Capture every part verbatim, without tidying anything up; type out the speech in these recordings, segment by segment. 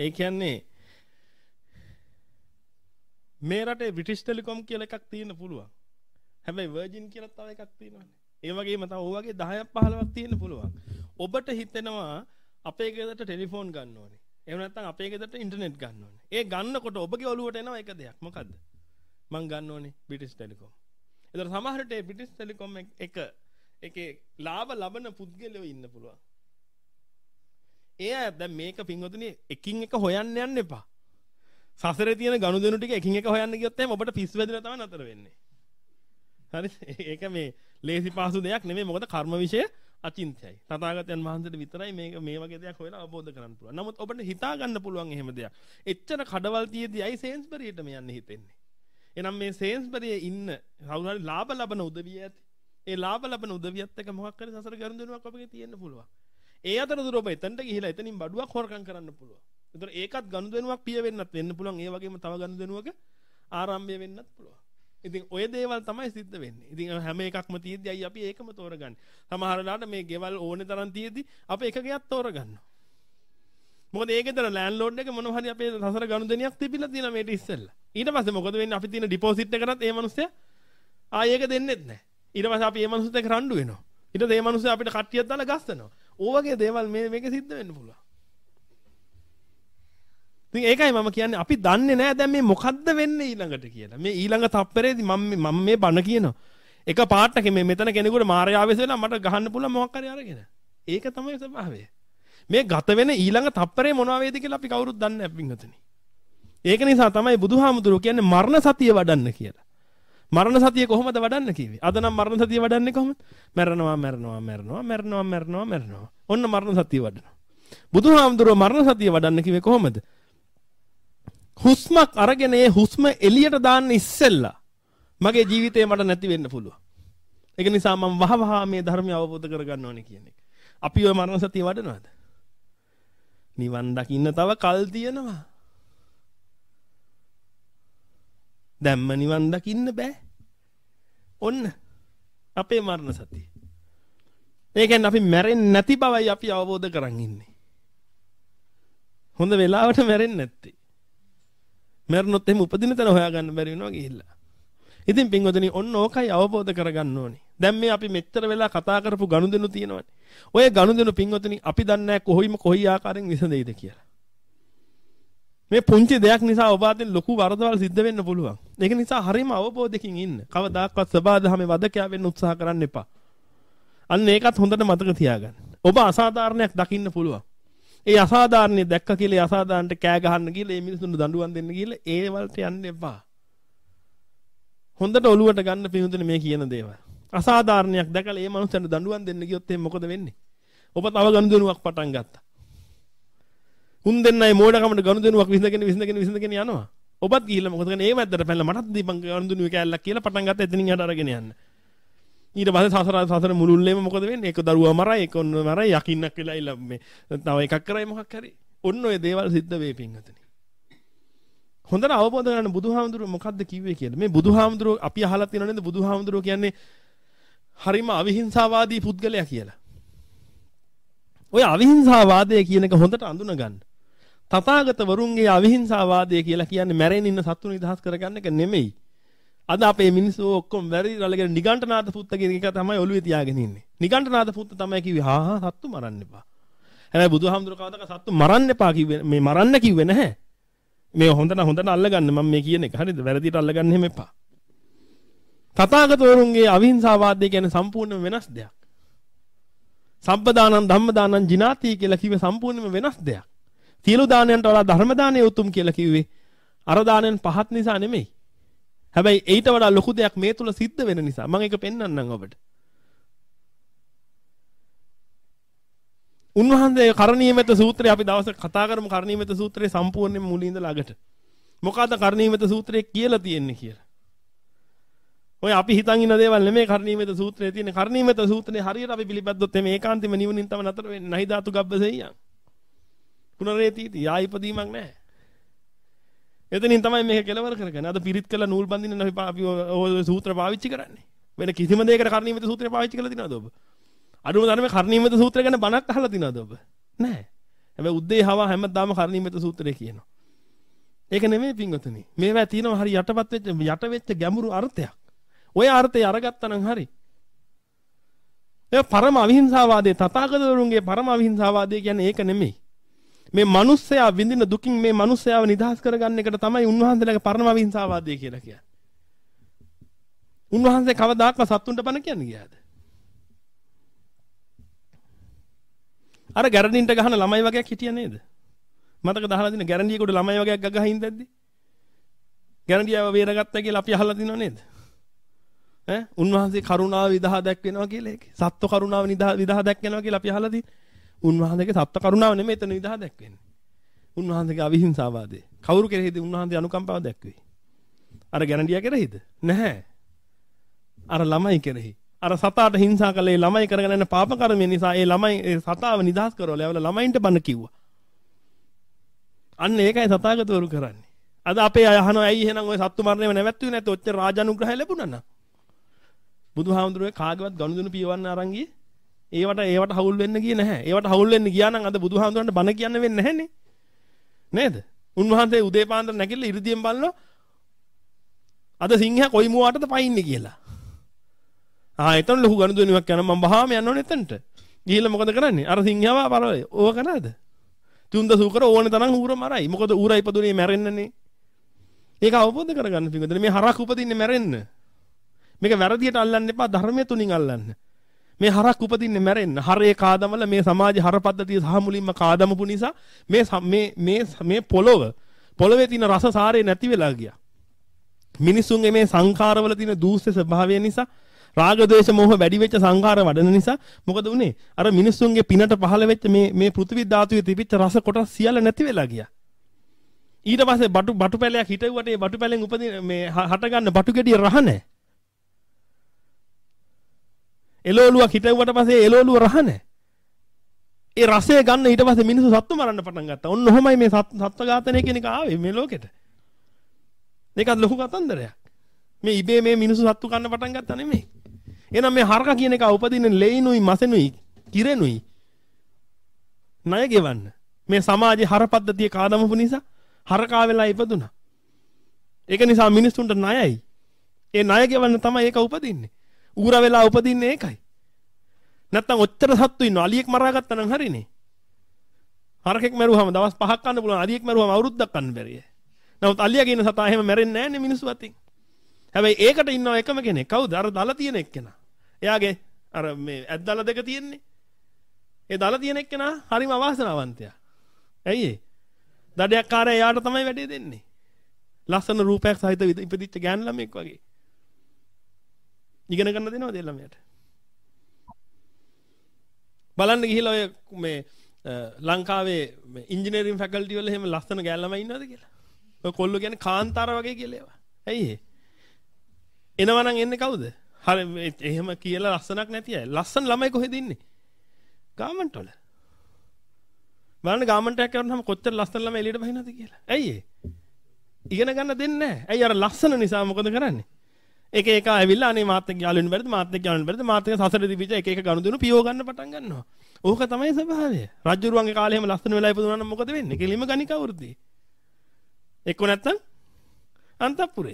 ඒ කියන්නේ මේ රටේ බ්‍රිටිෂ් ටෙලිකොම් කියලා එකක් තියෙන්න පුළුවන්. හැබැයි වර්ජින් කියලා තව එකක් තියෙනවානේ. ඒ වගේම තව ඔය වගේ දහයක් පහළොවක් තියෙන්න පුළුවන්. ඔබට හිතෙනවා අපේ ගෙදරට ටෙලිෆෝන් ගන්න ඕනේ. එහෙම නැත්නම් අපේ ගෙදරට ඉන්ටර්නෙට් ගන්න ඕනේ. ඒ ගන්නකොට ඔබගේ ඔළුවට එනවා එක දෙයක්. මොකද්ද? මං ගන්න ඕනේ බ්‍රිටිෂ් ටෙලිකොම්. ඒතර සමහරට ඒ බ්‍රිටිෂ් ටෙලිකොම් එක එකේ ලාභ ලබන පුද්ගලයෝ ඉන්න පුළුවන්. ඒ අය දැන් මේක පින්වතුනි එකින් එක හොයන්න යන්න එපා. සසරේ තියෙන ගනුදෙනු ටික එකින් එක හොයන්න ගියොත් එහෙනම් ඔබට පිස් වැදිලා තමයි නතර වෙන්නේ. හරිද? ඒක මේ ලේසි පාසු දෙයක් නෙමෙයි. මොකද කර්ම විශේෂ අචින්ත්‍යයි. තථාගතයන් වහන්සේට විතරයි මේක මේ වගේ දෙයක් හොයලා අවබෝධ කරගන්න පුළුවන්. නමුත් ඔබට හිතා ගන්න පුළුවන් එහෙම දෙයක්. එච්චර කඩවල් තියේදී අයි සේන්ස්බරියට මේ යන්න හිතෙන්නේ. එහෙනම් මේ සේන්ස්බරියේ ඉන්න කවුරු හරි ලාභ ලබන උදවිය ඇති. ඒ ලාභ ලබන උදවියත් එක්ක මොකක් හරි සසර ගනුදෙනුවක් ඔබගේ තියෙන්න පුළුවන්. ඒ අතරතුර ඔබ එතනට ගිහිලා එතනින් බඩුවක් හොරකම් කරන්න පුළුවන්. ඒතර ඒකත් ගනුදෙනුවක් පිය වෙන්නත් වෙන්න පුළුවන්. ඒ වගේම තව ගනුදෙනුවක ආරම්භය වෙන්නත් පුළුවන්. ඉතින් ඔය දේවල් තමයි සිද්ධ වෙන්නේ. ඉතින් හැම එකක්ම තියෙද්දි අයි අපි ඒකම තෝරගන්නේ. සමහර වෙලාවට මේ ගෙවල් ඕනේ තරම් තියෙද්දි අපි එක ගෙයක් තෝරගන්නවා. මොකද ඒකේතර ලෑන්ඩ්ලෝඩ් එක මොනවා හරි අපේ සසර ගනුදෙනියක් තිබිලා තියෙනවා මේට ඉස්සෙල්ලා. ඊට පස්සේ මොකද වෙන්නේ? අපි තියෙන ඩිපොසිට් එකටත් ඒ මිනිස්සයා ආයෙ ඒක දෙන්නෙත් නැහැ. ඊට පස්සේ අපි මේ මිනිස්සුත් එක්ක රණ්ඩු වෙනවා. ඊට පස්සේ මේ මිනිස්සයා අපිට කට්ටියක් දාලා ගස්සනවා. ඕ වගේ දේවල් මේ මේකේ සිද්ධ වෙන්න පුළුවන්. ඉතින් ඒකයි මම කියන්නේ අපි දන්නේ නැහැ දැන් මේ මොකද්ද වෙන්නේ ඊළඟට කියලා. මේ ඊළඟ තප්පරේදී මම මම මේ බණ කියනවා. එක පාටක මේ මෙතන කෙනෙකුට මාරය ආවේශ වෙලා මට ගහන්න පුළුවන් මොකක් හරි අරගෙන. ඒක තමයි ස්වභාවය. මේ ගත වෙන ඊළඟ තප්පරේ මොනවා වේද කියලා අපි කවුරුත් දන්නේ නැහැ පින්වතුනි. ඒක නිසා තමයි බුදුහාමුදුරුවෝ කියන්නේ මරණ සතිය වඩන්න කියලා. මරණ සතිය කොහොමද වඩන්න කිව්වේ? අද නම් මරණ සතිය වඩන්නේ කොහොමද? මරනවා මරනවා මරනවා මරනවා මරනවා මරනවා. ඔන්න මරණ සතිය වඩනවා. බුදුහාමුදුරුවෝ මරණ සතිය වඩන්න කිව්වේ කොහොමද? හුස්මක් අරගෙන ඒ හුස්ම එළියට දාන්න ඉස්සෙල්ලා මගේ ජීවිතේ මට නැති වෙන්න පුළුවන්. ඒක නිසා මම වහවහ මේ ධර්මය අවබෝධ කරගන්න ඕනේ කියන එක. අපි ඔය මරණ සතිය වඩනවද? නිවන් දකින්න තව කල් තියෙනවා. දැම්ම නිවන් දකින්න බෑ. ඔන්න අපේ මරණ සතිය. ඒ කියන්නේ අපි මැරෙන්නේ නැති බවයි අපි අවබෝධ කරන් ඉන්නේ. හොඳ වෙලාවට මැරෙන්නේ නැත්තේ. මැරුණොත් එහෙම උපදින තැන හොයාගන්න බැරි වෙනවා ගිහිල්ලා. ඉතින් පින්වතුනි ඔන්න ඕකයි අවබෝධ කරගන්න ඕනේ. දැන් මේ අපි මෙච්චර වෙලා කතා කරපු ගනුදෙනු තියෙනවනේ. ඔය ගනුදෙනු පින්වතුනි අපි දන්නේ නැහැ කොහොයිම කොයි ආකාරයෙන් විසඳෙයිද කියලා. මේ පුංචි දෙයක් නිසා ඔබ අතරින් ලොකු වරදවල් සිද්ධ වෙන්න පුළුවන්. ඒක නිසා හරිම අවබෝධයකින් ඉන්න. කවදාකවත් සබාධමේ වදකයා වෙන්න උත්සාහ කරන්න එපා. අන්න ඒකත් හොඳට මතක තියාගන්න. ඔබ අසාධාරණයක් දකින්න පුළුවන්. ඒ අසාධාරණේ දැක්ක කියලා ඒ අසාධාරණට කෑ ගහන්න කියලා ඒ මිනිස්සුන්ට දඬුවම් දෙන්න කියලා ඒ වලට යන්න එපා. හොඳට ඔලුවට ගන්න පිටුතුනේ මේ කියන දේවල්. අසාධාරණයක් දැකලා ඒ මනුස්සයන්ට දඬුවම් දෙන්න ගියොත් එහෙනම් මොකද වෙන්නේ? ඔබ තව ගනුදෙනුවක් පටන් ගත්තා. උන් දෙන්නයි මෝඩකමට ගනුදෙනුවක් විසඳගෙන විසඳගෙන විසඳගෙන යනවා. ඔබත් ගිහිල්ලා මොකද කරන්නේ? ඒ මැද්දට පැනලා මටත් දීපන් ගනුදෙනුවේ කෑල්ලක් කියලා පටන් ගත්තා එතනින් යට අරගෙන යන්න. ඊට පස්සේ සසර සසර මුළුල්ලේම මොකද වෙන්නේ? ඒක දරුවා මරයි, ඒක ඔන්න මරයි, යකින්නක් වෙලා ඉල්ල මේ තව එකක් කරයි මොකක් හරි. ඔන්න ඔය දේවල් සිද්ධ වෙයි පින්වතුනි. හොඳට අවබෝධ කරගන්න බුදුහාමුදුරුවෝ මොකද්ද කිව්වේ කියලා. මේ බුදුහාමුදුරුවෝ අපි අහලා තියෙනව නේද බුදුහාමුදුරුවෝ කියන්නේ හරිම අවිහිංසාවාදී පුද්ගලයා කියලා. ඔය අවිහිංසාවාදය කියන එක හොඳට අඳුන ගන්න. තථාගත වරුන්ගේ අවිහිංසාවාදය කියලා කියන්නේ මැරෙන්න ඉන්න සත්තු නිදහස් කරගන්න එක නෙමෙයි. අද අපේ මිනිස්සු ඔක්කොම වැරදි රළගෙන නිගණ්ඨනාථ පුත්ත කියන එක තමයි ඔළුවේ තියාගෙන ඉන්නේ. නිගණ්ඨනාථ පුත්ත තමයි කිව්වේ හා හා සත්තු මරන්න එපා. හැබැයි බුදුහාමුදුරුවෝ කවදාක සත්තු මරන්න එපා කිව්වේ මේ මරන්න කිව්වේ නැහැ. මේ හොඳට හොඳට අල්ලගන්න මම මේ කියන එක. හරිද? වැරදිට අල්ලගන්න හැම එපා. තථාගත වරුන්ගේ අවිහිංසාවාදය කියන්නේ සම්පූර්ණයෙන්ම වෙනස් දෙයක්. සම්පදානං ධම්මදානං ජිනාති කියලා කිව්වේ සම්පූර්ණයෙන්ම වෙනස් දෙයක්. සියලු දානයන්ට වඩා ධර්ම දානය උතුම් කියලා කිව්වේ අර දානයන් පහත් නිසා නෙමෙයි. හැබැයි ඊට වඩා ලොකු දෙයක් මේ තුල සිද්ධ වෙන නිසා මම ඒක පෙන්වන්නම් ඔබට. උන්වහන්සේ කරණීයමෙත සූත්‍රය අපි දවසක් කතා කරමු. කරණීයමෙත සූත්‍රයේ සම්පූර්ණයෙන්ම මුලින් ඉඳලා අගට. මොකද්ද කරණීයමෙත සූත්‍රයේ කියලා තියෙන්නේ කියලා. ඔය අපි හිතන් ඉන්න දේවල් නෙමෙයි කරණීයමෙත සූත්‍රයේ තියෙන්නේ. කරණීයමෙත සූත්‍රයේ හරියට අපි පිළිපැද්දොත් මේ ඒකාන්තෙම නිවනින් තම නතර වෙන්නේ. නහි ධාතු ගබ්බසෙයියන්. පුනරේතීති ආයිපදීමක් නැහැ. එතනින් තමයි මේක කෙලවර කරගන්නේ. අද පිරිත් කළ නූල් බඳින්න අපි අපි ඔය සූත්‍ර පාවිච්චි කරන්නේ. වෙන කිසිම දෙයකට කරණීයමෙත සූත්‍රය පාවිච්චි කරලා තියනවද ඔබ? අනුම ධර්මයේ කරණීයමෙත සූත්‍රය ගැන බණක් අහලා තියනවද ඔබ? නැහැ. හැබැයි උද්දේ හවා හැමදාම කර්ණීයමෙත සූත්‍රය කියනවා. ඒක නෙමෙයි පින්වතුනි. මේවා තියෙනවා හරි යටපත් වෙච්ච යට වෙච්ච ගැඹුරු අර්ථයක්. ඔය අර්ථය අරගත්තා නම් හරි. ඒ පරම අවිහිංසාවාදයේ තථාගතවරුන්ගේ පරම අවිහිංසාවාදය කියන්නේ ඒක නෙමෙයි. මේ මිනිස්සයා විඳින දුකින් මේ මිනිස්සයාව නිදහස් කරගන්න එකට තමයි උන්වහන්සේලාගේ පරම අවිහිංසාවාදය කියලා කියන්නේ. උන්වහන්සේ කවදාක්වත් සත්තුන්ට බණ කියන්නේ ගියාද? අර ගැරන්ඩින්ට ගහන ළමයි වගේක් හිටියා නේද? මතකද අහලා දින ගැරන්ඩියෙකුට ළමයි වගේක් ගගහ හින්දැද්දි? ගැරන්ඩියව වේරගත්තා කියලා අපි අහලා දිනව නේද? ඈ උන්වහන්සේ කරුණාව විදහා දැක්වෙනවා කියලා ඒකේ. සත්ව කරුණාව විදහා විදහා දැක්වෙනවා කියලා අපි අහලා දින. උන්වහන්සේගේ සත්ව කරුණාව නෙමෙයි එතන විදහා දැක්වෙන්නේ. උන්වහන්සේගේ අවිහිංසාවාදය. කවුරු කෙරෙහිද උන්වහන්සේ අනුකම්පාව දැක්වේ? අර ගැරන්ඩියා කෙරෙහිද? නැහැ. අර ළමයි කෙරෙහි. අර සතාට හිංසා කළේ ළමයි කරගෙන යන පාප කර්මය නිසා ඒ ළමයි ඒ සතාව නිදහස් කරවල යවල ළමයින්ට බන කිව්වා. අන්න ඒකයි සතාගතවරු කරන්නේ. අද අපේ අය අහනවා ඇයි එහෙනම් ඔය සත්තු මරණයම නැවැත්තුවේ නැත්නම් ඔච්චර රාජානුග්‍රහය ලැබුණා නම්. බුදුහාමුදුරුවෝ කාගේවත් ගනුදෙනු පියවන්න අරන් ගියේ. ඒවට ඒවට හවුල් වෙන්න ගියේ නැහැ. ඒවට හවුල් වෙන්න ගියා නම් අද බුදුහාමුදුරන්ට බන කියන්න වෙන්නේ නැහනේ. නේද? උන්වහන්සේ උදේ පාන්දර නැගිටලා ඉරිදියෙන් බලනවා. අද සිංහයා කොයි මුවාටද පයින්නේ කියලා. ආ එතන ලොකු ගනුදෙනුවක් යනවා මම බහාම යන්න ඕනේ එතනට. ගිහිල්ලා මොකද කරන්නේ? අර සිංහයව පරවයි. ඕක කරාද? තුන්ද සූකර ඕනේ තරම් ඌර මරයි. මොකද ඌර ඉපදුනේ මැරෙන්නනේ. ඒක අවබෝධ කරගන්න පිටුද මේ හරක් උපදින්නේ මැරෙන්න. මේක වැරදියට අල්ලන්න එපා ධර්මයේ තුලින් අල්ලන්න. මේ හරක් උපදින්නේ මැරෙන්න. හරේ කාදමල මේ සමාජයේ හර පද්ධතිය සහ මුලින්ම කාදමපු නිසා මේ මේ මේ මේ පොළොව පොළොවේ තියෙන රස සාරේ නැති වෙලා ගියා. මිනිසුන්ගේ මේ සංඛාරවල තියෙන දූෂ්‍ය ස්වභාවය නිසා රාග ද්වේෂ මෝහ වැඩි වෙච්ච සංඛාර වඩන නිසා මොකද උනේ? අර මිනිස්සුන්ගේ පිනට පහළ වෙච්ච මේ මේ පෘථිවි ධාතුවේ තිබිච්ච රස කොටස් සියල්ල නැති වෙලා ගියා. ඊට පස්සේ බටු බටු පැලයක් හිටෙව්වට ඒ බටු පැලෙන් උපදින මේ හට ගන්න බටු ගෙඩිය රහ නැහැ. එළවලුවක් හිටෙව්වට පස්සේ එළවලුව රහ නැහැ. ඒ රසය ගන්න ඊට පස්සේ මිනිස්සු සත්තු මරන්න පටන් ගත්තා. ඔන්න ඔහොමයි මේ සත්ත්ව ඝාතනය කියන එක ආවේ මේ ලෝකෙට. මේකත් ලොකු කතන්දරයක්. මේ ඉබේ මේ මිනිස්සු සත්තු කන්න පටන් ගත්තා නෙමෙයි. එහෙනම් මේ හරක කියන එක උපදින්නේ ලේනුයි මසෙනුයි කිරෙනුයි ණය ගෙවන්න. මේ සමාජයේ හර පද්ධතිය කාදමපු නිසා හරකා වෙලා ඉපදුනා. ඒක නිසා මිනිස්සුන්ට ණයයි. ඒ ණය ගෙවන්න තමයි ඒක උපදින්නේ. ඌර වෙලා උපදින්නේ ඒකයි. නැත්තම් ඔච්චර සත්තු ඉන්න අලියෙක් මරාගත්තා නම් හරිනේ. හරකෙක් මරුවාම දවස් පහක් කන්න පුළුවන්. අලියෙක් මරුවාම අවුරුද්දක් කන්න බැරිය. නමුත් අලියාගේ ඉන්න සතා එහෙම මැරෙන්නේ නැහැ නේ මිනිස්සු අතින්. හැබැයි ඒකට ඉන්නව එකම කෙනෙක්. කවුද? අර දල තියෙන එක්කෙනා. එයාගේ අර මේ ඇද්දල දෙක තියෙන්නේ. ඒ දල තියෙන එක්කෙනා හරිම අවාසනාවන්තයා. ඇයි ඒ? දඩයක් කාරය එයාට තමයි වැඩේ දෙන්නේ. ලස්සන රූපයක් සහිත ඉපදිච්ච ගෑනු ළමෙක් වගේ. ඉගෙන ගන්න දෙනවද ඒ ළමයාට? බලන්න ගිහිල්ලා ඔය මේ ලංකාවේ ඉංජිනේරින් ෆැකල්ටි වල එහෙම ලස්සන ගෑනු ළමයි ඉන්නවද කියලා? ඔය කොල්ලෝ කියන්නේ කාන්තාර වගේ කියලා ඒවා. ඇයි ඒ? එනවනම් එන්නේ කවුද? හරි එහෙම කියලා ලස්සනක් නැති අය. ලස්සන ළමයි කොහෙද ඉන්නේ? ගාමන්ට් වල. බලන්න ගාමන්ට් එකක් කරනවාම කොච්චර ලස්සන ළමයි එළියට බහිනවද කියලා. ඇයි ඒ? ඉගෙන ගන්න දෙන්නේ නැහැ. ඇයි අර ලස්සන නිසා මොකද කරන්නේ? එක එක ඇවිල්ලා අනේ මාත් එක්ක යාළු වෙන්න බැරිද? මාත් එක්ක යාළු වෙන්න බැරිද? මාත් එක්ක සසර දිවිච එක එක ගනුදෙනු පියව ගන්න පටන් ගන්නවා. ඕක තමයි ස්වභාවය. රජුරුවන්ගේ කාලේ එහෙම ලස්සන වෙලා ඉපදුනා නම් මොකද වෙන්නේ? කෙලිම ගණිකා වෘත්තිය. එක්ක නැත්තම් අන්තපුරේ.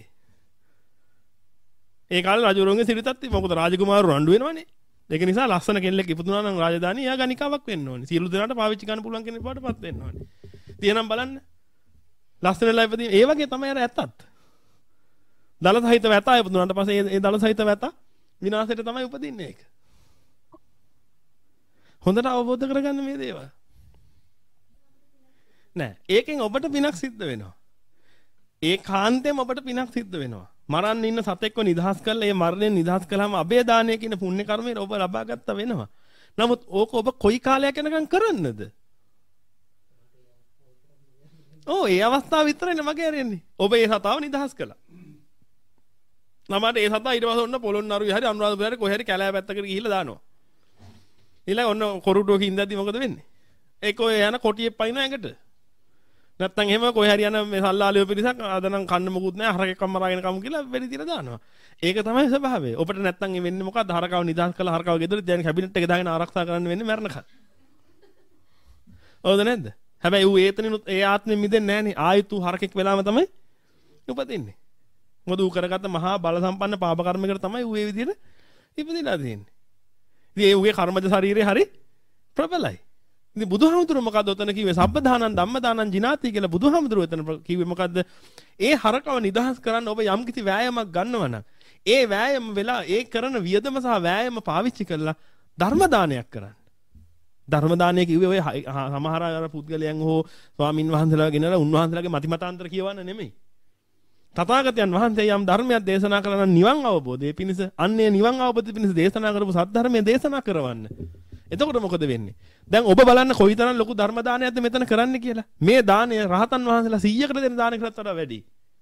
ඒ කාලේ රජුරුවන්ගේ සිරිතත් තිබ්බ. මොකද රාජකුමාරවරු රණ්ඩු වෙනවනේ. ඒක නිසා ලස්සන කෙනෙක් ඉපදුනා නම් රාජධානිය එයා ගණිකාවක් වෙන්න ඕනේ. සියලු දෙනාට පාවිච්චි කරන්න පුළුවන් කෙනෙක් බවටපත් වෙන්න ඕනේ. තියෙනම් බලන්න. ලස්සන වෙලා ඉපදින ඒ වගේ තමයි අර ඇත්තත්. දල සහිත වැතා ඉපදුනාට පස්සේ ඒ දල සහිත වැතා විනාශයට තමයි උපදින්නේ ඒක. හොඳට අවබෝධ කරගන්න මේ දේවල්. නෑ ඒකෙන් ඔබට පිනක් සිද්ධ වෙනවා. ඒ කාන්තෙම ඔබට පිනක් සිද්ධ වෙනවා. මරන්න ඉන්න සතෙක්ව නිදහස් කරලා ඒ මරණයෙන් නිදහස් කළාම අබේ දානය කියන පුණ්‍ය කර්මය ඔබ ලබා ගත්තා වෙනවා. නමුත් ඕක ඔබ කොයි කාලයක් යනකම් කරන්නද? ඕ ඒ අවස්ථාව විතරනේ මගේ ඇරෙන්නේ. ඔබ ඒ සතාව නිදහස් කළා. නමට ඒ සතා ඊට පස්සේ ඔන්න පොළොන්නරුවේ හරි අනුරාධපුරේ කොහේ හරි කැලෑ පැත්තකට ගිහිල්ලා දානවා. ඊළඟ ඔන්න කොරුඩුවක ඉඳද්දි මොකද වෙන්නේ? ඒක ඔය යන කොටියෙක් පයින්න ඇඟට. නැත්තම් එහෙම කොහේ හරි යන මේ සල්ලාලියෝ පිරිසක් අද නම් කන්න මොකුත් නැහැ හරකෙක්ව මරාගෙන කමු කියලා වෙඩි තියලා දානවා. ඒක තමයි ස්වභාවය. ඔබට නැත්තම් මේ වෙන්නේ මොකද්ද? හරකව නිදහස් කළා හරකව ගෙදර දැන් කැබිනට් එක දාගෙන ආරක්ෂා කරන්න වෙන්නේ මරණකම්. හවුද නැද්ද? හැබැයි ඌ ඒතනිනුත් ඒ ආත්මෙ මිදෙන්නේ නැහනේ. ආයෙත් ඌ හරකෙක් වෙලාම තමයි උපදින්නේ. මොකද ඌ කරගත්ත මහා බල සම්පන්න පාප කර්මයකට තමයි ඌ ඒ විදිහට ඉපදිලා තියෙන්නේ. ඉතින් ඒ ඌගේ කර්මජ ශරීරය හරි ප්‍රබලයි. ඉතින් බුදුහාමුදුරුවෝ මොකද්ද උතන කිව්වේ? සබ්බදානං ධම්මදානං ජිනාති කියලා බුදුහාමුදුරුවෝ එතන කිව්වේ මොකද්ද? ඒ හරකව නිදහස් කරන්න ඔබ යම් කිසි වෑයමක් ගන්නවා නම් ඒ වෑයම වෙලා ඒ කරන වියදම සහ වෑයම පාවිච්චි කරලා ධර්ම දානයක් කරන්න. ධර්ම දානය කිව්වේ ඔය සමහර අර පුද්ගලයන් හෝ ස්වාමින් වහන්සේලා ගෙනලා උන්වහන්සේලාගේ මතිමතාන්තර කියවන්න නෙමෙයි. තථාගතයන් වහන්සේ යම් ධර්මයක් දේශනා කළා නම් නිවන් අවබෝධය පිණිස අන්නේ නිවන් අවබෝධය පිණිස දේශනා කරපු සත්‍ය දේශනා කරවන්න. එතකොට මොකද වෙන්නේ? දැන් ඔබ බලන්න කොයිතරම් ලොකු ධර්ම දානයක්ද මෙතන කරන්න කියලා. මේ දානය රහතන් වහන්සේලා සීයකට දෙන දානයකටත් වඩා වැඩි.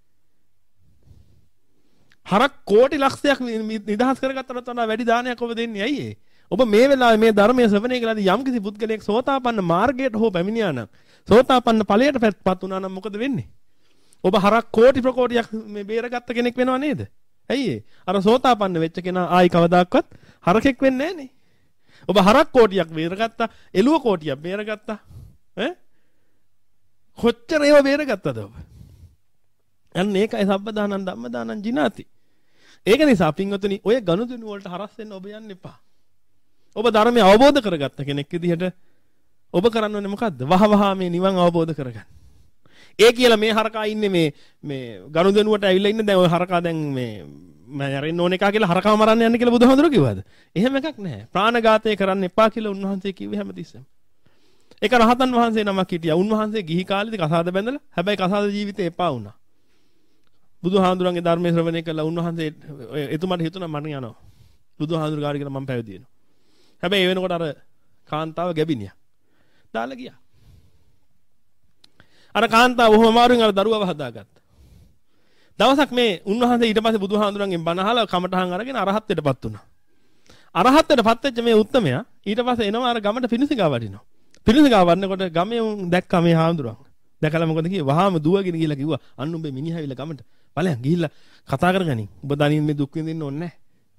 හරක් කෝටි ලක්ෂයක් නිදහස් කරගත්තට වඩා වැඩි දානයක් ඔබ දෙන්නේ ඇයි ඒ? ඔබ මේ වෙලාවේ මේ ධර්මයේ ශ්‍රවණය කළාදී යම් කිසි පුද්ගලයෙක් සෝතාපන්න මාර්ගයට හෝ පැමිණියා නම් සෝතාපන්න ඵලයටපත් වුණා නම් මොකද වෙන්නේ? ඔබ හරක් කෝටි ප්‍රකෝටියක් මේ බේරගත්ත කෙනෙක් වෙනව නේද? ඇයි ඒ? අර සෝතාපන්න වෙච්ච කෙනා ආයි කවදාක්වත් හරකෙක් වෙන්නේ නැහනේ. ඔබ හරක් කෝටියක් බේරගත්තා, එළුව කෝටියක් බේරගත්තා. ඈ? කොච්චර ඒව බේරගත්තද ඔබ? අන්න ඒකයි සබ්බදානං ධම්මදානං ජිනාති. ඒක නිසා පින්වතුනි ඔය ගනුදෙනු වලට හරස් වෙන්න ඔබ යන්න එපා. ඔබ ධර්මය අවබෝධ කරගත්ත කෙනෙක් විදිහට ඔබ කරන්න ඕනේ මොකද්ද? වහවහ මේ නිවන් අවබෝධ කරගන්න. ඒ කියලා මේ හරකා ඉන්නේ මේ මේ ගනුදෙනුවට ඇවිල්ලා ඉන්නේ දැන් ඔය හරකා දැන් මේ මම යරින්න ඕන එකා කියලා හරකා මරන්න යන්න කියලා බුදුහාමුදුරුවෝ කිව්වද? එහෙම එකක් නැහැ. ප්‍රාණඝාතය කරන්න එපා කියලා උන්වහන්සේ කිව්වේ හැමතිස්සෙම. ඒක රහතන් වහන්සේ නමක් හිටියා. උන්වහන්සේ ගිහි කාලේදී කසාද බැඳලා හැබැයි කසාද ජීවිතේ එපා වුණා. බුදුහාමුදුරන්ගේ ධර්මයේ ශ්‍රවණය කළා උන්වහන්සේ එතුමාට හිතුණා මම යනවා. බුදුහාමුදුරු ගාඩ කියලා මම පැවිදි වෙනවා. හැබැයි ඒ වෙනකොට අර කාන්තාව ගැබිනියා. දාලා ගියා. අර කාන්තාව බොහොම අමාරුවෙන් අර දරුවව හදාගත්තා. දවසක් මේ උන්වහන්සේ ඊට පස්සේ බුදුහාමුදුරන්ගෙන් බණ අහලා කමටහන් අරගෙන අරහත්ත්වයටපත් වුණා. අරහත්ත්වයටපත් වෙච්ච මේ උත්තමයා ඊට පස්සේ එනවා අර ගමට පිණිසිගා වඩිනවා. පිණිසිගා වඩනකොට ගමේ උන් දැක්කා මේ හාමුදුරුවන්. දැකලා මොකද කිව්වේ? වහාම දුවගෙන ගිහලා කිව්වා අන්න උඹේ මිනිහා ඇවිල්ලා ගමට. බලයන් ගිහිල්ලා කතා කරගනින්. ඔබ දනින් මේ දුක් විඳින්න ඕනේ නැහැ.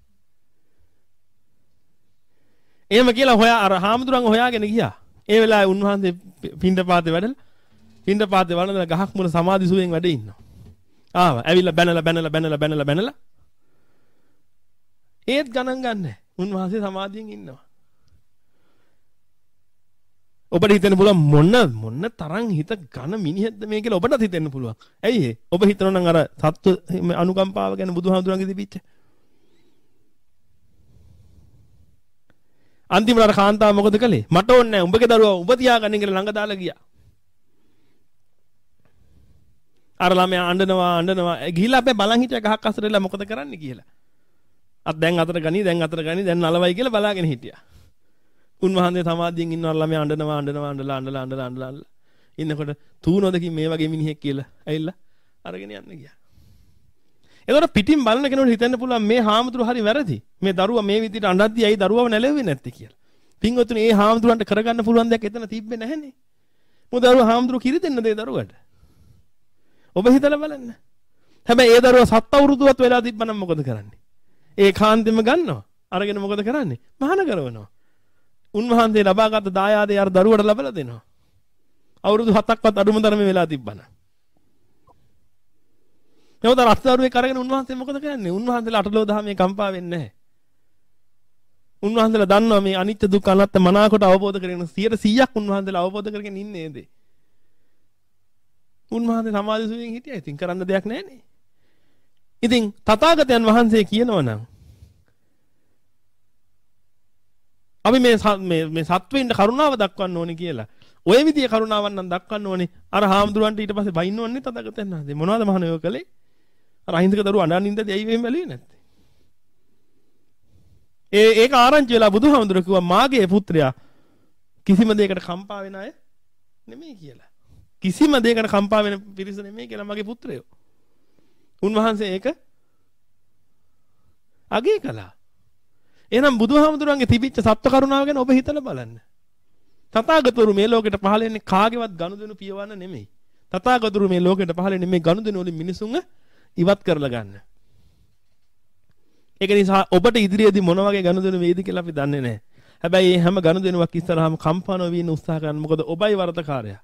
එහෙම කියලා හොයා අර හාමුදුරුවන් හොයාගෙන ගියා. ඒ වෙලාවේ උන්වහන්සේ පින්ඩපාතේ වැඩලා පින්ඩපාතේ වළඳලා ගහක් මුල සමාධි සුවයෙන් වැඩ ඉන්නවා. ආවා. ඇවිල්ලා බැනලා බැනලා බැනලා බැනලා බැනලා ඒත් ගණන් ගන්නෑ. උන්වහන්සේ සමාධියෙන් ඉන්නවා. ඔබට හිතෙන්න පුළුවන් මොන මොන තරම් හිත ඝන මිනිහෙක්ද මේ කියලා ඔබටත් හිතෙන්න පුළුවන්. ඇයි ඒ? ඔබ හිතනවා නම් අර සත්ව අනුකම්පාව ගැන බුදුහාමුදුරන්ගේ තිබිච්ච. අන්තිමට අර කාන්තාව මොකද කළේ? මට ඕනේ නැහැ. උඹගේ දරුවා උඹ තියාගන්න කියලා ළඟ දාලා ගියා. අර ළමයා අඬනවා අඬනවා. ගිහිල්ලා අපේ බලන් හිටියා ගහක් අස්සට වෙලා මොකද කරන්නේ කියලා. අත් දැන් අතට ගනි දැන් අතට ගනි දැන් නලවයි කියලා බලාගෙන හිටියා. උන්වහන්සේ සමාධියෙන් ඉන්නවර ළමයා අඬනවා අඬනවා අඬලා අඬලා අඬලා අඬලා අඬලා ඉන්නකොට තූනොදකින් මේ වගේ මිනිහෙක් කියලා ඇවිල්ලා අරගෙන යන්න ගියා. එතකොට පිටින් බලන කෙනෙකුට හිතෙන්න පුළුවන් මේ හාමුදුරු හරි වැරදි. මේ දරුවා මේ විදිහට අඬද්දි ඇයි දරුවව නැලෙන්නේ නැත්තේ කියලා. පින්වතුනි මේ හාමුදුරන්ට කරගන්න පුළුවන් දෙයක් එතන තිබ්බේ නැහනේ. මොකද දරුවා හාමුදුරු කිරි දෙන්න දෙයි දරුවට. ඔබ හිතලා බලන්න. හැබැයි ඒ දරුවා සත් අවුරුදුවත් වෙලා තිබ්බනම් මොකද කරන්නේ? ඒ කාන්තෙම ගන්නවා. අරගෙන මොකද කරන්නේ? මහාන කරනවා. උන්වහන්සේ ලබාගත් දායාදේ අර දරුවට ලබලා දෙනවා. අවුරුදු හතක්වත් අඩුම තරමේ වෙලා තිබ්බනම්. එතකොට රත් දරුවෙක් අරගෙන උන්වහන්සේ මොකද කරන්නේ? උන්වහන්සේලා අටලෝ දහමේ කම්පා වෙන්නේ නැහැ. උන්වහන්සේලා දන්නවා මේ අනිත්‍ය දුක්ඛ අනාත්ම මනාකොට අවබෝධ කරගෙන සියයට සීයක් උන්වහන්සේලා අවබෝධ කරගෙන ඉන්නේ නේද? උන්වහන්සේ සමාධි සුවයෙන් හිටියා. ඉතින් කරන්න දෙයක් නැහැනේ. ඉතින් තථාගතයන් වහන්සේ කියනවා නම් අපි මේ මේ මේ සත්වෙින්ට කරුණාව දක්වන්න ඕනේ කියලා. ඔය විදිහේ කරුණාවක් නම් දක්වන්න ඕනේ. අර හාමුදුරන්ට ඊට පස්සේ බයින්න ඕනේ තථාගතයන් වහන්සේ. මොනවද මහණේ ඔය කලේ? අර අහිංසක දරුවා අඬන් ඉඳදී ඇයි වෙහෙම බැලුවේ නැත්තේ? ඒ ඒක ආරංචි වෙලා බුදුහාමුදුර කිව්වා මාගේ පුත්‍රයා කිසිම දෙයකට කම්පා වෙන අය නෙමෙයි කියලා. කිසිම දෙයකට කම්පා වෙන පිරිස නෙමෙයි කියලා මගේ පුත්‍රයෝ. උන්වහන්සේ ඒක අගේ කළා. එහෙනම් බුදුහාමුදුරන්ගේ තිබිච්ච සත්ව කරුණාව ගැන ඔබ හිතලා බලන්න. තථාගතවරු මේ ලෝකෙට පහළ වෙන්නේ කාගේවත් ගනුදෙනු පියවන්න නෙමෙයි. තථාගතවරු මේ ලෝකෙට පහළ වෙන්නේ මේ ගනුදෙනු වලින් මිනිසුන්ව ඉවත් කරලා ගන්න. ඒක නිසා ඔබට ඉදිරියේදී මොන වගේ ගනුදෙනු වේද කියලා අපි දන්නේ නැහැ. හැබැයි මේ හැම ගනුදෙනුවක් ඉස්සරහම කම්පා නොවී ඉන්න උත්සාහ කරන්න. මොකද ඔබයි වරදකාරයා.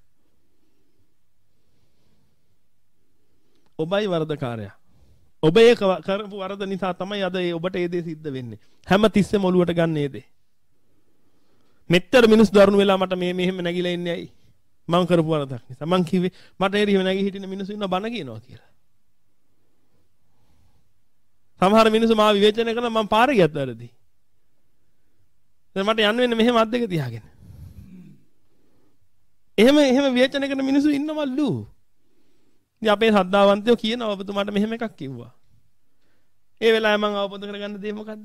ඔබයි වරදකාරයා. ඔබ ඒක කරපු වරද නිසා තමයි අද ඔබට ඒ දේ සිද්ධ වෙන්නේ. හැම තිස්සෙම ඔලුවට ගන්න ඒ දේ. මෙච්චර මිනිස් දරුණු වෙලා මට මේ මෙහෙම නැగిලා ඉන්නේ ඇයි? මං කරපු වරදක් නිසා. මං කිව්වේ මට එහෙම නැගී හිටින මිනිස්සු ඉන්නවා බන කියනවා කියලා. සමහර මිනිස්සු මාව විවේචනය කරනවා මං පාරේ ගියත් වැරදි. දැන් මට යන්න වෙන්නේ මෙහෙම අත් දෙක තියාගෙන. එහෙම එහෙම විවේචනය කරන මිනිස්සු ඉන්නවලු. ඉතින් අපේ ශ්‍රද්ධාවන්තයෝ කියනවා ඔබතුමාට මෙහෙම එකක් කිව්වා. ඒ වෙලාවේ මං අවබෝධ කරගන්න දේ මොකද්ද?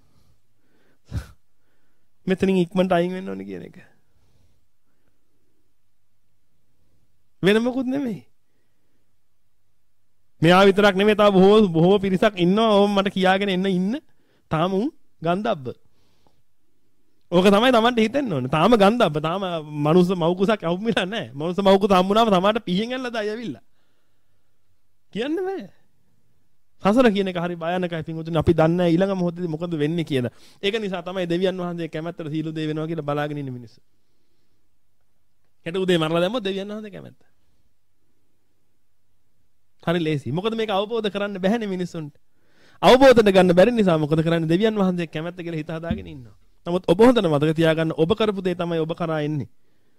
මෙතනින් ඉක්මනට අයින් වෙන්න ඕනේ කියන එක. වෙන මොකුත් නෙමෙයි. මෙයා විතරක් නෙමෙයි තව බොහෝ බොහෝ පිරිසක් ඉන්නවා ඕම මට කියාගෙන එන්න ඉන්න. තාම උන් ගන්ධබ්බ. ඕක තමයි Tamanට හිතෙන්න ඕනේ. තාම ගන්ධබ්බ. තාම මනුස්ස මව්කුසක් අවුමිලා නැහැ. මනුස්ස මව්කුස හම්බුනාම තමාට පිහින් ඇල්ලදා යවිලා. කියන්න බෑ. සසර කියන එක හරි භයානකයි පින්වතුනි. අපි දන්නේ නැහැ ඊළඟ මොහොතේදී මොකද වෙන්නේ කියලා. ඒක නිසා තමයි දෙවියන් වහන්සේ කැමැත්තට සීල දේ වෙනවා කියලා බලාගෙන ඉන්න මිනිස්සු. හෙට උදේ මරලා දැම්මොත් දෙවියන් වහන්සේ කැමැත්ත. හරි ලේසි. මොකද මේක අවබෝධ කරන්න බැහැනේ මිනිස්සුන්ට. අවබෝධයට ගන්න බැරි නිසා මොකද කරන්නේ? දෙවියන් වහන්සේ කැමැත්ත කියලා හිත හදාගෙන ඉන්නවා. නමුත් ඔබ හොඳට මතක තියාගන්න ඔබ කරපු දේ තමයි ඔබ කරා එන්නේ.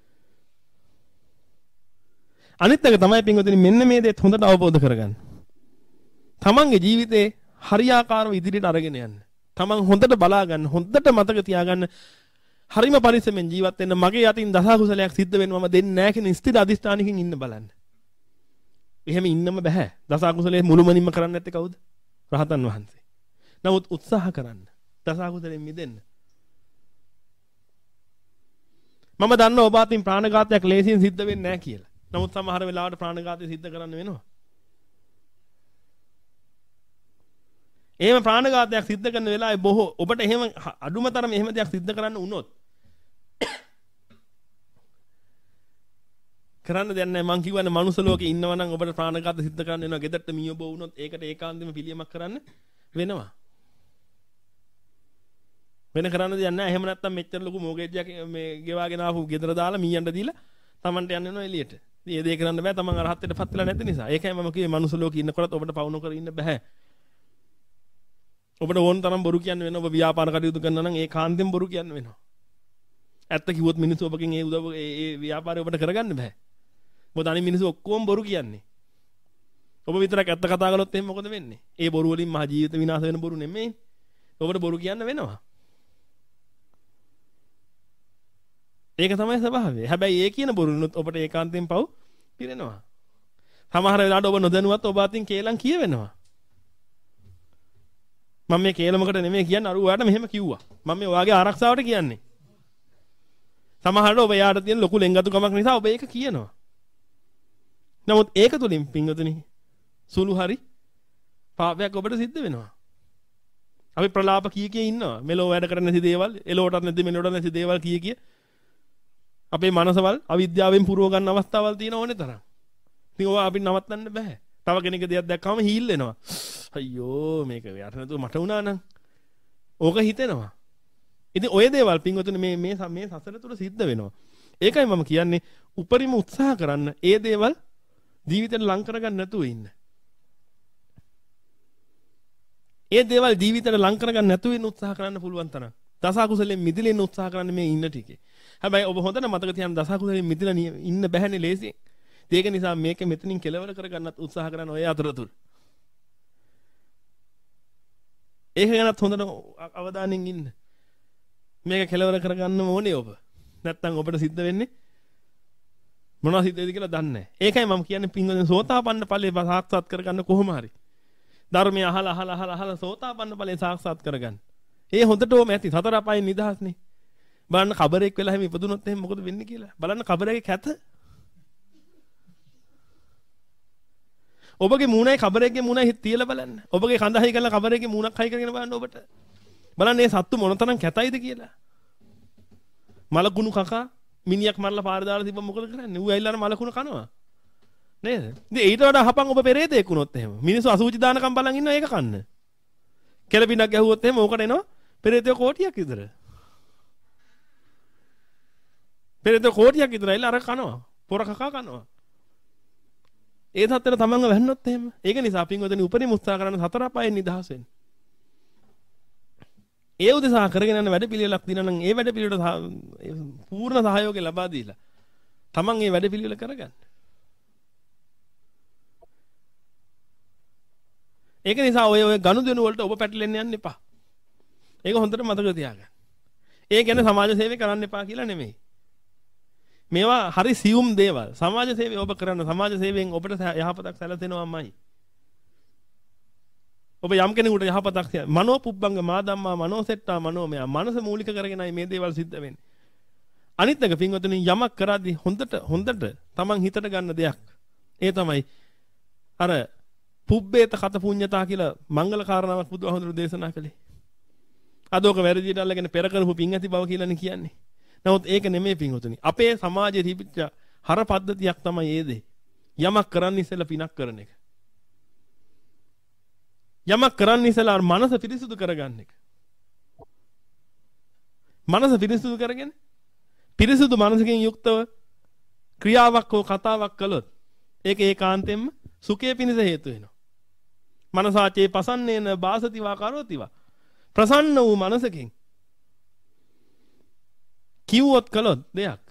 අනිත් එක තමයි පින්වතුනි මෙන්න මේ දේත් හොඳට අවබෝධ කරගන්න. තමන්ගේ ජීවිතේ හරියාකාරව ඉදිරියට අරගෙන යන්න. තමන් හොඳට බලා ගන්න, හොඳට මතක තියාගන්න. හරිම පරිස්සමෙන් ජීවත් වෙන්න. මගේ යටින් දස කුසලයක් සිද්ධ වෙන්න මම දෙන්නේ නැහැ කියන ස්ථිර අදිස්ථානකින් ඉන්න බලන්න. එහෙම ඉන්නම බෑ. දස කුසලයේ මුළුමනින්ම කරන්නේ නැත්තේ කවුද? රහතන් වහන්සේ. නමුත් උත්සාහ කරන්න. දස කුසලයෙන් මිදෙන්න. මම දන්නවා ඔබ අතින් ප්‍රාණඝාතයක් ලේසියෙන් සිද්ධ වෙන්නේ නැහැ කියලා. නමුත් සමහර වෙලාවට ප්‍රාණඝාතය සිද්ධ කරන්න වෙනවා. එහෙම ප්‍රාණඝාතයක් සිද්ධ කරන වෙලාවේ බොහෝ ඔබට එහෙම අඩුම තරම එහෙම දෙයක් සිද්ධ කරන්න වුණොත් කරන්න දෙයක් නැහැ. මං කියවනේ මනුස්ස ලෝකේ ඉන්නවා නම් ඔබට ප්‍රාණඝාත සිද්ධ කරන්න වෙනවා. ගෙදරට මියොබ වුණොත් ඒකට ඒකාන්තෙම පිළියමක් කරන්න වෙනවා. වෙන කරන්න දෙයක් නැහැ. එහෙම නැත්තම් මෙච්චර ලොකු මොගේජ්ජයක් මේ ගෙවාගෙන ආපු ගෙදර දාලා මීයන්ට දීලා Tamanට යන්න වෙනවා එළියට. ඉතින් ඒ දේ කරන්න බෑ. Taman අරහත්ත්වයට පත් වෙලා නැති නිසා. ඒකයි මම කිව්වේ මනුස්ස ලෝකේ ඉන්නකොටත් ඔබට පවු නොකර ඉන්න බෑ. ඔබට ඕන තරම් බොරු කියන්න වෙනවා. ඔබ ව්‍යාපාර කටයුතු කරනවා නම් ඒ කාන්තෙන් බොරු කියන්න වෙනවා. ඇත්ත කිව්වොත් මිනිස්සු ඔබගෙන් ඒ උදව් ඒ ව්‍යාපාරය ඔබට කරගන්න බෑ. මොකද අනිත් මිනිස්සු ඔක්කොම බොරු කියන්නේ. ඔබ විතරක් ඇත්ත කතා කළොත් එහෙනම් මොකද වෙන්නේ? ඒ බොරු වලින් මහ ජීවිත විනාශ වෙන බොරු නෙමෙයි. ඔබට බොරු කියන්න වෙනවා. ඒක තමයි ස්වභාවය. හැබැයි ඒ කියන බොරුනොත් ඔබට ඒකාන්තයෙන් පව් පිරෙනවා. සමහර වෙලාවට ඔබ නොදැනුවත් ඔබ අතින් කේලම් කියවෙනවා. මම මේ කේලමකට නෙමෙයි කියන්නේ අර ඔයාට මෙහෙම කිව්වා. මම මේ ඔයාගේ ආරක්ෂාවට කියන්නේ. සමහරවිට ඔබ යාට තියෙන ලොකු ලෙන්ගතුකමක් නිසා ඔබ ඒක කියනවා. නමුත් ඒක තුලින් පින්වතුනි සුළු හරි පාපයක් ඔබට සිද්ධ වෙනවා. අපි ප්‍රලාප කී කිය ඉන්නවා. මෙලෝ වැඩ කරන නැති දේවල්, එලෝටත් නැති මෙලෝටත් නැති දේවල් කී කිය. අපේ මනසවල් අවිද්‍යාවෙන් පුරව ගන්න අවස්ථාවල් තියෙන ඕනේ තරම්. ඉතින් ඔය අපි නවත්තන්න බෑ. තව කෙනෙක්ගේ දෙයක් දැක්කම හීල් වෙනවා. අයියෝ මේක යට නැතුව මට වුණා නම්. ඕක හිතෙනවා. ඉතින් ඔය දේවල් පින්වතුනි මේ මේ මේ සසර තුල සිද්ධ වෙනවා. ඒකයි මම කියන්නේ උපරිම උත්සාහ කරන්න ඒ දේවල් ජීවිතේට ලං කරගන්න නැතුව ඉන්න. ඒ දේවල් ජීවිතේට ලං කරගන්න නැතුව ඉන්න උත්සාහ කරන්න පුළුවන් තරම්. දස කුසලයෙන් මිදෙන්න උත්සාහ කරන්න මේ ඉන්න ටිකේ. හැබැයි ඔබ හොඳට මතක තියාගන්න දස කුසලයෙන් මිදලා ඉන්න බැහැනේ ලේසියෙන්. ඒක නිසා මේක මෙතනින් කෙලවර කරගන්නත් උත්සාහ කරන්න ඔය අතරතුර. ඒක ගැනත් හොඳට අවධානයෙන් ඉන්න. මේක කෙලවර කරගන්න ඕනේ ඔබ. නැත්තම් ඔබට සිද්ධ වෙන්නේ මොනවද සිද්ධ වෙන්නේ කියලා දන්නේ නැහැ. ඒකයි මම කියන්නේ පින්වතුනි සෝතාපන්න ඵලයේ සාක්ෂාත් කරගන්න කොහොම හරි. ධර්මය අහලා අහලා අහලා අහලා සෝතාපන්න ඵලයේ සාක්ෂාත් කරගන්න. ඒ හොඳට ඕම ඇති. සතර අපායෙන් නිදහස්නේ. බලන්න කබරෙක් වෙලා හැම ඉපදුනොත් එහෙනම් මොකද වෙන්නේ කියලා. බලන්න කබරේ කැත. ඔබගේ මූණයි කබරේගේ මූණයි තියලා බලන්න. ඔබගේ කඳ හයි කරලා කබරේගේ මූණක් හයි කරගෙන බලන්න ඔබට. බලන්න මේ සත්තු මොනතරම් කැතයිද කියලා. මලකුණු කකා මිනියක් මරලා පාර දාලා තිබ්බ මොකද කරන්නේ? ඌ ඇවිල්ලා අර මලකුණු කනවා. නේද? ඉතින් ඊට වඩා හපන් ඔබ පෙරේතෙක් වුණොත් එහෙම. මිනිස්සු අසුචි දානකම් බලන් ඉන්නවා ඒක කන්න. කෙලපිනක් ගැහුවොත් එහෙම ඕකට එනවා පෙරේතයෝ කෝටියක් විතර. පෙරේත කෝටියක් විතරයිලා අර කනවා. පොර කකා කනවා. ඒ සතර තමන්ව වැන්නොත් එහෙම. ඒක නිසා පින්වතුනි උපරිම උත්සාහ කරන්න සතර අපායෙන් නිදහස් වෙන්න. ඒ උදෙසා කරගෙන යන වැඩ පිළිවෙලක් දිනා නම් ඒ වැඩ පිළිවෙලට පූර්ණ සහයෝගය ලබා දීලා තමන් මේ වැඩ පිළිවෙල කරගන්න. ඒක නිසා ඔය ඔය ගනුදෙනු වලට ඔබ පැටලෙන්න යන්න එපා. ඒක හොඳට මතක තියාගන්න. ඒ කියන්නේ සමාජ සේවය කරන්න එපා කියලා නෙමෙයි. මේවා හරි සියුම් දේවල්. සමාජ සේවය ඔබ කරන සමාජ සේවයෙන් ඔබට යහපතක් සැලසෙනවාමයි. ඔබ යම් කෙනෙකුට යහපතක් මනෝ පුබ්බංග මාදම්මා මනෝසෙට්ටා මනෝමය මනස මූලික කරගෙනයි මේ දේවල් සිද්ධ වෙන්නේ. අනිත් එක පින්වතුනි යමක් කරද්දී හොඳට හොඳට තමන් හිතට ගන්න දෙයක්. ඒ තමයි අර පුබ්බේත කත පුඤ්ඤතා කියලා මංගල කාරණාවක් බුදුහාමුදුරු දේශනා කළේ. අදෝක වැරදියට අල්ලගෙන පෙර කරපු පින් ඇති බව කියලානේ කියන්නේ. නමුත් ඒක නෙමෙයි පින්වතුනි. අපේ සමාජයේ තිබිච්ච හර පද්ධතියක් තමයි ඒ දේ. යමක් කරන්න ඉස්සෙල්ලා පිනක් කරන එක. යමක් කරන්න ඉස්සෙල්ලා මනස පිරිසුදු කරගන්න එක. මනස පිරිසුදු කරගෙන පිරිසුදු මනසකින් යුක්තව ක්‍රියාවක් හෝ කතාවක් කළොත් ඒක ඒකාන්තයෙන්ම සුඛය පිණිස හේතු වෙනවා. මනසාචේ පසන්නේන බාසතිවා කරෝතිවා. ප්‍රසන්න වූ මනසකින් කිව්වොත් කළොත් දෙයක්.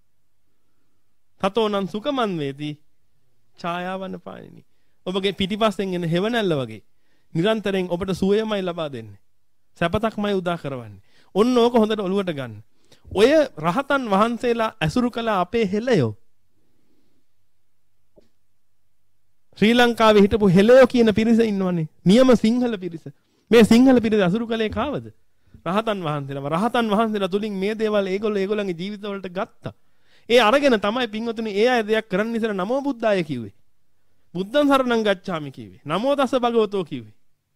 තතෝනං සුඛමන් වේති ඡායාවන පාණිනි. ඔබගේ පිටිපස්සෙන් එන හෙවණැල්ල වගේ නිරන්තරයෙන් ඔබට සුවයමයි ලබා දෙන්නේ. සැපතක්මයි උදා කරවන්නේ. ඔන්න ඕක හොඳට ඔලුවට ගන්න. ඔය රහතන් වහන්සේලා ඇසුරු කළ අපේ හෙළයෝ ශ්‍රී ලංකාවේ හිටපු හෙළයෝ කියන පිරිස ඉන්නවනේ. නියම සිංහල පිරිස. මේ සිංහල පිරිස අසුරු කළේ කාවද? රහතන් වහන්සේලා. රහතන් වහන්සේලා තුලින් මේ දේවල් ඒගොල්ලෝ ඒගොල්ලන්ගේ ජීවිතවලට ගත්තා. ඒ අරගෙන තමයි පින්වතුනි ඒ අය දෙයක් කරන්න ඉස්සර නමෝ බුද්ධාය කිව්වේ. බුද්ධං සරණං ගච්ඡාමි කිව්වේ. නමෝ තස්ස භගවතෝ කිව්වේ.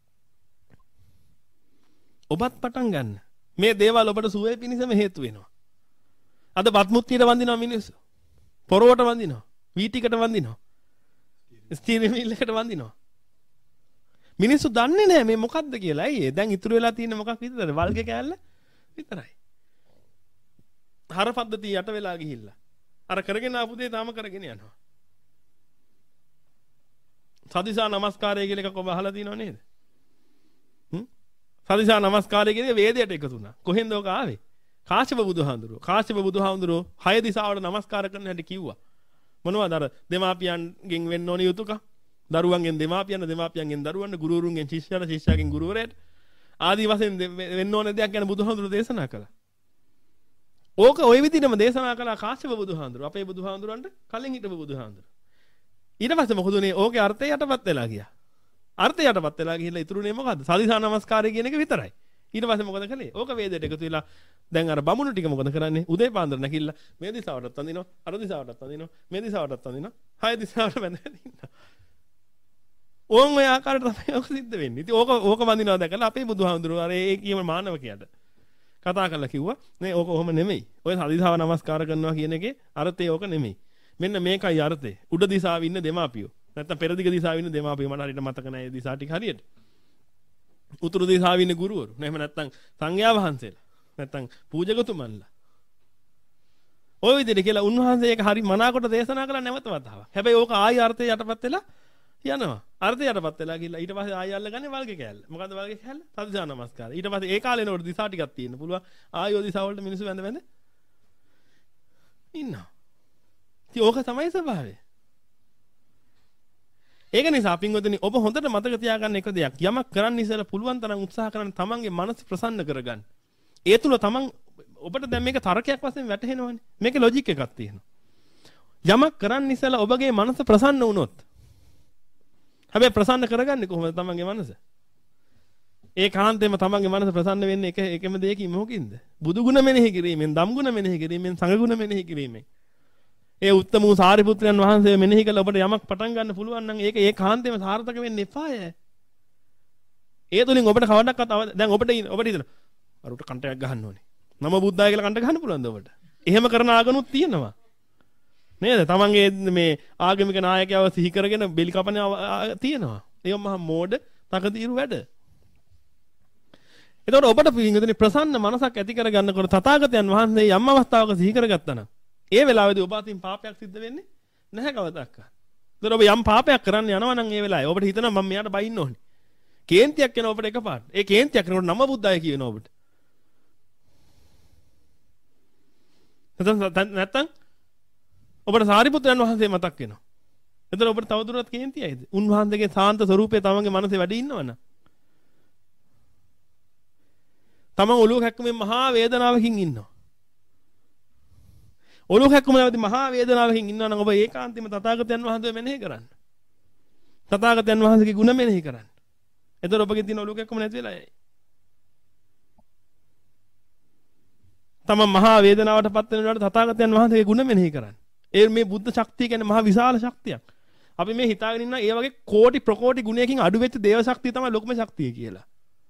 ඔබත් පටන් ගන්න. මේ දේවල් ඔබට සුවය පිණිසම හේතු වෙනවා. අද බත්මුත්තියට වඳිනවා මිනිස්සු. පොරවට වඳිනවා. වීටිකට වඳිනවා. ස්ටීරින් වීල් එකට වඳිනවා. මිනිස්සු දන්නේ නැහැ මේ මොකද්ද කියලා. අයියේ දැන් ඉතුරු වෙලා තියෙන මොකක් විතරද? වල්ගේ කෑල්ල විතරයි. හර පද්ධතිය යට වෙලා ගිහිල්ලා. අර කරගෙන ආපු දේ තාම කරගෙන යනවා. සදිසා නමස්කාරය කියලා එකක් ඔබ අහලා තියෙනව නේද? හ්ම්? සදිසා නමස්කාරය කියන්නේ වේදයට එකතු වුණා. කොහෙන්ද ඔක ආවේ? කාශ්‍යප බුදුහාඳුරෝ. කාශ්‍යප බුදුහාඳුරෝ හය දිසාවට නමස්කාර කරන හැටි කිව්වා. මොනවද අර දෙමාපියන්ගෙන් වෙන්න ඕන යුතුයකම්? දරුවන්ගෙන් දෙමාපියන්, දෙමාපියන්ගෙන් දරුවන්ට, ගුරුවරුන්ගෙන් ශිෂ්‍යයාට, ශිෂ්‍යයාගෙන් ගුරුවරයාට ආදී වශයෙන් වෙන්න ඕන දෙයක් ගැන බුදුහාඳුරෝ දේශනා කළා. ඕක ওই විදිහටම දේශනා කළා කාශ්‍යප බුදුහාඳුරෝ. අපේ බුදුහාඳුරන්ට කලින් හිටපු බුදුහාඳුරෝ. ඊට පස්සේ මොකද උනේ? ඕකේ අර්ථය යටපත් වෙලා ගියා. අර්ථය යටපත් වෙලා ගිහිල්ලා ඉතුරුනේ මොකද්ද? සදිසා නමස්කාරය කියන එක විතරයි. ඊට පස්සේ මොකද කළේ? ඕක වේදයට එකතු වෙලා දැන් අර බමුණු ටික මොකද කරන්නේ? උදේ පාන්දර නැගිටලා මේ දිසාවටත් වඳිනවා, අර දිසාවටත් වඳිනවා, මේ දිසාවටත් වඳිනවා, හය දිසාවට වැඳගෙන ඉන්නවා. ඕන් ඔය ආකාරයට තමයි ඕක සිද්ධ වෙන්නේ. ඉතින් ඕක ඕක වඳිනවා දැකලා අපේ බුදුහාමුදුරුවෝ අර ඒ කියම මානවකයාට කතා කරලා කිව්වා නේ ඕක ඔහොම නෙමෙයි. ඔය සදිසාව නමස්කාර කරනවා කියන එකේ අර්ථය ඕක නෙමෙයි. මෙන්න මේකයි අර්ථය. උඩ දිසාවේ ඉන්න දෙමාපියෝ. නැත්තම් පෙරදිග දිසාවේ ඉන්න දෙමාපියෝ මට හරියට මතක නැහැ ඒ දිසා ටික හරියට. උතුරු දිසාවේ ඉන්න ගුරුවරු. නැහෙම නැත්තම් සංඝයා වහන්සේලා. නැත්තම් පූජකතුමන්ලා. ඔය විදිහට කියලා උන්වහන්සේ ඒක හරි මනාකොට දේශනා කළා නැවත වතාවක්. හැබැයි ඕක ආයි අර්ථය යටපත් වෙලා යනවා. අර්ථය යටපත් වෙලා ගිහලා ඊට පස්සේ ආයි අල්ලගන්නේ වල්ගේ කෑල්ල. මොකද්ද වල්ගේ කෑල්ල? සදිසා නමස්කාරය. ඊට පස්සේ ඒ කාලේ නෝඩ දිසා ටිකක් තියෙන්න පුළුවන්. ආයි ඔය දිසා වලට මිනිස්සු වැඳ වැඳ ඉන්නවා. ඉතින් ඕක තමයි ස්වභාවය. ඒක නිසා පින්වතුනි ඔබ හොඳට මතක තියාගන්න එක දෙයක්. යමක් කරන්න ඉස්සෙල්ලා පුළුවන් තරම් උත්සාහ කරන්න තමන්ගේ මනස ප්‍රසන්න කරගන්න. ඒ තුල තමන් ඔබට දැන් මේක තර්කයක් වශයෙන් වැටහෙනවනේ. මේකේ ලොජික් එකක් තියෙනවා. යමක් කරන්න ඉස්සෙල්ලා ඔබගේ මනස ප්‍රසන්න වුණොත් හැබැයි ප්‍රසන්න කරගන්නේ කොහොමද තමන්ගේ මනස? ඒ කාන්තේම තමන්ගේ මනස ප්‍රසන්න වෙන්නේ එක එකම දෙයකින් මොකකින්ද? බුදු ගුණ මෙනෙහි කිරීමෙන්, ධම් ගුණ මෙනෙහි කිරීමෙන්, සංඝ ගුණ මෙනෙහි කිරීමෙන්. ඒ උත්තම වූ සාරිපුත්‍රයන් වහන්සේ මෙනෙහි කළ ඔබට යමක් පටන් ගන්න පුළුවන් නම් ඒක ඒ කාන්තේම සාර්ථක වෙන්න එපාය. ඒ තුලින් ඔබට කවදාවත් දැන් ඔබට ඔබට හිතන අරුට කන්ටයක් ගහන්න ඕනේ. නම බුද්ධාය කියලා කන්ට ගහන්න පුළුවන්ද ඔබට? එහෙම කරන ආගනුත් තියෙනවා. නේද? තමන්ගේ මේ ආගමික නායකයව සිහි කරගෙන බෙලි කපන තියෙනවා. ඒක මහා මෝඩ තකතිරු වැඩ. එතකොට ඔබට පිළිගන්නේ ප්‍රසන්න මනසක් ඇති කරගන්නකොට තථාගතයන් වහන්සේ යම් අවස්ථාවක සිහි කරගත්තා නම් ඒ වෙලාවේදී ඔබ අතින් පාපයක් සිද්ධ වෙන්නේ නැහැ කවදාවත්. ඒතර ඔබ යම් පාපයක් කරන්න යනවා නම් ඒ වෙලාවේ ඔබට හිතනවා මම මෙයාට බයින්න ඕනේ. කේන්තියක් එනවා ඔබට එකපාරට. ඒ කේන්තියක් එනකොට නම බුද්ධාය කියනවා ඔබට. නැත්තම් ඔබට සාරිපුත්‍රයන් වහන්සේ මතක් වෙනවා. එතන ඔබට තවදුරටත් කේන්තියයිද? උන්වහන්සේගේ සාන්ත ස්වરૂපය තමන්ගේ මනසේ වැඩි ඉන්නවනම්. තමන් ඔළුව කැක්කුමේ මහා වේදනාවකින් ඉන්නවා. ඔළුව කැක්කුමේදී මහා වේදනාවකින් ඉන්නවා නම් ඔබ ඒකාන්තයෙන්ම තථාගතයන් වහන්සේ මෙනෙහි කරන්න. තථාගතයන් වහන්සේගේ ගුණ මෙනෙහි කරන්න. එතකොට ඔබගේ තියෙන ඔළුව කැක්කුම නැති වෙලා යයි. තමන් මහා වේදනාවටපත් වෙනකොට තථාගතයන් වහන්සේගේ ගුණ මෙනෙහි කරන්න. ඒ මේ බුද්ධ ශක්තිය කියන්නේ මහා විශාල ශක්තියක්. අපි මේ හිතාගෙන ඉන්න ඒ වගේ කෝටි ප්‍රකෝටි ගුණයකින් අඩු වෙච්ච දේව ශක්තිය තමයි ලොකුම ශක්තිය කියලා.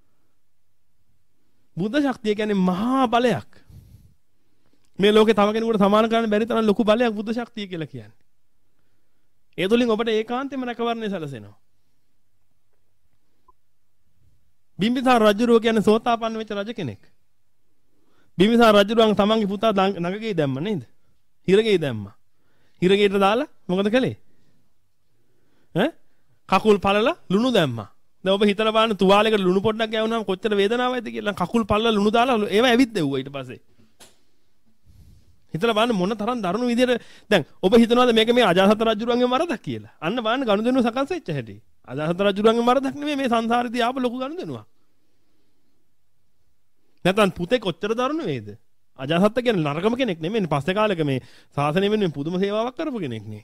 බුද්ධ ශක්තිය කියන්නේ මහා බලයක්. මේ ලෝකේ තව කෙනෙකුට සමාන කරන්න බැරි තරම් ලොකු බලයක් බුද්ධ ශක්තිය කියලා කියන්නේ. ඒ තුලින් ඔබට ඒකාන්තයෙන්ම රැකවරණය සැලසෙනවා. බිම්බිසාර රජුරුව කියන්නේ සෝතාපන්න වෙච්ච රජ කෙනෙක්. බිම්බිසාර රජුරුවන් තමන්ගේ පුතා නගගේ දැම්ම නේද? හිරගේ දැම්මා. හිරගේට දාලා මොකද කළේ? ඈ කකුල් පළලා ලුණු දැම්මා. දැන් ඔබ හිතලා බලන්න තුවාලයකට ලුණු පොඩ්ඩක් ගෑවුනම කොච්චර වේදනාවක්ද කියලා. කකුල් පළලා ලුණු දාලා ඒව ඇවිද්දෙව්වා ඊට පස්සේ. හිතලා බලන්න මොන තරම් දරුණු විදියට දැන් ඔබ හිතනවාද මේක මේ අජාසත් රජුරුවන්ගේ වරදක් කියලා? අන්න බලන්න ගනුදෙනුව සකස් වෙච්ච හැටි. අජාසත් රජුරුවන්ගේ වරදක් නෙමෙයි මේ සංසාරේදී ආපු ලොකු ගනුදෙනුවක්. නැත්නම් පුතේ කොච්චර දරුණු වේද? අජාසත් කියන්නේ නරකම කෙනෙක් නෙමෙයි. පස්සේ කාලෙක මේ ශාසනය වෙනුවෙන් පුදුම සේවාවක් කරපු කෙනෙක් නේ.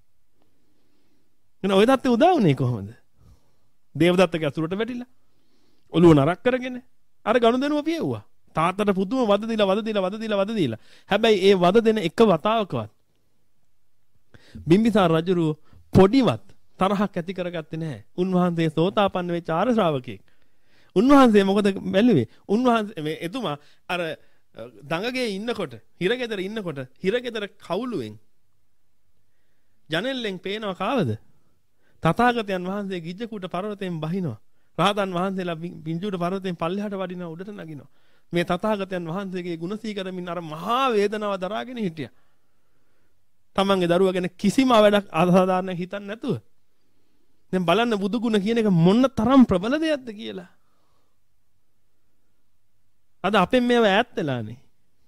එන ඔය දත්තේ උදා වුණේ කොහොමද? දේවදත්තගේ අසුරට වැටිලා. ඔළුව නරක් කරගෙන අර ගනුදෙනුව පියෙව්වා. තාත්තට පුදුම වද දීලා වද දීලා වද දීලා වද දීලා. හැබැයි ඒ වද දෙන එක වතාවකවත් බිම්බිසාර රජුරුව පොඩිවත් තරහක් ඇති කරගත්තේ නැහැ. උන්වහන්සේ සෝතාපන්න වෙච්ච ආර්ය ශ්‍රාවකෙක්. උන්වහන්සේ මොකද බැලුවේ? උන්වහන්සේ මේ එතුමා අර දඟගේ ඉන්නකොට, හිරගෙදර ඉන්නකොට, හිරගෙදර කවුළුවෙන් ජනෙල්ලෙන් පේනවා කාවද? තථාගතයන් වහන්සේ ගිජ්ජකූට පර්වතයෙන් බහිනවා. රහතන් වහන්සේලා පිංචුට පර්වතයෙන් පල්ලෙහාට වඩිනවා, උඩට නගිනවා. මේ තථාගතයන් වහන්සේගේ ගුණ සීකරමින් අර මහා වේදනාව දරාගෙන හිටියා. තමන්ගේ දරුවා ගැන කිසිම වැඩක් අසාධාරණයක් හිතන්නේ නැතුව. දැන් බලන්න බුදු ගුණ කියන එක මොන තරම් ප්‍රබල දෙයක්ද කියලා. අද අපෙන් මේව ඈත් වෙලානේ.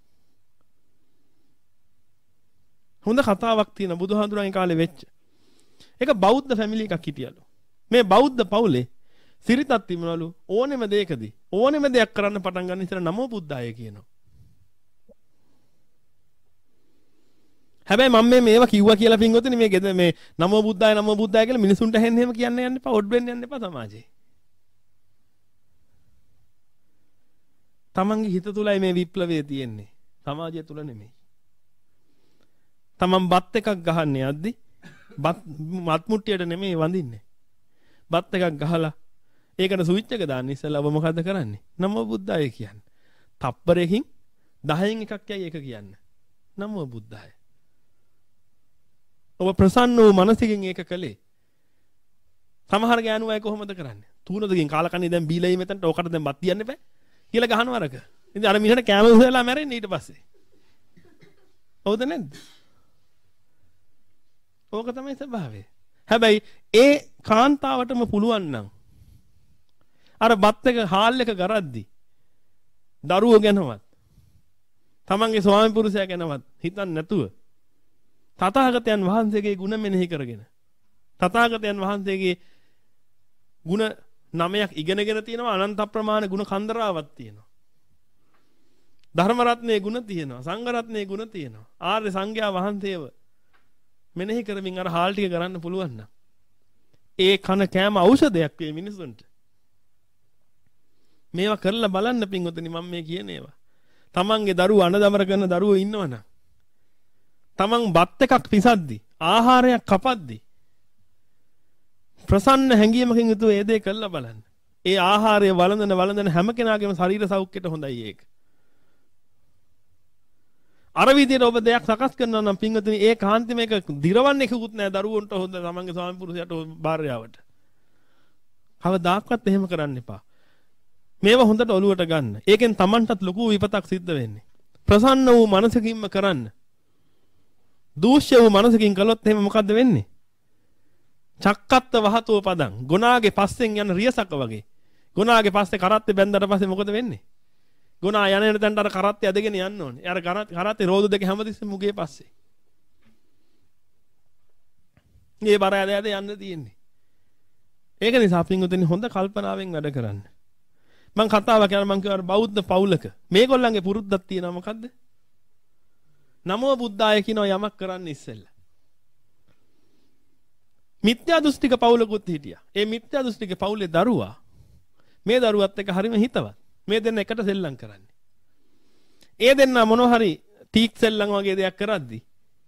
හොඳ කතාවක් තියෙන බුදුහාඳුරන්ගේ කාලේ වෙච්ච. ඒක බෞද්ධ ෆැමිලි එකක් හිටියලු. මේ බෞද්ධ පවුලේ සිරිතක් තිබුණලු ඕනෙම දෙයකදී ඕනෙම දෙයක් කරන්න පටන් ගන්න ඉතල නමෝ බුද්ධාය කියනවා. හැබැයි මම මේ මේවා කිව්වා කියලා පින්වතුනි මේ ගෙද මේ නමෝ බුද්ධාය නමෝ බුද්ධාය කියලා මිනිසුන්ට ඇහෙන්න එහෙම කියන්න යන්න එපා. ඔඩ් වෙන්න යන්න එපා සමාජේ. තමන්ගේ හිත තුලයි මේ විප්ලවය තියෙන්නේ. සමාජය තුල නෙමෙයි. තමන් බත් එකක් ගහන්නේ යද්දි බත් මත් මුට්ටියට නෙමෙයි වඳින්නේ. බත් එකක් ගහලා ඒකට ස්විච් එක දාන්න ඉස්සෙල්ලා ඔබ මොකද්ද කරන්නේ? නමෝ බුද්ධාය කියන්නේ. තප්පරයකින් දහයෙන් එකක් යයි ඒක කියන්න. නමෝ බුද්ධාය. ඔබ ප්‍රසන්න වූ මනසකින් ඒක කළේ. සමහර ගෑනු අය කොහොමද කරන්නේ? තුනදකින් කාලකන්ණි දැන් බීලයි මෙතනට ඔකට දැන් බත් තියන්න එපා කියලා ගහනවරක. ඉතින් අර මිනිහට කැම උසලා මැරෙන්නේ ඊට පස්සේ. හවුද නැද්ද? ඕක තමයි ස්වභාවය. හැබැයි ඒ කාන්තාවටම පුළුවන් නම් අර බත් එක හාල් එක ගරද්දි දරුවෝ ගැනවත් තමන්ගේ ස්වාමි පුරුෂයා ගැනවත් හිතන්නේ නැතුව තථාගතයන් වහන්සේගේ ගුණ මෙනෙහි කරගෙන තථාගතයන් වහන්සේගේ ගුණ නමයක් ඉගෙනගෙන තියෙනවා. අනන්ත ප්‍රමාණ ගුණ කන්දරාවක් තියෙනවා. ධර්ම රත්නයේ ගුණ තියෙනවා. සංඝ රත්නයේ ගුණ තියෙනවා. ආර්ය සංඝයා වහන්සේව මෙනෙහි කරමින් අර හාල් ටික ගන්න පුළුවන් නම් ඒ කන කෑම ඖෂධයක් වේ මිනිසුන්ට. මේවා කරලා බලන්න පින්වතුනි මම මේ කියන ඒවා. තමන්ගේ දරුවෝ අනදමර කරන දරුවෝ ඉන්නවනම් තමන් බත් එකක් පිසද්දි ආහාරයක් කපද්දි ප්‍රසන්න හැඟීමකින් යුතුව ඒ දේ කරලා බලන්න. ඒ ආහාරය වළඳන වළඳන හැම කෙනාගේම ශරීර සෞඛ්‍යයට හොඳයි ඒක. අර විදිහට ඔබ දෙයක් සකස් කරනවා නම් පින්වතුනි ඒ කාන්ති මේක දිරවන්නේ කිකුත් නෑ දරුවන්ට හොඳ තමන්ගේ ස්වාමි පුරුෂයාට භාර්යාවට. කවදාක්වත් එහෙම කරන්න එපා. මේවා හොඳට ඔලුවට ගන්න. ඒකෙන් තමන්ටත් ලොකු විපතක් සිද්ධ වෙන්නේ. ප්‍රසන්න වූ මනසකින්ම කරන්න. දූෂ්‍ය වූ මනසකින් කළොත් එහෙම මොකද්ද වෙන්නේ? චක්කත්ත වහතෝ පදං. ගුණාගේ පස්සෙන් යන රියසක වගේ. ගුණාගේ පස්සේ කරත්තේ බැන්දට පස්සේ මොකද වෙන්නේ? ගුණා යන යන තැනට අර කරත්තේ ඇදගෙන යන්න ඕනේ. අර කරත්තේ රෝද දෙක හැමතිස්සෙම මුගේ පස්සේ. මේ බර ඇද ඇද යන්න තියෙන්නේ. ඒක නිසා පින්වතුනි හොඳ කල්පනාවෙන් වැඩ කරන්න. මම කතාවක් කරන මම කියවර බෞද්ධ පවුලක මේගොල්ලන්ගේ පුරුද්දක් තියෙනවා මොකද්ද? නමෝ බුද්ධාය කියනවා යමක් කරන්න ඉස්සෙල්ලා. මිත්‍යා දෘෂ්ටික පවුලකුත් හිටියා. ඒ මිත්‍යා දෘෂ්ටික පවුලේ දරුවා මේ දරුවත් එක්ක හරිම හිතවත්. මේ දෙන්න එකට සෙල්ලම් කරන්නේ. ඒ දෙන්න මොනවා හරි ටීක් සෙල්ලම් වගේ දෙයක් කරද්දි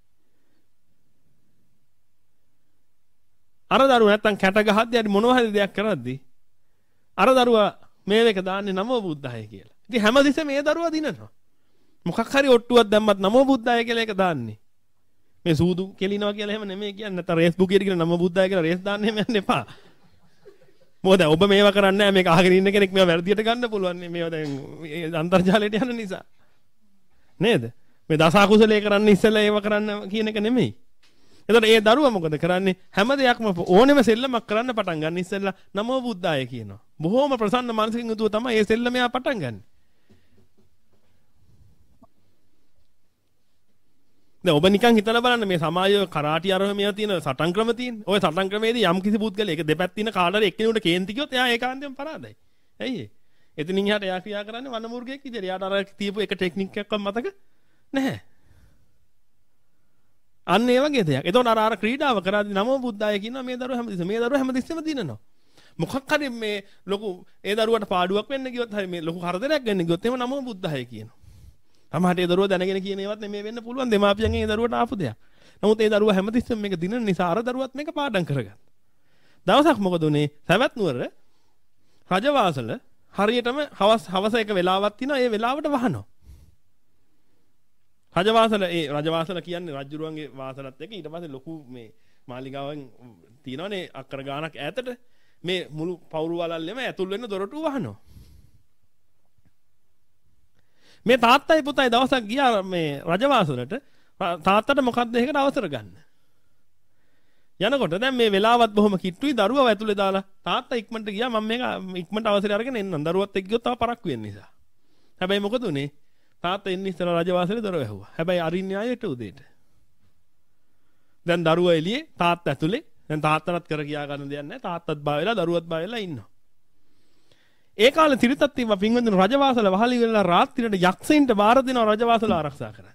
අර දරුවා නැත්තම් කැට ගහද්දි හරි මොනවා හරි දෙයක් කරද්දි අර දරුවා මේ එක දාන්නේ නමෝ බුද්ධාය කියලා. ඉතින් හැමදෙස්සෙම මේ දරුවා දිනනවා. මොකක් හරි ඔට්ටුවක් දැම්මත් නමෝ බුද්ධාය කියලා එක දාන්නේ. මේ සූදු කෙලිනවා කියලා එහෙම නෙමෙයි කියන්නේ. නැත්නම් රේස් බුකියට කියන නමෝ බුද්ධාය කියලා රේස් දාන්න එහෙම යන්න එපා. මොකද ඔබ මේවා කරන්නේ නැහැ. මේක අහගෙන ඉන්න කෙනෙක් මේවා වැරදියට ගන්න පුළුවන්. මේවා දැන් අන්තර්ජාලයට යන නිසා. නේද? මේ දස අකුසලයේ කරන්න ඉස්සෙල්ලා ඒව කරන්න කියන එක නෙමෙයි. එතකොට ඒ දරුවා මොකද කරන්නේ? හැම දෙයක්ම ඕනෙම සෙල්ලමක් කරන්න පටන් ගන්න ඉස්සෙල්ලා නමෝ බුද්ධාය කියනවා. බොහොම ප්‍රසන්න මනසකින් යුතුව තමයි මේ සෙල්ලම එයා පටන් ගන්න. දැන් ඔබ නිකන් හිතලා බලන්න මේ සමාජයේ කරාටි ආරෝහණය තියෙන සටන් ක්‍රම තියෙන්නේ. ඔය සටන් ක්‍රමේදී යම් කිසි පුද්ගලයෙක් ඒක දෙපැත්ත තියෙන කාඩර එක්කෙනෙකුට කේන්ති කිව්වොත් එයා ඒකාන්තයෙන් පරාදයි. ඇයි ඒ? එතනින් එහාට එයා ක්‍රියා කරන්නේ වනමුර්ගයෙක් විදියට. එයාට අර තියපු එක ටෙක්නික් එකක්වත් මතක නැහැ. අන්න ඒ වගේ දෙයක්. එතකොට අර අර ක්‍රීඩාව කරද්දී නමෝ බුද්ධාය කියනවා මේ දරුවා හැමතිස්සෙම මේ දරුවා හැමතිස්සෙම දිනනවා. මොකක් හරි මේ ලොකු ඒ දරුවට පාඩුවක් වෙන්න ගියොත් හරි මේ ලොකු කරදරයක් වෙන්න ගියොත් එහෙම නමෝ බුද්ධාය කියනවා. අමාට ඒ දරුවා දැනගෙන කියන ඒවත් නෙමෙයි වෙන්න පුළුවන් දෙමාපියන්ගෙන් ඒ දරුවට ආපු දෙයක්. නමුත් ඒ දරුවා හැමතිස්සෙම මේක දිනන නිසා අර දරුවත් මේක පාඩම් කරගත්තා. දවසක් මොකද උනේ? සවැත් නුවර රජවාසල හරියටම හවස් හවස එක වෙලාවක් තියෙනවා. ඒ වෙලාවට වහනවා. රජවාසල ඒ රජවාසල කියන්නේ රජුරුවන්ගේ වාසලත් එක්ක ඊට පස්සේ ලොකු මේ මාලිගාවෙන් තියෙනවනේ අක්කර ගානක් ඈතට මේ මුළු පවුරු වලල්ලෙම ඇතුල් වෙන්න දොරටු වහනවා. මේ තාත්තයි පුතයි දවසක් ගියා මේ රජවාසලට. තාත්තට මොකද්ද ඒකට අවසර ගන්න. යනකොට දැන් මේ වෙලාවත් බොහොම කිට්ටුයි දරුවව ඇතුලේ දාලා තාත්තා ඉක්මනට ගියා මම මේක ඉක්මනට අවසරය අරගෙන එන්නම්. දරුවත් එක්ක ගියොත් තව පරක්කු වෙන නිසා. හැබැයි මොකද උනේ? තාත්තා ඉන්න ඉස්සර රජවාසලේ දොර වැහුවා. හැබැයි අරින්නේ ආයෙට උදේට. දැන් දරුවා එළියේ තාත්තා ඇතුලේ. දැන් තාත්තටත් කර කියා ගන්න දෙයක් නැහැ. තාත්තත් බය වෙලා දරුවත් බය වෙලා ඉන්නවා. ඒ කාලේ තිරිතත් තිබ්බා පින්වන්දුන රජවාසල වහලි වෙලා රාත්‍රියට යක්ෂයින්ට බාර දෙනවා රජවාසල ආරක්ෂා කරන්න.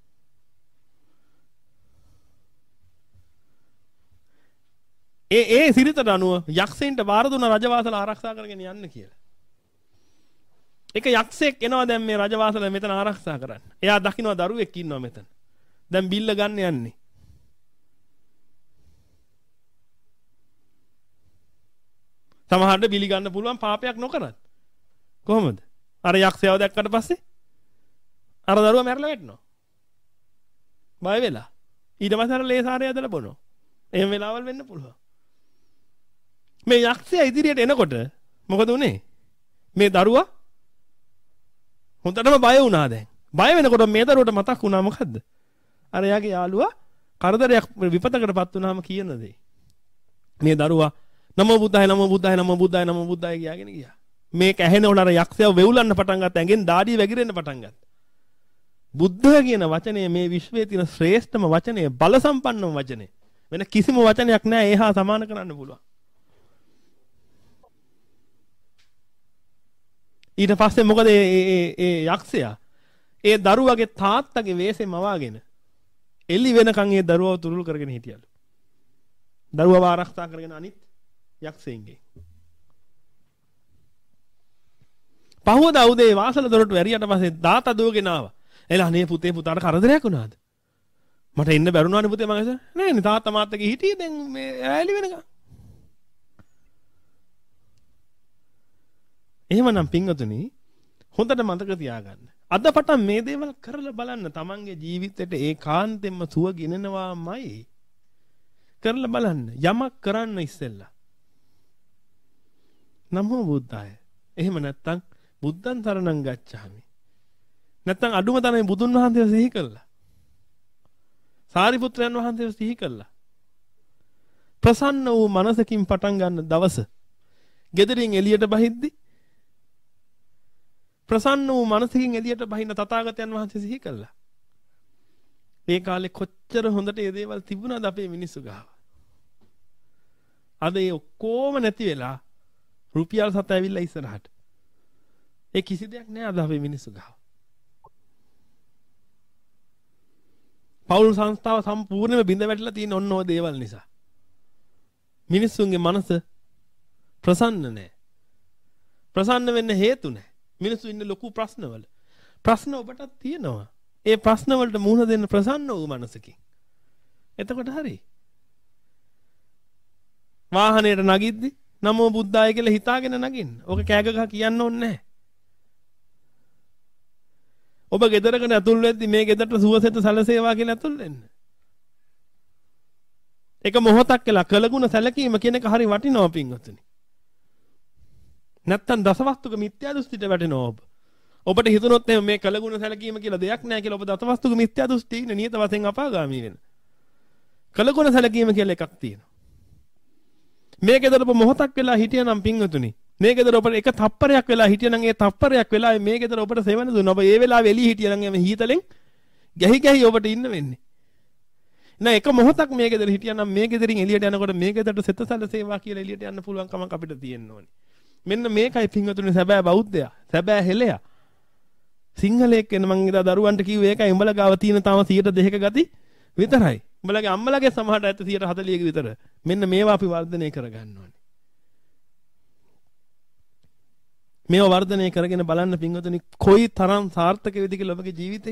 ඒ ඒ සිරිතට අනුව යක්ෂයින්ට බාර දුන්න රජවාසල ආරක්ෂා කරගෙන යන්න කියලා. එක යක්ෂයෙක් එනවා දැන් මේ රජවාසල මෙතන ආරක්ෂා කරන්න. එයා දකින්න දරුවෙක් ඉන්නවා මෙතන. දැන් බිල්ල ගන්න යන්නේ. සමහරට බිලි ගන්න පුළුවන් පාපයක් නොකරත්. කොහොමද? අර යක්ෂයව දැක්කට පස්සේ අර දරුවා මැරලා වැටෙනවා. බය වෙලා. ඊට පස්සේ අර ලේසාරය ඇදලා බොනවා. එහෙම වෙලාවල් වෙන්න පුළුවන්. මේ යක්ෂයා ඉදිරියට එනකොට මොකද උනේ? මේ දරුවා හොඳටම බය වුණා දැන්. බය වෙනකොට මේ දරුවට මතක් වුණා මොකද්ද? අර එයාගේ යාළුවා කරදරයක් විපතකටපත් වුණාම කියන දේ. මේ දරුවා නමෝ බුද්ධාය නමෝ බුද්ධාය නමෝ බුද්ධාය නමෝ බුද්ධාය කියලාගෙන ගියා. මේක ඇහෙනකොට අර යක්ෂයව වෙවුලන්න පටන් ගත්තා. ඇඟෙන් දාඩිය වැగిරෙන්න පටන් ගත්තා. බුද්ධ කියන වචනේ මේ විශ්වයේ තියෙන ශ්‍රේෂ්ඨම වචනේ, බල සම්පන්නම වචනේ. වෙන කිසිම වචනයක් නැහැ ඒහා සමාන කරන්න පුළුවන්. ඊට පස්සේ මොකද ඒ ඒ ඒ යක්ෂයා ඒ දරුවගේ තාත්තගේ වෙස්ෙම වවාගෙන එළි වෙනකන් ඒ දරුවව තුරුල් කරගෙන හිටියලු. දරුවව ආරක්ෂා කරගෙන අනිත් යක්ෂයන්ගේ. පහවදා උදේ වාසල දොරටු ඇරියට පස්සේ තාත්තා දුවගෙන ආවා. එලා අනේ පුතේ පුතාට කරදරයක් වුණාද? මට එන්න බැරුණානේ පුතේ මම කිව්වා. නෑ නේ තාත්තා මාත් එක්ක හිටියේ දැන් මේ ඇලි වෙනකන්. එහෙමනම් පින්වතුනි හොඳට මතක තියාගන්න. අද පටන් මේ දේවල් කරලා බලන්න තමන්ගේ ජීවිතේට ඒකාන්තයෙන්ම සුව ගෙනනවාමයි. කරලා බලන්න. යමක් කරන්න ඉස්සෙල්ලා. නමෝ බුද්ධාය. එහෙම නැත්තම් බුද්ධං සරණං ගච්ඡාමි. නැත්තම් අඩුම තරමේ බුදුන් වහන්සේව සිහි කළා. සාරිපුත්‍රයන් වහන්සේ සිහි කළා. ප්‍රසන්න වූ මනසකින් පටන් ගන්න දවස. ගෙදරින් එළියට බහිද්දි ප්‍රසන්න වූ මනසකින් එළියට බහින්න තථාගතයන් වහන්සේ සිහි කළා. මේ කාලේ කොච්චර හොඳට මේ දේවල් තිබුණාද අපේ මිනිස්සු ගාව. අද ඒ ඔක්කොම නැති වෙලා රුපියල් සත ඇවිල්ලා ඉස්සරහට. ඒ කිසි දෙයක් නෑ අද අපේ මිනිස්සු ගාව. පෞල් සංස්ථාව සම්පූර්ණයෙන්ම බිඳ වැටිලා තියෙන ඔන්න ඔය දේවල් නිසා. මිනිස්සුන්ගේ මනස ප්‍රසන්න නෑ. ප්‍රසන්න වෙන්න හේතු නෑ. මිනිස්සු ඉන්නේ ලොකු ප්‍රශ්නවල. ප්‍රශ්න ඔබටත් තියෙනවා. ඒ ප්‍රශ්න වලට මුහුණ දෙන්න ප්‍රසන්න වූ මනසකින්. එතකොට හරි. වාහනේට නගිද්දි නමෝ බුද්ධාය කියලා හිතාගෙන නගින්න. ඔක කෑග ගහ කියන්න ඕනේ නැහැ. ඔබ ගෙදරකට ඇතුල් වෙද්දි මේ ගෙදරට සුවසෙත සැලසේවා කියලා ඇතුල් වෙන්න. එක මොහොතක් කියලා කළගුණ සැලකීම කියන එක හරි වටිනවා පින්වතුනි. නැත්තම් දසවස්තුක මිත්‍යා දෘෂ්ටියට වැටෙනවා ඔබ. ඔබට හිතුනොත් එහෙනම් මේ කළගුණ සැලකීම කියලා දෙයක් නැහැ කියලා ඔබ දසවස්තුක මිත්‍යා දෘෂ්ටියේ ඉන්න නියත වශයෙන් අපාගාමී වෙන. කළගුණ සැලකීම කියලා එකක් තියෙනවා. මේ ගෙදර ඔබ මොහොතක් වෙලා හිටියනම් පින්වතුනි මේ ගෙදර ඔබට එක තප්පරයක් වෙලා හිටියනම් ඒ තප්පරයක් වෙලාවේ මේ ගෙදර ඔබට සෙවණ දුන්නා. ඔබ ඒ වෙලාවේ එළිය හිටියනම් එමෙ හීතලෙන් ගැහි ගැහි ඔබට ඉන්න වෙන්නේ. නෑ එක මොහොතක් මේ ගෙදර හිටියනම් මේ ගෙදරින් එළියට යනකොට මේ ගෙදරට සෙතසල සේවා කියලා එළියට යන්න පුළුවන් කමක් අපිට තියෙන්න ඕනේ. මෙන්න මේකයි පින්වතුනි සැබෑ බෞද්ධයා. සැබෑ හෙළයා. සිංහලෙක් වෙන මං ඉදා දරුවන්ට කිව්වේ ඒකයි උඹලා ගාව තියෙන තාම සියයට දෙකක ගති විතරයි. උඹලගේ අම්මලාගේ සමහරට ඇත්ත සියයට හතළිහක විතර. මෙන්න මේවා අපි වර්ධනය කරගන්න ඕනේ. මේවා වර්ධනය කරගෙන බලන්න පින්වතුනි කොයි තරම් සාර්ථක වේද කියලා ඔබගේ ජීවිතේ.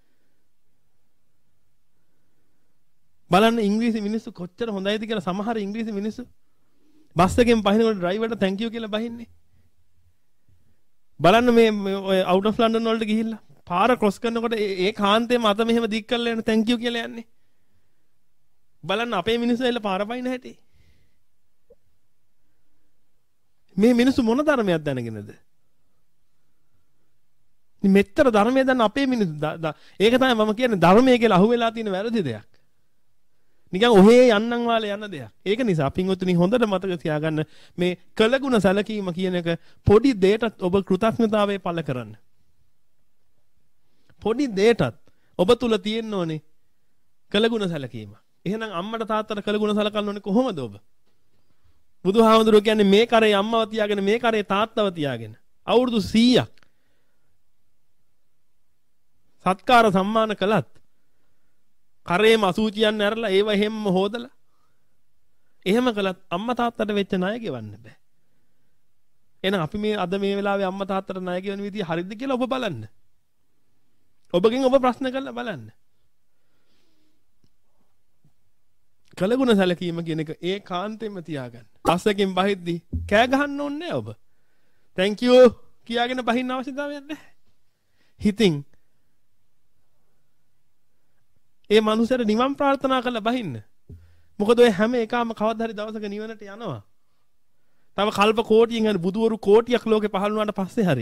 බලන්න ඉංග්‍රීසි මිනිස්සු කොච්චර හොඳයිද කියලා. සමහර ඉංග්‍රීසි මිනිස්සු බස් එකෙන් පහිනකොට ඩ්‍රයිවර්ට thank you කියලා බහින්නේ. බලන්න මේ ඔය out of London වලට ගිහිල්ලා පාර ක්‍රොස් කරනකොට ඒ කාන්තේම අත මෙහෙම දික් කරලා යන thank you කියලා යන්නේ. බලන්න අපේ මිනිස්සු එල්ල පාර පයින් හැටි. මේ මිනිස්සු මොන ධර්මයක් දැනගෙනද? මෙච්චර ධර්මය දැන් අපේ මිනිස්සු ඒක තමයි මම කියන්නේ ධර්මය කියලා අහුවෙලා තියෙන වැරදි දෙයක්. නිකන් ඔහේ යන්නම් වාලේ යන දෙයක්. ඒක නිසා පින්වතුනි හොඳට මතක තියාගන්න මේ කළගුණ සැලකීම කියන එක පොඩි දෙයටත් ඔබ කෘතඥතාවය පළ කරන්න. පොඩි දෙයටත් ඔබ තුල තියෙන්න ඕනේ කළගුණ සැලකීම. එහෙනම් අම්මට තාත්තට කළගුණ සැලකන්න ඕනේ කොහොමද ඔබ? බුදුහාමුදුරුවෝ කියන්නේ මේ කරේ අම්මව තියාගෙන මේ කරේ තාත්තව තියාගෙන අවුරුදු සීයක් සත්කාර සම්මාන කළත් කරේම අසූචියන් ඇරලා ඒව හැම හොදලා එහෙම කළත් අම්මා තාත්තට වෙච්ච ණය ගෙවන්න බෑ. එහෙනම් අපි මේ අද මේ වෙලාවේ අම්මා තාත්තට ණය ගෙවන විදිය හරියද කියලා ඔබ බලන්න. ඔබගෙන් ඔබ ප්‍රශ්න කරලා බලන්න. කළගුණ සැලකීම කියන එක ඒකාන්තයෙන්ම තියාගන්න. පස්සකින් බහිද්දි කෑ ගහන්න ඕනේ නැහැ ඔබ. thank you කියාගෙන බහින්න අවශ්‍යතාවයක් නැහැ. හිතින් ඒ මනුස්සයාට නිවන් ප්‍රාර්ථනා කරලා බහින්න. මොකද ඔය හැම එකම කවදා හරි දවසක නිවනට යනවා. තව කල්ප කෝටියෙන් හරි බුදුවරු කෝටියක් ලෝකේ පහළ වුණාට පස්සේ හරි.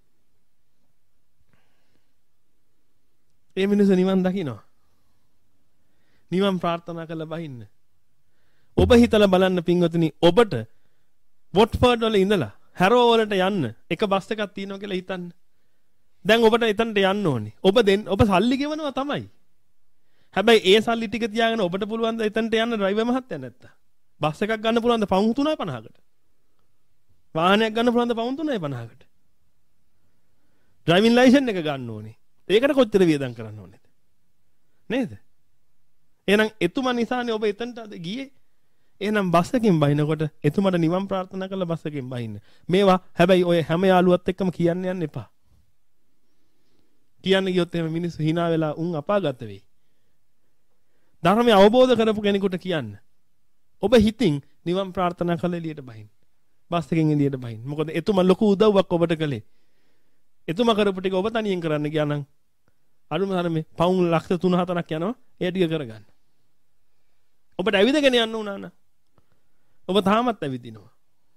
ඒ මිනිස්සු නිවන් දකින්නවා. නිවන් ප්‍රාර්ථනා කරලා බහින්න. ඔබ හිතලා බලන්න පින්වතුනි ඔබට වොට්ෆර්ඩ් වල ඉඳලා හැරෝ වලට යන්න එක බස් එකක් තියෙනවා කියලා හිතන්න. දැන් ඔබට එතනට යන්න ඕනේ. ඔබ දෙන්න ඔබ සල්ලි ගෙවනවා තමයි. හැබැයි ඒ සල්ලි ටික තියාගෙන ඔබට පුළුවන් ද එතනට යන්න ඩ්‍රයිවර් මහත්තයා නැත්තම්. බස් එකක් ගන්න පුළුවන් ද පවුන් තුනයි පනහකට. වාහනයක් ගන්න පුළුවන් ද පවුන් තුනයි පනහකට. ඩ්‍රයිවිං ලයිසන් එක ගන්න ඕනේ. ඒකට කොච්චර වියදම් කරන්න ඕනේද? නේද? එහෙනම් එතුමා නිසානේ ඔබ එතනට ගියේ. එහෙනම් බස් එකකින් බහිනකොට එතුමාට නිවන් ප්‍රාර්ථනා කරලා බස් එකකින් බහින්න. මේවා හැබැයි ඔය හැම යාළුවත් එක්කම කියන්න යන්න එපා. කියන්න ගියොත් එහෙම මිනිස්සු hina වෙලා උන් අපාගත වෙයි. ධර්මය අවබෝධ කරපු කෙනෙකුට කියන්න. ඔබ හිතින් නිවන් ප්‍රාර්ථනා කරලා එළියට බහින්න. බස් එකෙන් එළියට බහින්න. මොකද එතුමා ලොකු උදව්වක් ඔබට කළේ. එතුමා කරපු ටික ඔබ තනියෙන් කරන්න ගියා නම් අරුම තරමේ පවුන් ලක්ෂ තුන හතරක් යනවා ඒ ටික කරගන්න. ඔබට ඇවිදගෙන යන්න උනා නම් ඔබ තාමත් ඇවිදිනවා.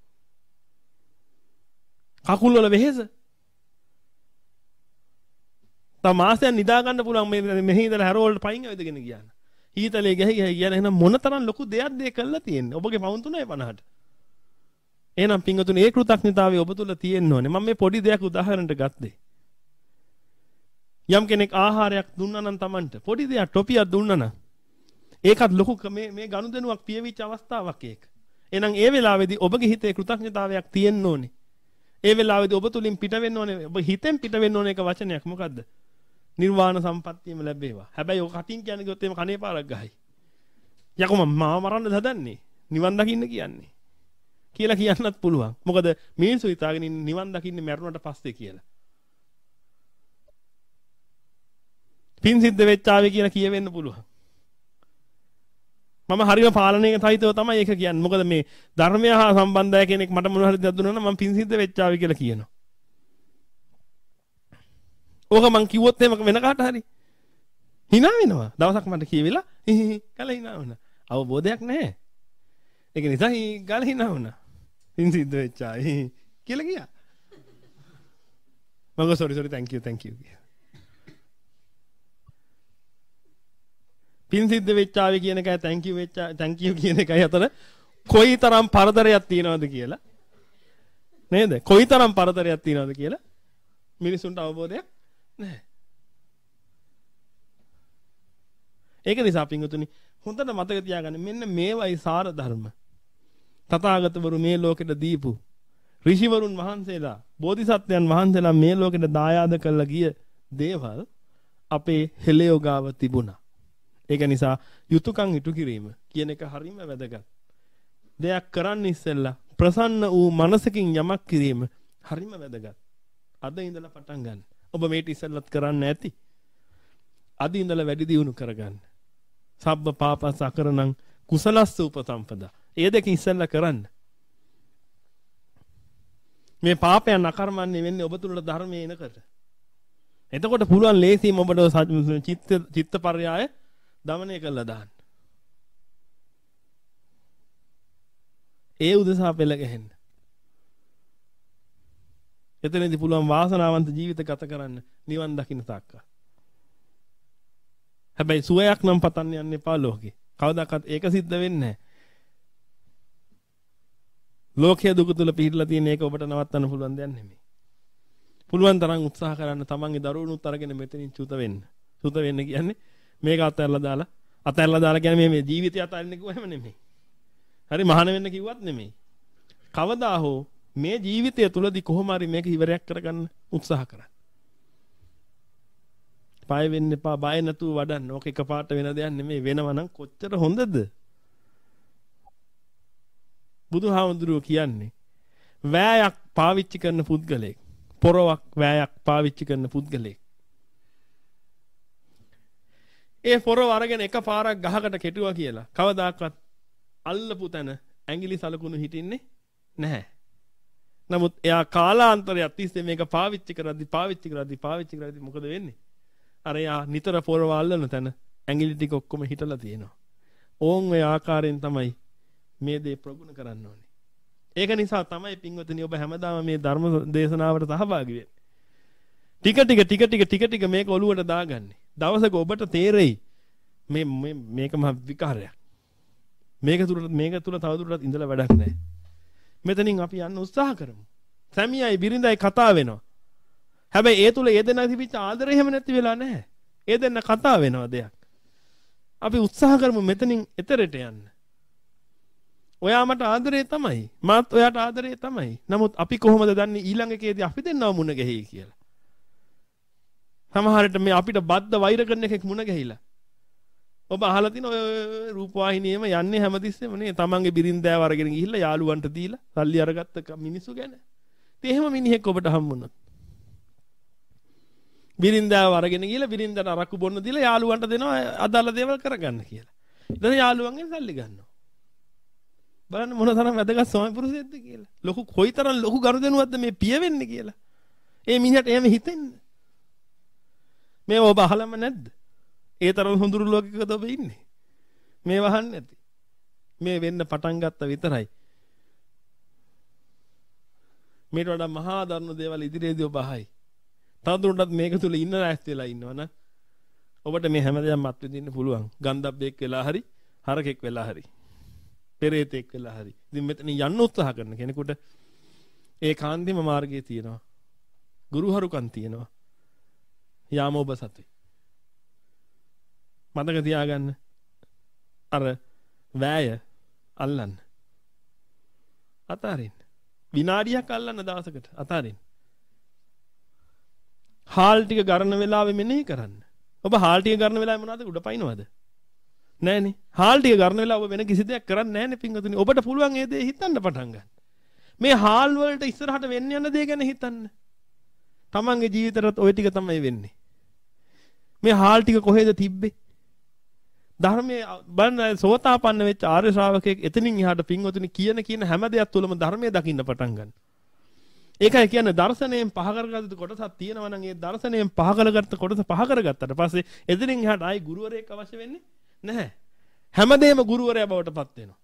කකුල් වල වෙහෙස. තව මාසයක් නිදා ගන්න පුළුවන් මේ මෙහි ඉඳලා හැරෝල්ට පයින් ඇවිදගෙන ගියා. ඊතලේ ගහයි ගහයි කියන එහෙනම් මොනතරම් ලොකු දෙයක්ද ඒ කළා තියෙන්නේ. ඔබගේ පවුන් තුනයි පනහට. එහෙනම් පින්වතුනි ඒ කෘතඥතාවය ඔබ තුල තියෙන්න ඕනේ. මම මේ පොඩි දෙයක් උදාහරණයක් ගත්තේ. යම් කෙනෙක් ආහාරයක් දුන්නා නම් Tamanට පොඩි දෙයක් ටොපියක් දුන්නා නම් ඒකත් ලොකු මේ මේ ගනුදෙනුවක් පියවිච්ච අවස්ථාවක් ඒක. එහෙනම් ඒ වෙලාවේදී ඔබගේ හිතේ කෘතඥතාවයක් තියෙන්න ඕනේ. ඒ වෙලාවේදී ඔබ තුලින් පිට වෙන්න ඕනේ. ඔබ හිතෙන් පිට වෙන්න ඕනේ එක වචනයක් මොකද්ද? නිර්වාණ සම්පත්තියම ලැබේවා. හැබැයි ඔක කටින් කියන්නේ ගොත් එimhe කනේ පාරක් ගහයි. යකෝ මම මාව මරන්න හදන්නේ. නිවන් දකින්න කියන්නේ. කියලා කියන්නත් පුළුවන්. මොකද මිනිස්සු හිතාගෙන ඉන්නේ නිවන් දකින්නේ මැරුණට පස්සේ කියලා. පින් සිද්ධ වෙච්ච ආවේ කියලා කියවෙන්න පුළුවන්. මම හරිම පාලනයක තයිතව තමයි ඒක කියන්නේ. මොකද මේ ධර්මය හා සම්බන්ධය කෙනෙක් මට මොන හරි දෙයක් දුන්නා නම් මම පින් සිද්ධ වෙච්ච ආවේ කියලා කියනවා. ඕක මං කිව්වොත් එහෙම වෙන කාට හරි hina වෙනවා. දවසක් මට කියවිලා කළා hina වුණා. අවබෝධයක් නැහැ. ඒක නිසා ගාලා hina වුණා. පින් සිද්ධ වෙච්ච ආයි කියලා කියා. මම sorry sorry thank you thank you. පින් සිද්ධ වෙච්ච ආවේ කියන එකයි thank you වෙච්ච thank you කියන එකයි අතර කොයිතරම් පරතරයක් තියනවද කියලා නේද? කොයිතරම් පරතරයක් තියනවද කියලා මිනිසුන්ට අවබෝධයක් නැහැ. ඒක නිසා පින්වතුනි හොඳට මතක තියාගන්න මෙන්න මේවයි සාර ධර්ම. තථාගතවරු මේ ලෝකෙට දීපු ඍෂිවරුන් වහන්සේලා බෝධිසත්වයන් වහන්සේලා මේ ලෝකෙට දායාද කළා ගිය දේවල් අපේ හෙළයෝගාව තිබුණා. ඒක නිසා යුතුයකම් ඉටු කිරීම කියන එක හරිම වැදගත්. දෙයක් කරන්න ඉස්සෙල්ලා ප්‍රසන්න වූ මනසකින් යමක් කිරීම හරිම වැදගත්. අද ඉඳලා පටන් ගන්න. ඔබ මේක ඉස්සෙල්ලත් කරන්න ඇති. අද ඉඳලා වැඩි දියුණු කරගන්න. සබ්බ පාපස් අකරණං කුසලස්ස උපසම්පදා. ඒ දෙක ඉස්සෙල්ලා කරන්න. මේ පාපයන් අකර්මන්නේ වෙන්නේ ඔබ තුලට ධර්මයේ එනකට. එතකොට පුළුවන් ලේසියෙන් ඔබට චිත්ත චිත්තපර්යාය දමනය කළා දාන්න. ඒ උදෙසා පෙළ ගැහෙන්න. එතනදී පුළුවන් වාසනාවන්ත ජීවිත ගත කරන්න නිවන් දකින්න තාක්කා. හැබැයි සුවයක් නම් පතන්න යන්න එපා ලෝකේ. කවදාකවත් ඒක සිද්ධ වෙන්නේ නැහැ. ලෝකයේ දුක තුල පිහිටලා තියෙන එක ඔබට නවත්තන්න පුළුවන් දෙයක් නෙමෙයි. පුළුවන් තරම් උත්සාහ කරන්න තමන්ගේ දරුවනුත් අරගෙන මෙතනින් චුත වෙන්න. චුත වෙන්න කියන්නේ මේක අතහැරලා දාලා අතහැරලා දාලා කියන්නේ මේ ජීවිතය අතහරින්න කිව්වම නෙමෙයි. හරි මහාන වෙන්න කිව්වත් නෙමෙයි. කවදා හෝ මේ ජීවිතය තුලදී කොහොම හරි මේක ඉවරයක් කරගන්න උත්සාහ කරන්න. බය වෙන්න එපා. බය නැතුව වඩන්න. ඕක එකපාරට වෙන දෙයක් නෙමෙයි. වෙනවා නම් කොච්චර හොඳද? බුදුහාමුදුරුවෝ කියන්නේ වෑයක් පාවිච්චි කරන පුද්ගලයෙක් පොරවක් වෑයක් පාවිච්චි කරන පුද්ගලයෙක් ඒ පොරව අරගෙන එකපාරක් ගහකට කෙටුවා කියලා කවදාකවත් අල්ලපු තැන ඇඟිලි සලකුණු හිටින්නේ නැහැ. නමුත් එයා කාලාන්තරයක් තිස්සේ මේක පාවිච්චි කරද්දි පාවිච්චි කරද්දි පාවිච්චි කරද්දි මොකද වෙන්නේ? අර එයා නිතර පොරව අල්ලන තැන ඇඟිලි ටික ඔක්කොම හිටලා තියෙනවා. ඕන් ඔය ආකාරයෙන් තමයි මේ දේ ප්‍රගුණ කරන්න ඕනේ. ඒක නිසා තමයි පින්වතුනි ඔබ හැමදාම මේ ධර්ම දේශනාවට සහභාගී වෙන්නේ. ටික ටික ටික ටික ටික ටික මේක ඔලුවට දාගන්නේ. දවසක ඔබට තේරෙයි මේ මේක මහ විකාරයක්. මේක තුල මේක තුල තවදුරටත් ඉඳලා වැඩක් නැහැ. මෙතනින් අපි යන්න උත්සාහ කරමු. සැමියයි බිරිඳයි කතා වෙනවා. හැබැයි ඒ තුල ඒ දෙන්නා තිබිච්ච ආදරය එහෙම නැති වෙලා නැහැ. ඒ දෙන්න කතා වෙනවා දෙයක්. අපි උත්සාහ කරමු මෙතනින් එතරට යන්න. ඔයා මට ආදරේ තමයි. මාත් ඔයාට ආදරේ තමයි. නමුත් අපි කොහොමද දන්නේ ඊළඟ එකේදී අපි දෙන්නව මුණ ගැහෙයි කියලා? සමහරට මේ අපිට බද්ද වෛර කරන එකෙක් මුණ ගැහිලා. ඔබ අහලා තියෙන ඔය රූපවාහිනියේම යන්නේ හැමතිස්සෙම නේ තමන්ගේ බිරින්දෑව අරගෙන ගිහිල්ලා යාළුවන්ට දීලා සල්ලි අරගත්ත මිනිස්සු ගැන. ඉතින් එහෙම මිනිහෙක් ඔබට හම්බුනොත් බිරින්දෑව අරගෙන ගිහිල්ලා බිරින්දට අරක්කු බොන්න දීලා යාළුවන්ට දෙනවා අදාළ දේවල් කරගන්න කියලා. ඊට යාළුවන්ගෙන් සල්ලි ගන්නවා. බලන්න මොන තරම් වැදගත් ස්වාමි පුරුෂයෙක්ද කියලා. ලොකු කොයිතරම් ලොකු ගනුදෙනුවක්ද මේ පිය වෙන්නේ කියලා. ඒ මිනිහට එහෙම හිතෙන්නේ. මේ ඔබ අහලම නැද්ද? ඒ තරම් හොඳුරු ලෝකයකද ඔබ ඉන්නේ? මේ වහන්නේ නැති. මේ වෙන්න පටන් ගත්ත විතරයි. මේට වඩා මහා දරුණු දේවල් ඉදිරියේදී ඔබ අහයි. තවදුරටත් මේක තුල ඉන්න රැස් වෙලා ඉන්නවනම් ඔබට මේ හැමදේම මත් විඳින්න පුළුවන්. ගන්ධබ්බෙක් වෙලා හරි, හරකෙක් වෙලා හරි, පෙරේතෙක් වෙලා හරි. ඉතින් මෙතන යන්න උත්සාහ කරන කෙනෙකුට ඒ කාන්තිම මාර්ගයේ තියෙනවා. ගුරුහරුකම් තියෙනවා. යාම ඔබ සතුයි. මතක තියාගන්න. අර වෑය අල්ලන්න. අතාරින්න. විනාඩියක් අල්ලන්න දවසකට අතාරින්න. හාල් ටික ගන්න වෙලාවෙ මෙනෙහි කරන්න. ඔබ හාල් ටික ගන්න වෙලාවෙ මොනවද උඩ පයින්නවද? නෑනේ. හාල් ටික ගන්න වෙලාව ඔබ වෙන කිසි දෙයක් කරන්නේ නෑනේ පින්වතුනි. ඔබට පුළුවන් ඒ දේ හිතන්න පටන් ගන්න. මේ හාල් වලට ඉස්සරහට වෙන්න යන දේ ගැන හිතන්න. තමන්ගේ ජීවිතේට ওই ටික තමයි වෙන්නේ. මේ හාල් ටික කොහෙද තිබ්බේ? ධර්මයේ බලන්න සෝතාපන්න වෙච්ච ආර්ය ශ්‍රාවකයෙක් එතනින් එහාට පින්වතුනි කියන කියන හැම දෙයක් තුළම ධර්මයේ දකින්න පටන් ගන්න. ඒකයි කියන්නේ දර්ශනයෙන් පහ කරගත්තු කොටසක් තියෙනවා නම් ඒ දර්ශනයෙන් පහ කරගත්ත කොටස පහ කරගත්තට පස්සේ එතනින් එහාට ආයි ගුරුවරයෙක් අවශ්‍ය වෙන්නේ නැහැ. හැමදේම ගුරුවරයා බවට පත් වෙනවා.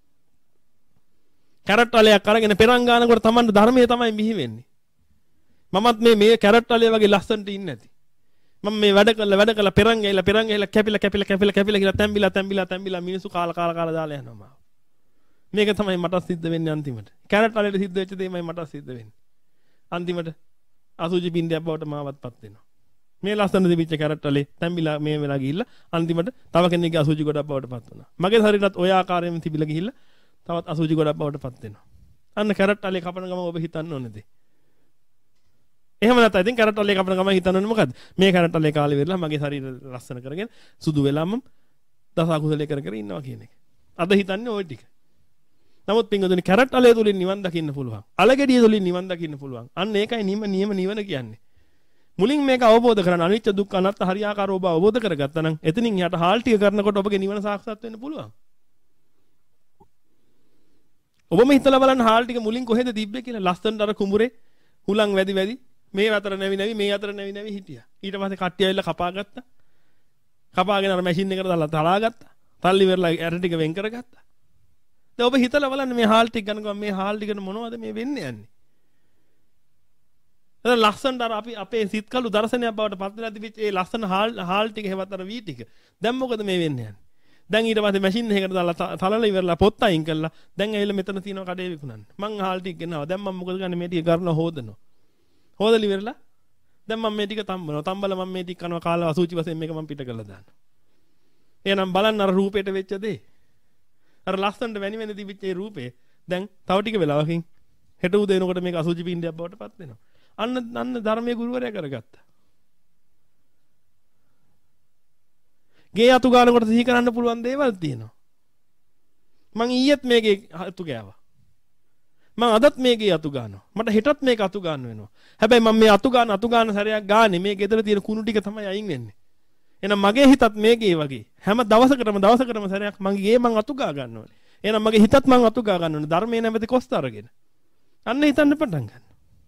කැරට් වලයක් අරගෙන පෙරන් ගන්නකොට Tamanට ධර්මයේ තමයි මිහි වෙන්නේ. මමත් මේ මේ කැරට් වලේ වගේ ලස්සනට ඉන්නේ නැති. මම මේ වැඩ කළා වැඩ කළා පෙරන් ගිහලා පෙරන් ගිහලා කැපිලා කැපිලා කැපිලා කැපිලා කියලා තැම්බිලා තැම්බිලා තැම්බිලා මිනිස්සු කාලා කාලා කාලා දාලා යනවා. මේක තමයි මට සිද්ධ වෙන්නේ අන්තිමට. කැරට් වලට සිද්ධ වෙච්ච දේමයි මට සිද්ධ වෙන්නේ. අන්තිමට අසුචි බින්දයක් බවට මාවත්පත් වෙනවා. මේ ලස්සන දෙවිච්ච කැරට් වලේ තැම්බිලා මේ වෙලා ගිහිල්ලා අන්තිමට තව කෙනෙක්ගේ අසුචි ගොඩක් බවට පත් වෙනවා. මගේ ශරීරයත් ඔය ආකාරයෙන්ම තිබිලා ගිහිල්ලා තවත් අසුචි ගොඩක් බවට පත් වෙනවා. අන්න කැරට් වලේ කපන ගම ඔබ හිතන්න ඕනේද? එහෙම නැත්නම් ඉතින් කැරට් වලේ කපන ගම හිතන්න ඕනේ මොකද්ද? මේ කැරට් වලේ කාලේ වෙරලා මගේ ශරීරය ලස්සන කරගෙන සුදු වෙලාම දස අකුසලයේ කර කර ඉන්නවා කියන එක. අද හිතන්නේ ওই ටික. නමුත් පින්වතුනි කැරට් වලේ තුලින් නිවන් දකින්න පුළුවන්. අලගෙඩිය තුලින් නිවන් දකින්න පුළුවන්. අන්න ඒකයි නියම නියම නිවන කියන්නේ. මුලින් මේක අවබෝධ කරගන්න අනිත්‍ය දුක්ඛ අනාත්ම හරියාකාරව ඔබ අවබෝධ කරගත්තා නම් එතනින් යට හාල් ටික කරනකොට ඔබගේ නිවන සාක්ෂාත් වෙන්න පුළුවන්. ඔබම හිතලා බලන්න හාල් ටික මුලින් කොහෙද තිබ්බේ කියලා ලස්සනට අර කුඹුරේ හුලං වැඩි වැඩි මේ අතර නැවි නැවි මේ අතර නැවි නැවි හිටියා. ඊට පස්සේ කට්ටිය ඇවිල්ලා කපා ගත්තා. කපාගෙන අර මැෂින් එකට දාලා තලා ගත්තා. තල්ලි වෙරලා ඇට ටික වෙන් කරගත්තා. දැන් ඔබ හිතලා බලන්න මේ හාල් ටික ගන්න ගමන් මේ හාල් ටිකට මොනවද මේ වෙන්නේ යන්නේ? එතන ලස්සනට අර අපි අපේ සිත්කලු දර්ශනයක් බවට පත් වෙලා තිබිච්ච ඒ ලස්සන හාල් හාල් ටික හැවත් අර වී ටික. දැන් මොකද මේ වෙන්නේ යන්නේ? දැන් ඊට පස්සේ මැෂින් එකකට දාලා තලලා ඉවරලා පොත් අයින් කළා. දැන් ඇවිල්ලා මෙතන තියෙන කඩේ විකුණන්න. මං හාල් ටික ගෙනාවා. දැන් මම මොකද ගන්නේ මේ ටික කරනවා හොදනවා. හොදලා ඉවරලා දැන් මම මේ ටික තම්බනවා. තම්බලා මම මේ ටික කනවා කාලා අසුචි වශයෙන් මේක මම පිට කරලා දානවා. එහෙනම් බලන්න අර රූපේට වෙච්ච දේ. අර ලස්සනට වැනි වෙන තිබිච්ච ඒ රූපේ දැන් තව ටික වෙලාවකින් හෙට උදේ එනකොට මේක අසුචි පින්ඩයක් බවට පත් වෙනවා. අන්න අන්න ධර්මයේ ගුරුවරයා කරගත්තා. ගේ අතු ගන්නකොට සිහි කරන්න පුළුවන් දේවල් තියෙනවා. මං ඊයේත් මේකේ අතු ගෑවා. මං අදත් මේකේ අතු ගන්නවා. මට හෙටත් මේක අතු ගන්න වෙනවා. හැබැයි මම මේ අතු ගන්න අතු ගන්න සැරයක් ගානේ මේ ගෙදර තියෙන කුණු ටික තමයි අයින් වෙන්නේ. එහෙනම් මගේ හිතත් මේකේ වගේ හැම දවසකටම දවසකටම සැරයක් මගේ ගේ මං අතු ගා ගන්න ඕනේ. එහෙනම් මගේ හිතත් මං අතු ගා ගන්න ඕනේ. ධර්මයේ නැමැති කොස්ත අරගෙන. අන්න හිතන්න පටන් ගන්න.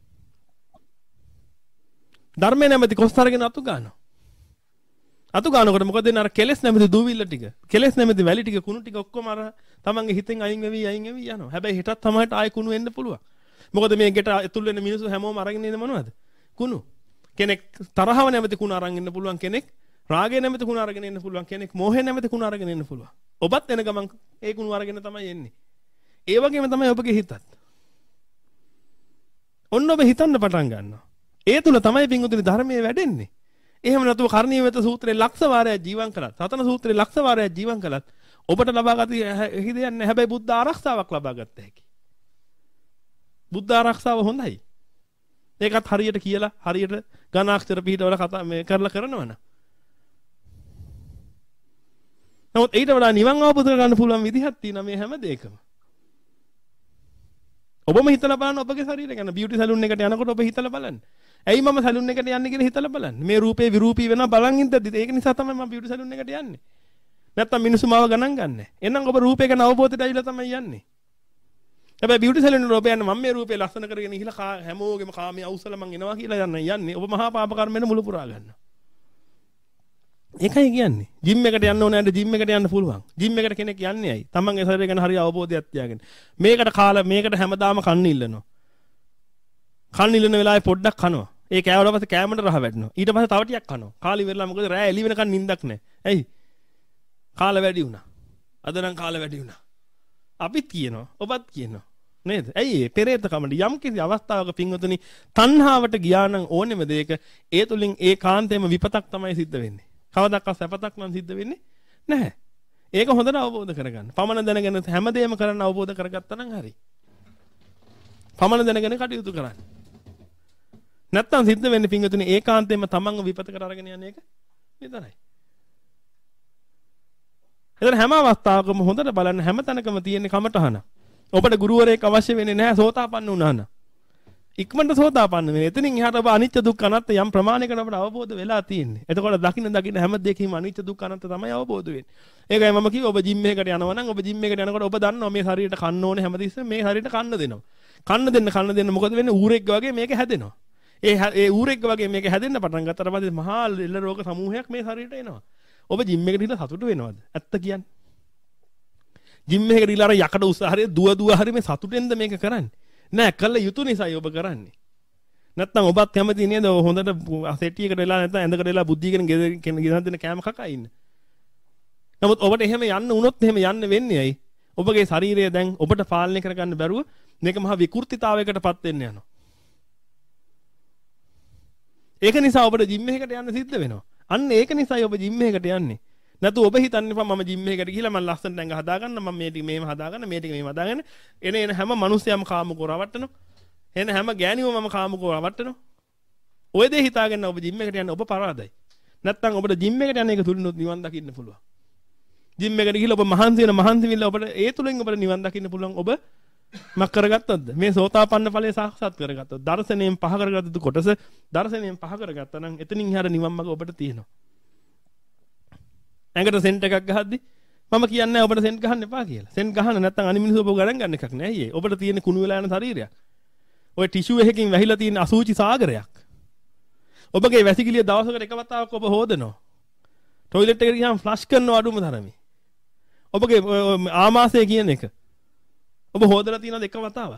ධර්මයේ නැමැති කොස්ත අරගෙන අතු ගන්නවා. අතු ගන්නකොට මොකද වෙන්නේ? අර කෙලෙස් නැමැති දූවිල්ල ටික, කෙලෙස් නැමැති වැලි ටික, කුණු ටික ඔක්කොම අර තමන්ගේ හිතෙන් අයින් වෙවි අයින් වෙවි යනවා. හැබැයි හෙටත් තමයි ආයෙ කුණු එන්න පුළුවන්. මොකද මේ ගෙට ඇතුල් වෙන මිනිස්සු හැමෝම අරගෙන ඉන්නේ මොනවද? කුණු. කෙනෙක් තරහව නැමැති කුණු අරන් ඉන්න පුළුවන්, කෙනෙක් රාගය නැමැති කුණු අරගෙන ඉන්න පුළුවන්, කෙනෙක් මෝහය නැමැති කුණු අරගෙන ඉන්න පුළුවන්. ඔබත් එන ගමන් ඒ කුණු අරගෙන තමයි එන්නේ. ඒ වගේම තමයි ඔබගේ හිතත්. ඔන්න ඔබ හිතන්න පටන් ගන්නවා. ඒ තුල තමයි පින්වතුනි ධර්මයේ වැඩෙන්නේ. එහෙම නැතුව කර්ණීය වෙත සූත්‍රයේ ලක්ෂ වාරයක් ජීවත් කළත්, සතන සූත්‍රයේ ලක්ෂ වාරයක් ජීවත් කළත් ඔබට ලබාගත හිතේ නැහැ. හැබැයි බුද්ධ ආරක්ෂාවක් ලබා ගත්ත හැකි. බුද්ධ ආරක්ෂාව හොඳයි. ඒකත් හරියට කියලා හරියට ඝනාක්ෂර පිටවල කතා මේ කරලා කරනවනේ. නමුත් ඊට වඩා නිවන් අවබෝධ කරගන්න පුළුවන් විදිහක් තියෙනවා මේ හැම දෙයකම. ඔබම හිතලා බලන්න ඔබගේ ශරීරය ගැන. බියුටි සැලූන් එකට යනකොට ඔබ හිතලා බලන්න. ඇයි මම සැලූන් එකට යන්නේ කියලා හිතලා බලන්න. මේ රූපේ විරූපී වෙනවා බලන් ඉඳද්දි ඒක නිසා තමයි මම බියුටි සැලූන් එකට යන්නේ. නැත්තම් මිනිස්සු මාව ගණන් ගන්නෑ. එහෙනම් ඔබ රූපේ ගැන අවබෝධයට ඇවිල්ලා තමයි යන්නේ. හැබැයි බියුටි සැලූන් වල ඔබ යන්නේ මම මේ රූපේ ලස්සන කරගෙන ගිහලා හැමෝගෙම කාමයේ අවසල මං එනවා කියලා යන්නේ යන්නේ. ඔබ මහා පාප කර්මෙන්න මුල පුරා ගන්නවා. ඒකයි කියන්නේ. ජිම් එකට යන්න ඕනේ නැද්ද? ජිම් එකට යන්න පුළුවන්. ජිම් එකට කෙනෙක් යන්නේ ඇයි? තමන්ගේ ශරීරය ගැන හරිය අවබෝධයක් තියාගෙන. මේකට කාලා මේකට හැමදාම කන්න ඉල්ලනවා. කන්න ඉල්ලන වෙලාවේ පොඩ්ඩක් කනවා. ඒ කෑවට පස්සේ කෑමට රහ වැටෙනවා. ඊට පස්සේ තව ටිකක් කනවා. කාලි වෙරලා මොකද රෑ එළි වෙනකන් නිින්දක් නැහැ. ඇයි? කාල වැඩි වුණා. අද නම් කාල වැඩි වුණා. අපිත් කියනවා, ඔබත් කියනවා. නේද? ඇයි ඒ පෙරේත කමඩ යම් කිසි අවස්ථාවක පින්වතුනි තණ්හාවට ගියා නම් ඕනෙම දෙයක ඒ තුලින් ඒ කාන්තේම විපතක් තමයි සිද්ධ වෙන්නේ. කවදාවත් සැපතක් නම් සිද්ධ වෙන්නේ නැහැ. ඒක හොඳට අවබෝධ කරගන්න. පමණ දැනගෙන හැමදේම කරන්න අවබෝධ කරගත්තා නම් හරි. පමණ දැනගෙන කටයුතු කරන්න. නැත්තම් සිද්ධ වෙන්නේ පින්වතුනි ඒකාන්තයෙන්ම තමන්ව විපතකට අරගෙන යන එක විතරයි. එතන හැම අවස්ථාවකම හොඳට බලන්න හැම තැනකම තියෙන කමටහන. ඔබට ගුරුවරයෙක් අවශ්‍ය වෙන්නේ නැහැ සෝතාපන්න වුණා නම්. ඉක්මනට සෝතාපන්න වෙන්න. එතනින් එහාට ඔබ අනිත්‍ය දුක්ඛ අනාත්ම යම් ප්‍රමාණයකට අපට අවබෝධ වෙලා තියෙන්නේ. එතකොට දකින්න දකින්න හැම දෙයකින්ම අනිත්‍ය දුක්ඛ අනාත්ම තමයි අවබෝධ වෙන්නේ. ඒකයි මම කිව්වේ ඔබ ජිම් එකකට යනවා නම් ඔබ ජිම් එකට යනකොට ඔබ දන්නවා මේ ශරීරයට කන්න ඕනේ හැමතිස්සෙම මේ ශරීරයට කන්න දෙනවා. කන්න දෙන්න කන්න දෙන්න මොකද වෙන්නේ ඌරෙක් වගේ මේක හැදෙනවා. ඒ ඒ ඌරෙක් වගේ මේක හැදෙන්න පටන් ගත්තට පස්සේ මහා ලෙඩ රෝග සමූහයක් මේ ශරීරයට එනවා. ඔබ ජිම් එකට ගිහලා සතුටු වෙනවද? ඇත්ත කියන්නේ. ජිම් එකකට ගිහලා අර යකඩ උසහරිය දුව දුව හරි මේ සතුටෙන්ද මේක කරන්නේ? නෑ කළ යුතු නිසායි ඔබ කරන්නේ. නැත්නම් ඔබත් කැමති නේද හොඳට සෙට්ටියකට වෙලා නැත්නම් ඇඳකට වෙලා බුද්ධියකින් ගෙනත් දෙන කෑම කකා ඉන්න. නමුත් ඔබට එහෙම යන්න වුණොත් එහෙම යන්න වෙන්නේ ඇයි? ඔබගේ ශරීරය දැන් ඔබට පාලනය කරගන්න බැරුව මේක මහා විකෘතිතාවයකටපත් වෙන්න යනවා. ඒක නිසා ඔබට ජිම් එකකට යන්න සිද්ධ වෙනවා. අන්න ඒක නිසායි ඔබ ජිම් එකකට යන්නේ. නැතු ඔබ හිතන්න එපා මම ජිම් එකකට ගිහලා මම ලස්සනට ඇඟ හදාගන්න මම මේ ටික මේව හදාගන්න මේ ටික මේව හදාගන්න එන එන හැම මිනිස්සයම කාමකෝ රවට්ටනවා. එන හැම ගෑණියම මම කාමකෝ රවට්ටනවා. ඔය දේ හිතාගෙන ඔබ ජිම් එකට යන්න ඔබ පරාදයි. නැත්තම් ඔබට ජිම් එකට යන එක තුලිනුත් නිවන් දකින්න පුළුවන්. ජිම් එකට ගිහලා ඔබ මහන්සි වෙන මහන්සි විල්ල ඔබට ඒ තුලින් ඔබට නිවන් දකින්න පුළුවන්. ඔබ මක් කරගත්තොත්ද? මේ සෝතාපන්න ඵලයේ සාක්ෂාත් කරගත්තොත්. දර්ශනයෙන් පහ කරගත්තු කොටස දර්ශනයෙන් පහ කරගත්තා නම් එතනින් එහාට නිවන් මඟ ඔබට තියෙනවා. ඇඟට සෙන්ට් එකක් ගහද්දි මම කියන්නේ ඔබට සෙන්ට් ගහන්න එපා කියලා. සෙන්ට් ගහන්න නැත්නම් අනිත් මිනිස්සු ඔබ ගණන් ගන්න එකක් නෑ අයියේ. ඔබට තියෙන කුණු වෙලා යන ශරීරයක්. ඔය ටිෂු එකකින් වැහිලා තියෙන අසූචි සාගරයක්. ඔබගේ වැසිකිළිය දවසකට එක වතාවක් ඔබ හොදනවා. টয়ලට් එකට ගියාම ෆ්ලෂ් කරනවා අඩුම තරමේ. ඔබගේ ආමාශය කියන එක. ඔබ හොදලා තියෙනවද එක වතාවක්?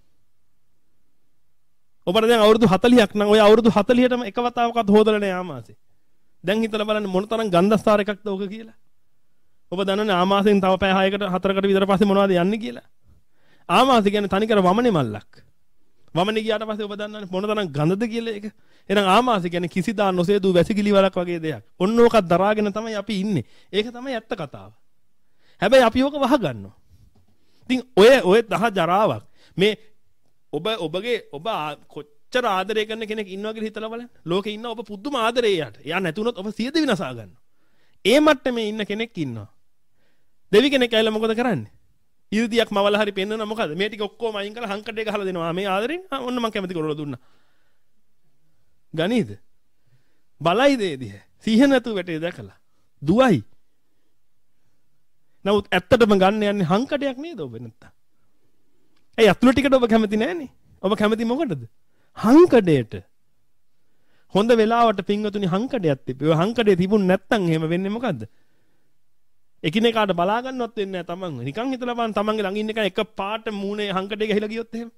ඔබට දැන් අවුරුදු හතළිහක් නම් ඔය අවුරුදු හතළිහටම එක වතාවක්වත් හොදලා නෑ ආමාශය. දැන් හිතලා බලන්න මොන තරම් ගන්ධස්තර එකක්ද ඔක කියලා. ඔබ දන්නනේ ආමාශයෙන් තව පැය හයකට හතරකට විතර පස්සේ මොනවද යන්නේ කියලා. ආමාශය කියන්නේ තනිකර වමනේ මල්ලක්. වමනේ ගියාට පස්සේ ඔබ දන්නනේ මොන තරම් ගඳද කියලා ඒක. එහෙනම් ආමාශය කියන්නේ කිසිදා නොසේදූ වැසිකිලි වලක් වගේ දෙයක්. ඔන්න ඕකක් දරාගෙන තමයි අපි ඉන්නේ. ඒක තමයි ඇත්ත කතාව. හැබැයි අපි ඕක වහගන්නවා. ඉතින් ඔය ඔය දහ ජරාවක් මේ ඔබ ඔබගේ ඔබ කොච්චර ආදරය කරන කෙනෙක් ඉන්නවා කියලා හිතලා බලන්න. ලෝකේ ඉන්න ඔබ පුදුම ආදරේ යට. එයා නැතුනොත් ඔබ සියද විනාසා ගන්නවා. ඒ මට්ටමේ ඉන්න කෙනෙක් ඉන්නවා. දෙවි කෙනෙක් ඇවිල්ලා මොකද කරන්නේ? ඉර්ධියක් මවලා හරි පෙන්නන මොකද? මේ ටික ඔක්කොම අයින් කරලා හංකඩේ ගහලා දෙනවා. මේ ආදරෙන් ඔන්න මම කැමති කරලා දුන්නා. ගනීද? බලයි දෙදිහ. සිහිය නැතුව වැටේ දැකලා. දුවයි. නමුත් ඇත්තටම ගන්න යන්නේ හංකඩයක් නේද ඔබ නැත්තම්? ඒ අතුල ටිකට ඔබ කැමති නෑනේ. ඔබ කැමති මොකටද? හංකඩයට. හොඳ වෙලාවට පින්වතුනි හංකඩයක් තිබ්බේ. ඔය හංකඩේ තිබුණ නැත්තම් එහෙම වෙන්නේ මොකද්ද? එකිනෙකාට බලා ගන්නවත් වෙන්නේ නැහැ තමන්ව. නිකන් හිතලා බලන්න තමන්ගේ ළඟ ඉන්න එක එක පාට මූණේ හංකඩේ ගහලා ගියොත් එහෙම.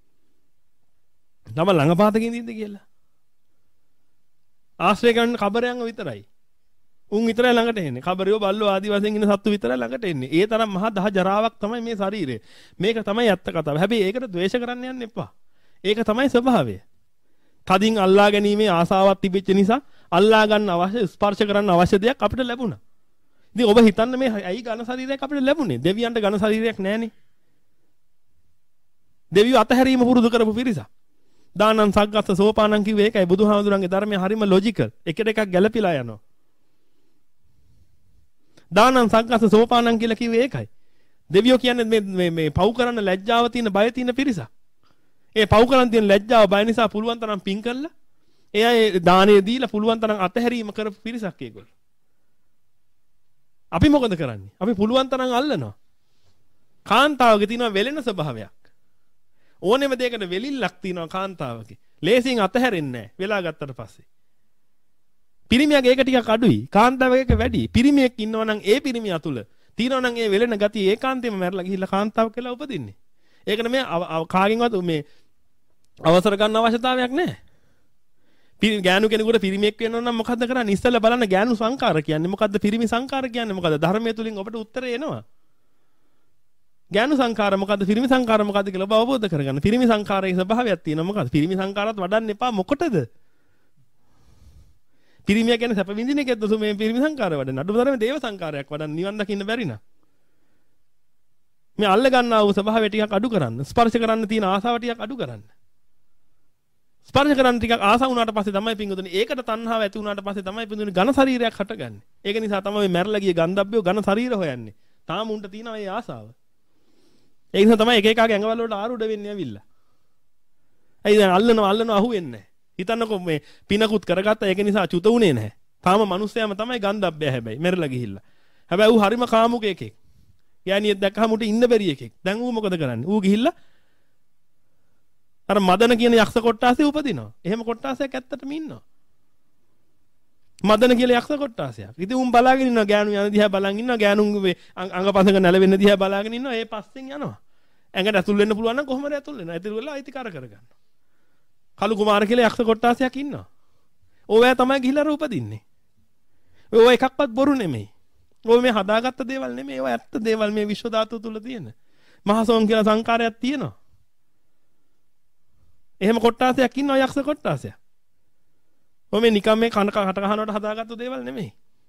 තම ළඟ පාතකින් ඉඳින්ද කියලා. ආශ්‍රය කරන කබරයන්ව විතරයි. උන් විතරයි ළඟට එන්නේ. කබරියෝ බල්ලෝ ආදි වශයෙන් ඉන්න සත්තු විතරයි ළඟට එන්නේ. ඒ තරම් මහා දහ ජරාවක් තමයි මේ ශරීරය. මේක තමයි ඇත්ත කතාව. හැබැයි ඒකට ද්වේෂ කරන්න යන්න එපා. ඒක තමයි ස්වභාවය. තදින් අල්ලා ගැනීමේ ආසාවක් තිබෙච්ච නිසා අල්ලා ගන්න අවශ්‍ය ස්පර්ශ කරන්න අවශ්‍ය දෙයක් අපිට ලැබුණා. ඉතින් ඔබ හිතන්න මේ ඇයි ඝන ශරීරයක් අපිට ලැබුණේ? දෙවියන්ට ඝන ශරීරයක් නැහනේ. දෙවියෝ අතහැරීම පුරුදු කරපු පිරිසක්. දානං සග්ගස්ස සෝපානං කිව්වේ ඒකයි. බුදුහාමුදුරන්ගේ ධර්මයේ හරිම ලොජිකල්. එකට එකක් ගැළපීලා යනවා. දානං සග්ගස්ස සෝපානං කියලා කිව්වේ ඒකයි. දෙවියෝ කියන්නේ මේ මේ මේ පව් කරන්න ලැජ්ජාව තියෙන බය තියෙන පිරිසක්. ඒ පව් කරන් තියෙන ලැජ්ජාව බය නිසා පුළුවන් තරම් පින් කළා. එයා ඒ දානේ දීලා පුළුවන් තරම් අතහැරීම කරපු පිරිසක් ඒගොල්ලෝ. අපි මොකද කරන්නේ? අපි පුළුවන් තරම් අල්ලනවා. කාන්තාවගේ තියෙන වෙලෙන ස්වභාවයක්. ඕනෙම දෙයකට වෙලිල්ලක් තියෙනවා කාන්තාවගේ. ලේසියෙන් අතහැරෙන්නේ නැහැ වෙලා ගත්තට පස්සේ. පිරිමියාගේ ඒක ටිකක් අඩුයි. කාන්තාවගේ ඒක වැඩි. පිරිමියෙක් ඉන්නවා නම් ඒ පිරිමියා තුල තියෙනවා නම් ඒ වෙලෙන ගතිය ඒකාන්තයෙන්ම මැරලා ගිහිල්ලා කාන්තාව කියලා උපදින්නේ. ඒකට මේ කාගෙන්වත් මේ අවසර ගන්න අවශ්‍යතාවයක් නැහැ. ගෑනු කෙනෙකුට පිරිමියෙක් වෙන්න නම් මොකද්ද කරන්නේ? ඉස්සෙල්ලා බලන්න ගෑනු සංකාර කියන්නේ මොකද්ද? පිරිමි සංකාර කියන්නේ මොකද්ද? ධර්මයේ තුලින් ඔබට උත්තරය එනවා. ගෑනු සංකාර මොකද්ද? පිරිමි සංකාර මොකද්ද කියලා ඔබ අවබෝධ කරගන්න. පිරිමි සංකාරයේ ස්වභාවයක් තියෙනවා මොකද්ද? පිරිමි සංකාරات වඩන්න එපා මොකටද? පිරිමියා කියන්නේ සැප විඳින එකද මේ පිරිමි සංකාර වඩන්න. අඩුතරමේ දේව සංකාරයක් වඩන්න නිවන් දකින්න බැරි නා. මේ අල්ල ගන්නා වූ ස්වභාවය ටිකක් අඩු කරන්න. ස්පර්ශ කරන්න තියෙන ආසාව ටිකක් අඩු කරන්න. ස්පර්ශ කරන්න ටිකක් ආසාව වුණාට පස්සේ තමයි පිංගුතුනි ඒකට තණ්හාව ඇති වුණාට පස්සේ තමයි පිංගුතුනි ඝන ශරීරයක් හටගන්නේ. ඒක නිසා තමයි මැරලා ගිය ගන්ධබ්බයෝ ඝන ශරීර හොයන්නේ. තාම උන්ට තියෙනවා මේ ආසාව. ඒ නිසා තමයි එක එකාගේ ඇඟවල වලට ආරුඩ වෙන්නේ ඇවිල්ලා. ඇයි දැන් අල්ලනවා අල්ලනවා අහුවෙන්නේ නැහැ. හිතන්නකො මේ පිනකුත් කරගත්තා ඒක නිසා චුත උනේ නැහැ. තාම මිනිස්සයාම තමයි ගන්ධබ්බය හැබැයි මැරලා ගිහිල්ලා. හැබැයි ඌ හරිම කාමුක එකෙක්. ගෑණියෙක් දැක්කම උට ඉන්න බැරි එකෙක්. දැන් ඌ මොකද කරන්නේ? ඌ ගිහිල්ලා අර මදන කියන යක්ෂ කොට්ටාසේ උපදිනවා. එහෙම කොට්ටාසයක් ඇත්තටම ඉන්නවා. මදන කියලා යක්ෂ කොට්ටාසයක්. ඉතින් උන් බලාගෙන ඉන්නවා ගෑනු යන දිහා බලන් ඉන්නවා. ගෑනුන්ගේ අංගපසඟ නැලවෙන්න දිහා බලාගෙන ඉන්නවා. ඒ පස්සෙන් යනවා. ඇඟට ඇතුල් වෙන්න පුළුවන් නම් කොහොමද ඇතුල් වෙන්නේ? ඇතුල් වෙලා අයිතිකාර කරගන්නවා. කලු කුමාර කියලා යක්ෂ කොට්ටාසයක් ඉන්නවා. ඕවැය තමයි ගිහිල්ලා උපදින්නේ. ඔය එකක්වත් බොරු නෙමෙයි. ඔය මේ හදාගත්ත දේවල් නෙමෙයි. ඒවා ඇත්ත දේවල් මේ විශ්ව ධාතුව තුල තියෙන. මහසෝන් කියලා සංකාරයක් තියෙනවා. එහෙම කොට්ටාසයක් ඉන්නවා යක්ෂ කොට්ටාසයක්. ඔය මේ නිකම් මේ කන කට ගහනවට හදාගත්ත දේවල් නෙමෙයි.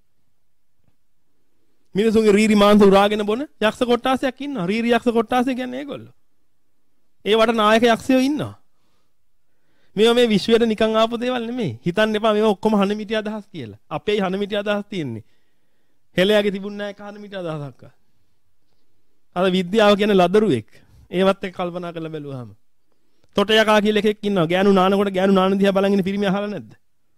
මිනිසුන්ගේ රීරි මාංශ උරාගෙන බොන යක්ෂ කොට්ටාසයක් ඉන්නවා. රීරි යක්ෂ කොට්ටාසය කියන්නේ ඒගොල්ලෝ. ඒවට නායක යක්ෂයෝ ඉන්නවා. මේවා මේ විශ්වයට නිකන් ආපු දේවල් නෙමෙයි. හිතන්න එපා මේවා ඔක්කොම හනමිටි අදහස් කියලා. අපේ හනමිටි අදහස් තියෙන්නේ. හෙළයාගේ තිබුණ නැහැ හනමිටි අදහසක්. අර විද්‍යාව කියන්නේ ලදරුවෙක්. ඒවත් එක්ක කල්පනා කරලා බැලුවාම. තොටයකා කියලා එකෙක් ඉන්නවා. ගෑනු නානකොට ගෑනු නාන දිහා බලන් ඉන්න පිරිමි අහලා නැද්ද?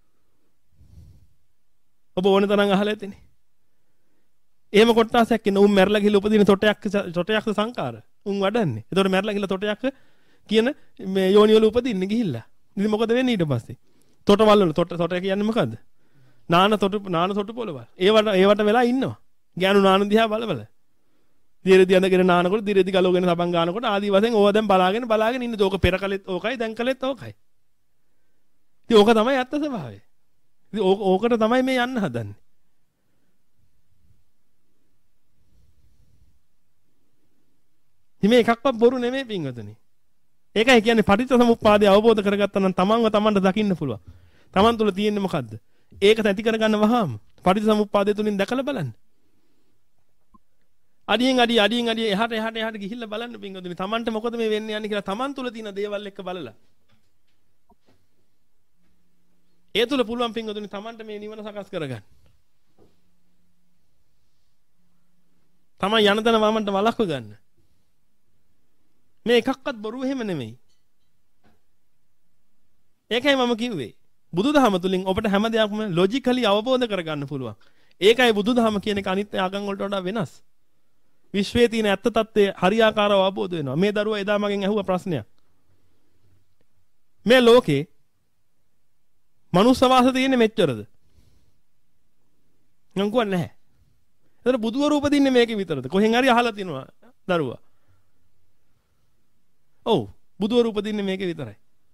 ඔබ ඕන තරම් අහලා ඇතිනේ. එහෙම කොට්ටාසයක් ඉන්න උන් මැරලා ගිහලා උපදින තොටයක් තොටයක් සංකාර. උන් වඩන්නේ. ඒතකොට මැරලා ගිහලා තොටයක් කියන මේ යෝනි වල උපදින්නේ ගිහිල්ලා. ඉතින් මොකද වෙන්නේ ඊට පස්සේ? තොටවල් වල තොට තොට කියන්නේ මොකද්ද? නාන තොට නාන තොට පොළවල්. ඒවට ඒවට වෙලා ඉන්නවා. ගෑනු නාන දිහා බල බල. දිරෙදි අඳගෙන නානකොට දිරෙදි ගලවගෙන සබන් ගන්නකොට ආදී වශයෙන් ඕවා දැන් බලාගෙන බලාගෙන ඉන්නේ. ඕක පෙර කලෙත් ඕකයි දැන් කලෙත් ඕකයි. ඉතින් ඕක තමයි ඇත්ත ස්වභාවය. ඉතින් ඕක ඕකට තමයි මේ යන්න හදන්නේ. ඉතින් මේ එකක්වත් බොරු නෙමෙයි පින්වතුනි. ඒකයි කියන්නේ පටිච්චසමුප්පාදය අවබෝධ කරගත්තා නම් තමන්ව තමන්ට දකින්න පුළුවන්. තමන් තුළ තියෙන්නේ මොකද්ද? ඒක තැති කරගන්න වහාම පටිච්චසමුප්පාදය තුලින් දැකලා බලන්න. අඩියෙන් අඩිය අඩියෙන් අඩිය එහාට එහාට එහාට ගිහිල්ලා බලන්න පින්වතුනි තමන්ට මොකද මේ වෙන්නේ යන්නේ කියලා තමන් තුළ තියෙන දේවල් එක්ක බලලා. ඒ තුළ පුළුවන් පින්වතුනි තමන්ට මේ නිවන සකස් කරගන්න. තමන් යන තැන වමන්ට වළක්ව ගන්න. මේ එකක්වත් බොරු එහෙම නෙමෙයි. ඒකයි මම කිව්වේ. බුදුදහම තුලින් ඔබට හැම දෙයක්ම ලොජිකලි අවබෝධ කරගන්න පුළුවන්. ඒකයි බුදුදහම කියන එක අනිත් ආගම් වලට වඩා වෙනස්. විශ්වයේ තියෙන ඇත්ත తත්වය හරියාකාරව අවබෝධ වෙනවා. මේ දරුවා එදා මගෙන් අහුව ප්‍රශ්නයක්. මේ ලෝකේ මනුස්ස වාස තියෙන්නේ මෙච්චරද? මං කියන්නේ නැහැ. ඒතර බුදුවරු උපදින්නේ මේකේ විතරද? කොහෙන් හරි අහලා තිනවා දරුවා. ඔව් බුදුවරු උපදින්නේ මේකේ විතරයි.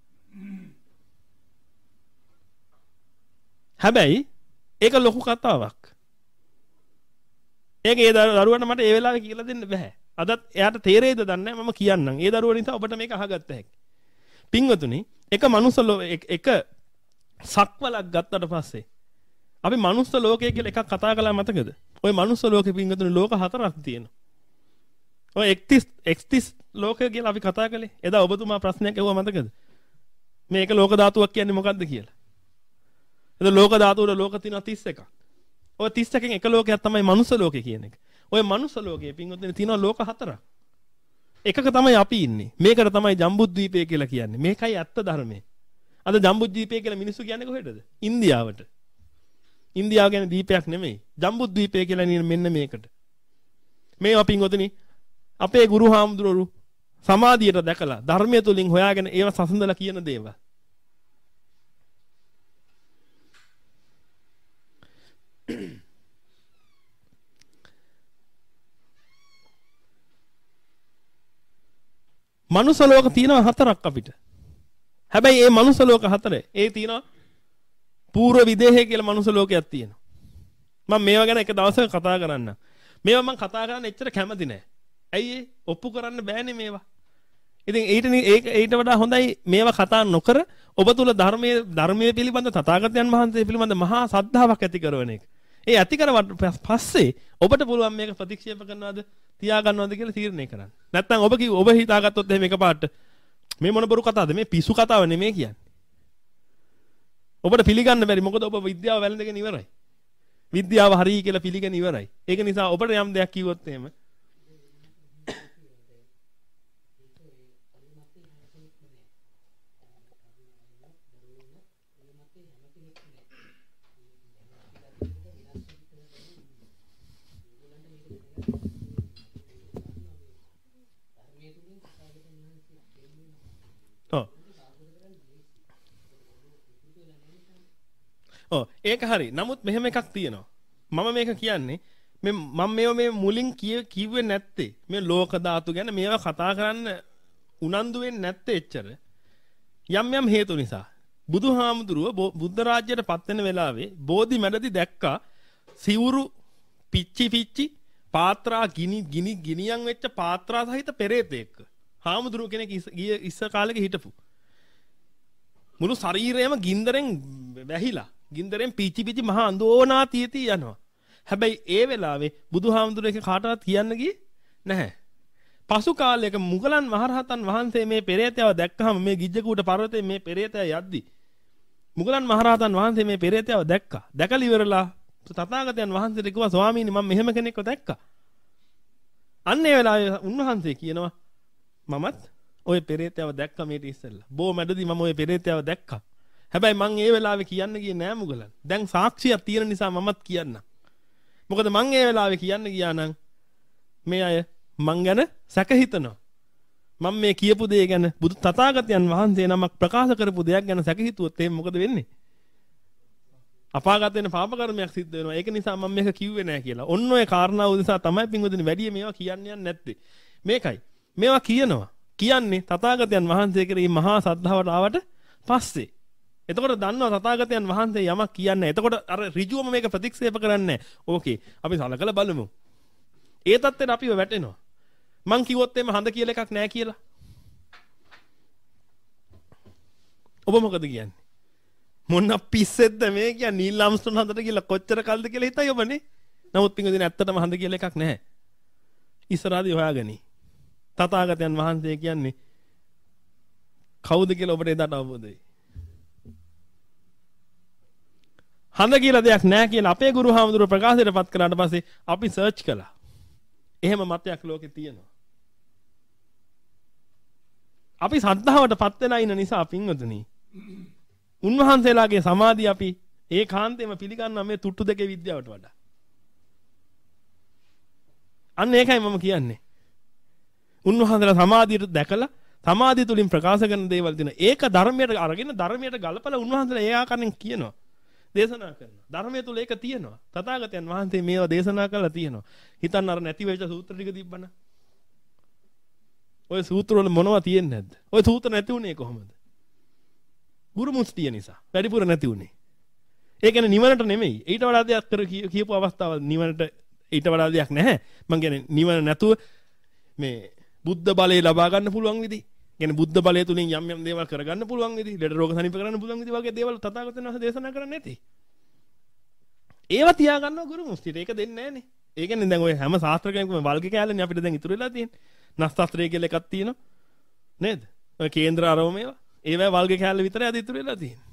හැබැයි ඒක ලොකු කතාවක්. ඒක ඒ දරුවන්ට මට ඒ වෙලාවේ කියලා දෙන්න බෑ. අදත් එයාට තේරෙයිද දන්නේ නැහැ මම කියන්නම්. ඒ දරුවා නිසා ඔබට මේක අහගත්ත හැකි. පින්වතුනි එක මනුස්ස එක සක්වලක් ගත්තට පස්සේ අපි මනුස්ස ලෝකය කියලා එකක් කතා කළා මතකද? ওই මනුස්ස ලෝකෙ පින්වතුනි ලෝක හතරක් තියෙනවා. ඔය එක්තිස් එක්තිස් ලෝකය කියලා අපි කතා කළේ. එදා ඔබතුමා ප්‍රශ්නයක් අහුවා මතකද? මේක ලෝක ධාතුවක් කියන්නේ මොකද්ද කියලා. එතකොට ලෝක ධාතු වල ලෝක තියෙනවා තිස් එකක්. ඔය තිස් එකෙන් එක ලෝකයක් තමයි මනුස්ස ලෝකය කියන එක. ඔය මනුස්ස ලෝකයේ පින්වතුනි තියෙනවා ලෝක හතරක්. එකක තමයි අපි ඉන්නේ. මේකට තමයි ජම්බුද්වීපය කියලා කියන්නේ. මේකයි ඇත්ත ධර්මය. අද ජම්බුද්වීපය කියලා මිනිස්සු කියන්නේ කොහෙටද? ඉන්දියාවට. ඉන්දියාව කියන්නේ දීපයක් නෙමෙයි. ජම්බුද්වීපය කියලා කියන්නේ මෙන්න මේකට. මේවා පින්වතුනි අපේ ගුරු හාමුදුරුවෝ සමාධියට දැකලා ධර්මය තුලින් හොයාගෙන ඒව සසඳලා කියන දේවල්. මනුස්ස ලෝක තියෙනවා හතරක් අපිට. හැබැයි මේ මනුස්ස ලෝක හතරේ ඒ තියෙනවා පූර්ව විදේහය කියලා මනුස්ස ලෝකයක් තියෙනවා. මම මේවා ගැන එක දවසක කතා කරන්නම්. මේවා මම කතා කරන්න එච්චර කැමති නෑ. ඇයි ඒ? ඔප්පු කරන්න බෑනේ මේවා. ඉතින් ඊට ඒක ඊට වඩා හොඳයි මේවා කතා නොකර ඔබ තුල ධර්මයේ ධර්මයේ පිළිබඳ තථාගතයන් වහන්සේ පිළිබඳ මහා සද්ධාාවක් ඇති කරන එක. ඒ ඇති කරවට පස්සේ ඔබට පුළුවන් මේක ප්‍රතික්ෂේප කරනවද තියා ගන්නවද කියලා තීරණය කරන්න. නැත්නම් ඔබ කිව්ව ඔබ හිතාගත්තොත් එහෙම එකපාරට මේ මොන බොරු කතාවද මේ පිස්සු කතාව නෙමෙයි කියන්නේ. ඔබට පිළිගන්න බැරි මොකද ඔබ විද්‍යාව වැළඳගෙන ඉවරයි. විද්‍යාව හරි කියලා පිළිගෙන ඉවරයි. ඒක නිසා ඔබට යම් දෙයක් කිව්වොත් එහෙම ඔව් ඒක හරි. නමුත් මෙහෙම එකක් තියෙනවා. මම මේක කියන්නේ මේ මම මේව මේ මුලින් කිව්වේ නැත්තේ මේ ලෝක ධාතු ගැන මේවා කතා කරන්න උනන්දු වෙන්නේ නැත්තේ එච්චර. යම් යම් හේතු නිසා. බුදුහාමුදුරුව බුද්ධ රාජ්‍යයට පත් වෙන වෙලාවේ බෝධි මැදදී දැක්කා සිවුරු පිච්චි පිච්චි පාත්‍රා ගිනි ගිනි ගිනියන් වෙච්ච පාත්‍රා සහිත පෙරේතෙක්. හාමුදුරුව කෙනෙක් ඉස්ස කාලෙක හිටපු. මුළු ශරීරයම ගින්දරෙන් වැහිලා ගින්දරෙන් පිච්චි පිච්චි මහා අඳෝනා තියති යනවා. හැබැයි ඒ වෙලාවේ බුදුහාමුදුරුවෝ එක කාටවත් කියන්න ගියේ නැහැ. පසු කාලයක මුගලන් මහරහතන් වහන්සේ මේ පෙරේතයව දැක්කහම මේ ගිජ්ජකූට පර්වතයේ මේ පෙරේතය යද්දි මුගලන් මහරහතන් වහන්සේ මේ පෙරේතයව දැක්කා. දැකලා ඉවරලා තථාගතයන් වහන්සේට කිව්වා ස්වාමීනි මම මෙහෙම කෙනෙක්ව දැක්කා. අන්න ඒ වෙලාවේ උන්වහන්සේ කියනවා මමත් ඔය පෙරේතයව දැක්කා මේට ඉස්සෙල්ලා. බෝ මැදදී මම ඔය පෙරේතයව දැක්කා. හැබැයි මං ඒ වෙලාවේ කියන්න ගියේ නෑ මුගලන්. දැන් සාක්ෂියක් තියෙන නිසා මමත් කියන්නම්. මොකද මං ඒ වෙලාවේ කියන්න ගියා නම් මේ අය මං ගැන සැක හිතනවා. මම මේ කියපු දේ ගැන බුදු තථාගතයන් වහන්සේ නමක් ප්‍රකාශ කරපු දෙයක් ගැන සැක හිතුවොත් එහෙනම් මොකද වෙන්නේ? අපාගත වෙන පාප කර්මයක් සිද්ධ වෙනවා. ඒක නිසා මම මේක කිව්වේ නෑ කියලා. ඔන්න ඔය කාරණාව උදෙසා තමයි පින්වතුනි වැඩි මේවා කියන්න යන්නේ නැත්තේ. මේකයි. මේවා කියනවා. කියන්නේ තථාගතයන් වහන්සේ කෙරෙහි මහා සද්ධාවට ආවට පස්සේ. එතකොට දන්නවා තථාගතයන් වහන්සේ යමක් කියන්නේ. එතකොට අර ඍජුවම මේක ප්‍රතික්ෂේප කරන්නේ නැහැ. ඕකේ. අපි සලකලා බලමු. ඒ தත්ත්වෙට අපිව වැටෙනවා. මං කිව්වොත් එimhe හඳ කියලා එකක් නැහැ කියලා. ඔබ මොකද කියන්නේ? මොන පිස්සෙද්ද මේ කියන්නේ නීල් ආම්ස්ට්‍රෝන් හඳට කියලා කොච්චර කල්ද කියලා හිතයි ඔබනේ. නමුත් පින්වදින ඇත්තටම හඳ කියලා එකක් නැහැ. ඉස්සරහදී හොයාගනි. තථාගතයන් වහන්සේ කියන්නේ කවුද කියලා ඔබට එදාට අවබෝධ වෙයි. හඳ කියලා දෙයක් නැහැ කියලා අපේ ගුරු හාමුදුරුවෝ ප්‍රකාශයටපත් කරාට පස්සේ අපි සර්ච් කළා. එහෙම මතයක් ලෝකේ තියෙනවා. අපි සද්ධාවටපත් වෙලා ඉන්න නිසා පින්වතුනි. උන්වහන්සේලාගේ සමාධිය අපි ඒකාන්තයෙන්ම පිළිගන්නවා මේ තුට්ටු දෙකේ විද්‍යාවට වඩා. අන්න ඒකයි මම කියන්නේ. උන්වහන්සේලා සමාධියට දැකලා සමාධිය තුලින් ප්‍රකාශ කරන දේවල් දින ඒක ධර්මයට අරගෙන ධර්මයට ගලපලා උන්වහන්සේලා ඒ ආකාරයෙන් කියනවා. දේශනා කරනවා. ධර්මයේ තුල ඒක තියෙනවා. තථාගතයන් වහන්සේ මේවා දේශනා කළා තියෙනවා. හිතන්න අර නැති වෙච්ච සූත්‍ර ටික තිබ්බන. ඔය සූත්‍ර වල මොනවද තියෙන්නේ නැද්ද? ඔය සූත්‍ර නැති උනේ කොහොමද? ගුරු මුස්තිය නිසා. වැඩිපුර නැති උනේ. ඒ කියන්නේ නිවනට නෙමෙයි. ඊට වඩා දෙයක් කර කියපු අවස්ථාවල් නිවනට ඊට වඩා දෙයක් නැහැ. මං කියන්නේ නිවන නැතුව මේ බුද්ධ බලය ලබා ගන්න පුළුවන් විදි. කියන්නේ බුද්ධ බලය තුලින් යම් යම් දේවල් කරගන්න පුළුවන් විදි. ලෙඩ රෝග සනීප කරන්න පුළුවන් විදි වගේ දේවල් තථාගතයන් වහන්සේ දේශනා කරන්නේ නැති. ඒවා තියා ගන්නවා ගුරු මුස්තියට. ඒක දෙන්නේ නැහනේ. ඒ කියන්නේ දැන් ඔය හැම ශාස්ත්‍ර කෙනෙකුම වල්ගේ කැලේනේ අපිට දැන් ඉතුරු වෙලා තියෙන්නේ. නස්තස්ත්‍රය කියලා එකක් තියෙනවා. නේද? ඔය කේන්ද්‍ර ආරෝම ඒවා. ඒවා වල්ගේ කැලේ විතරයි අද ඉතුරු වෙලා තියෙන්නේ.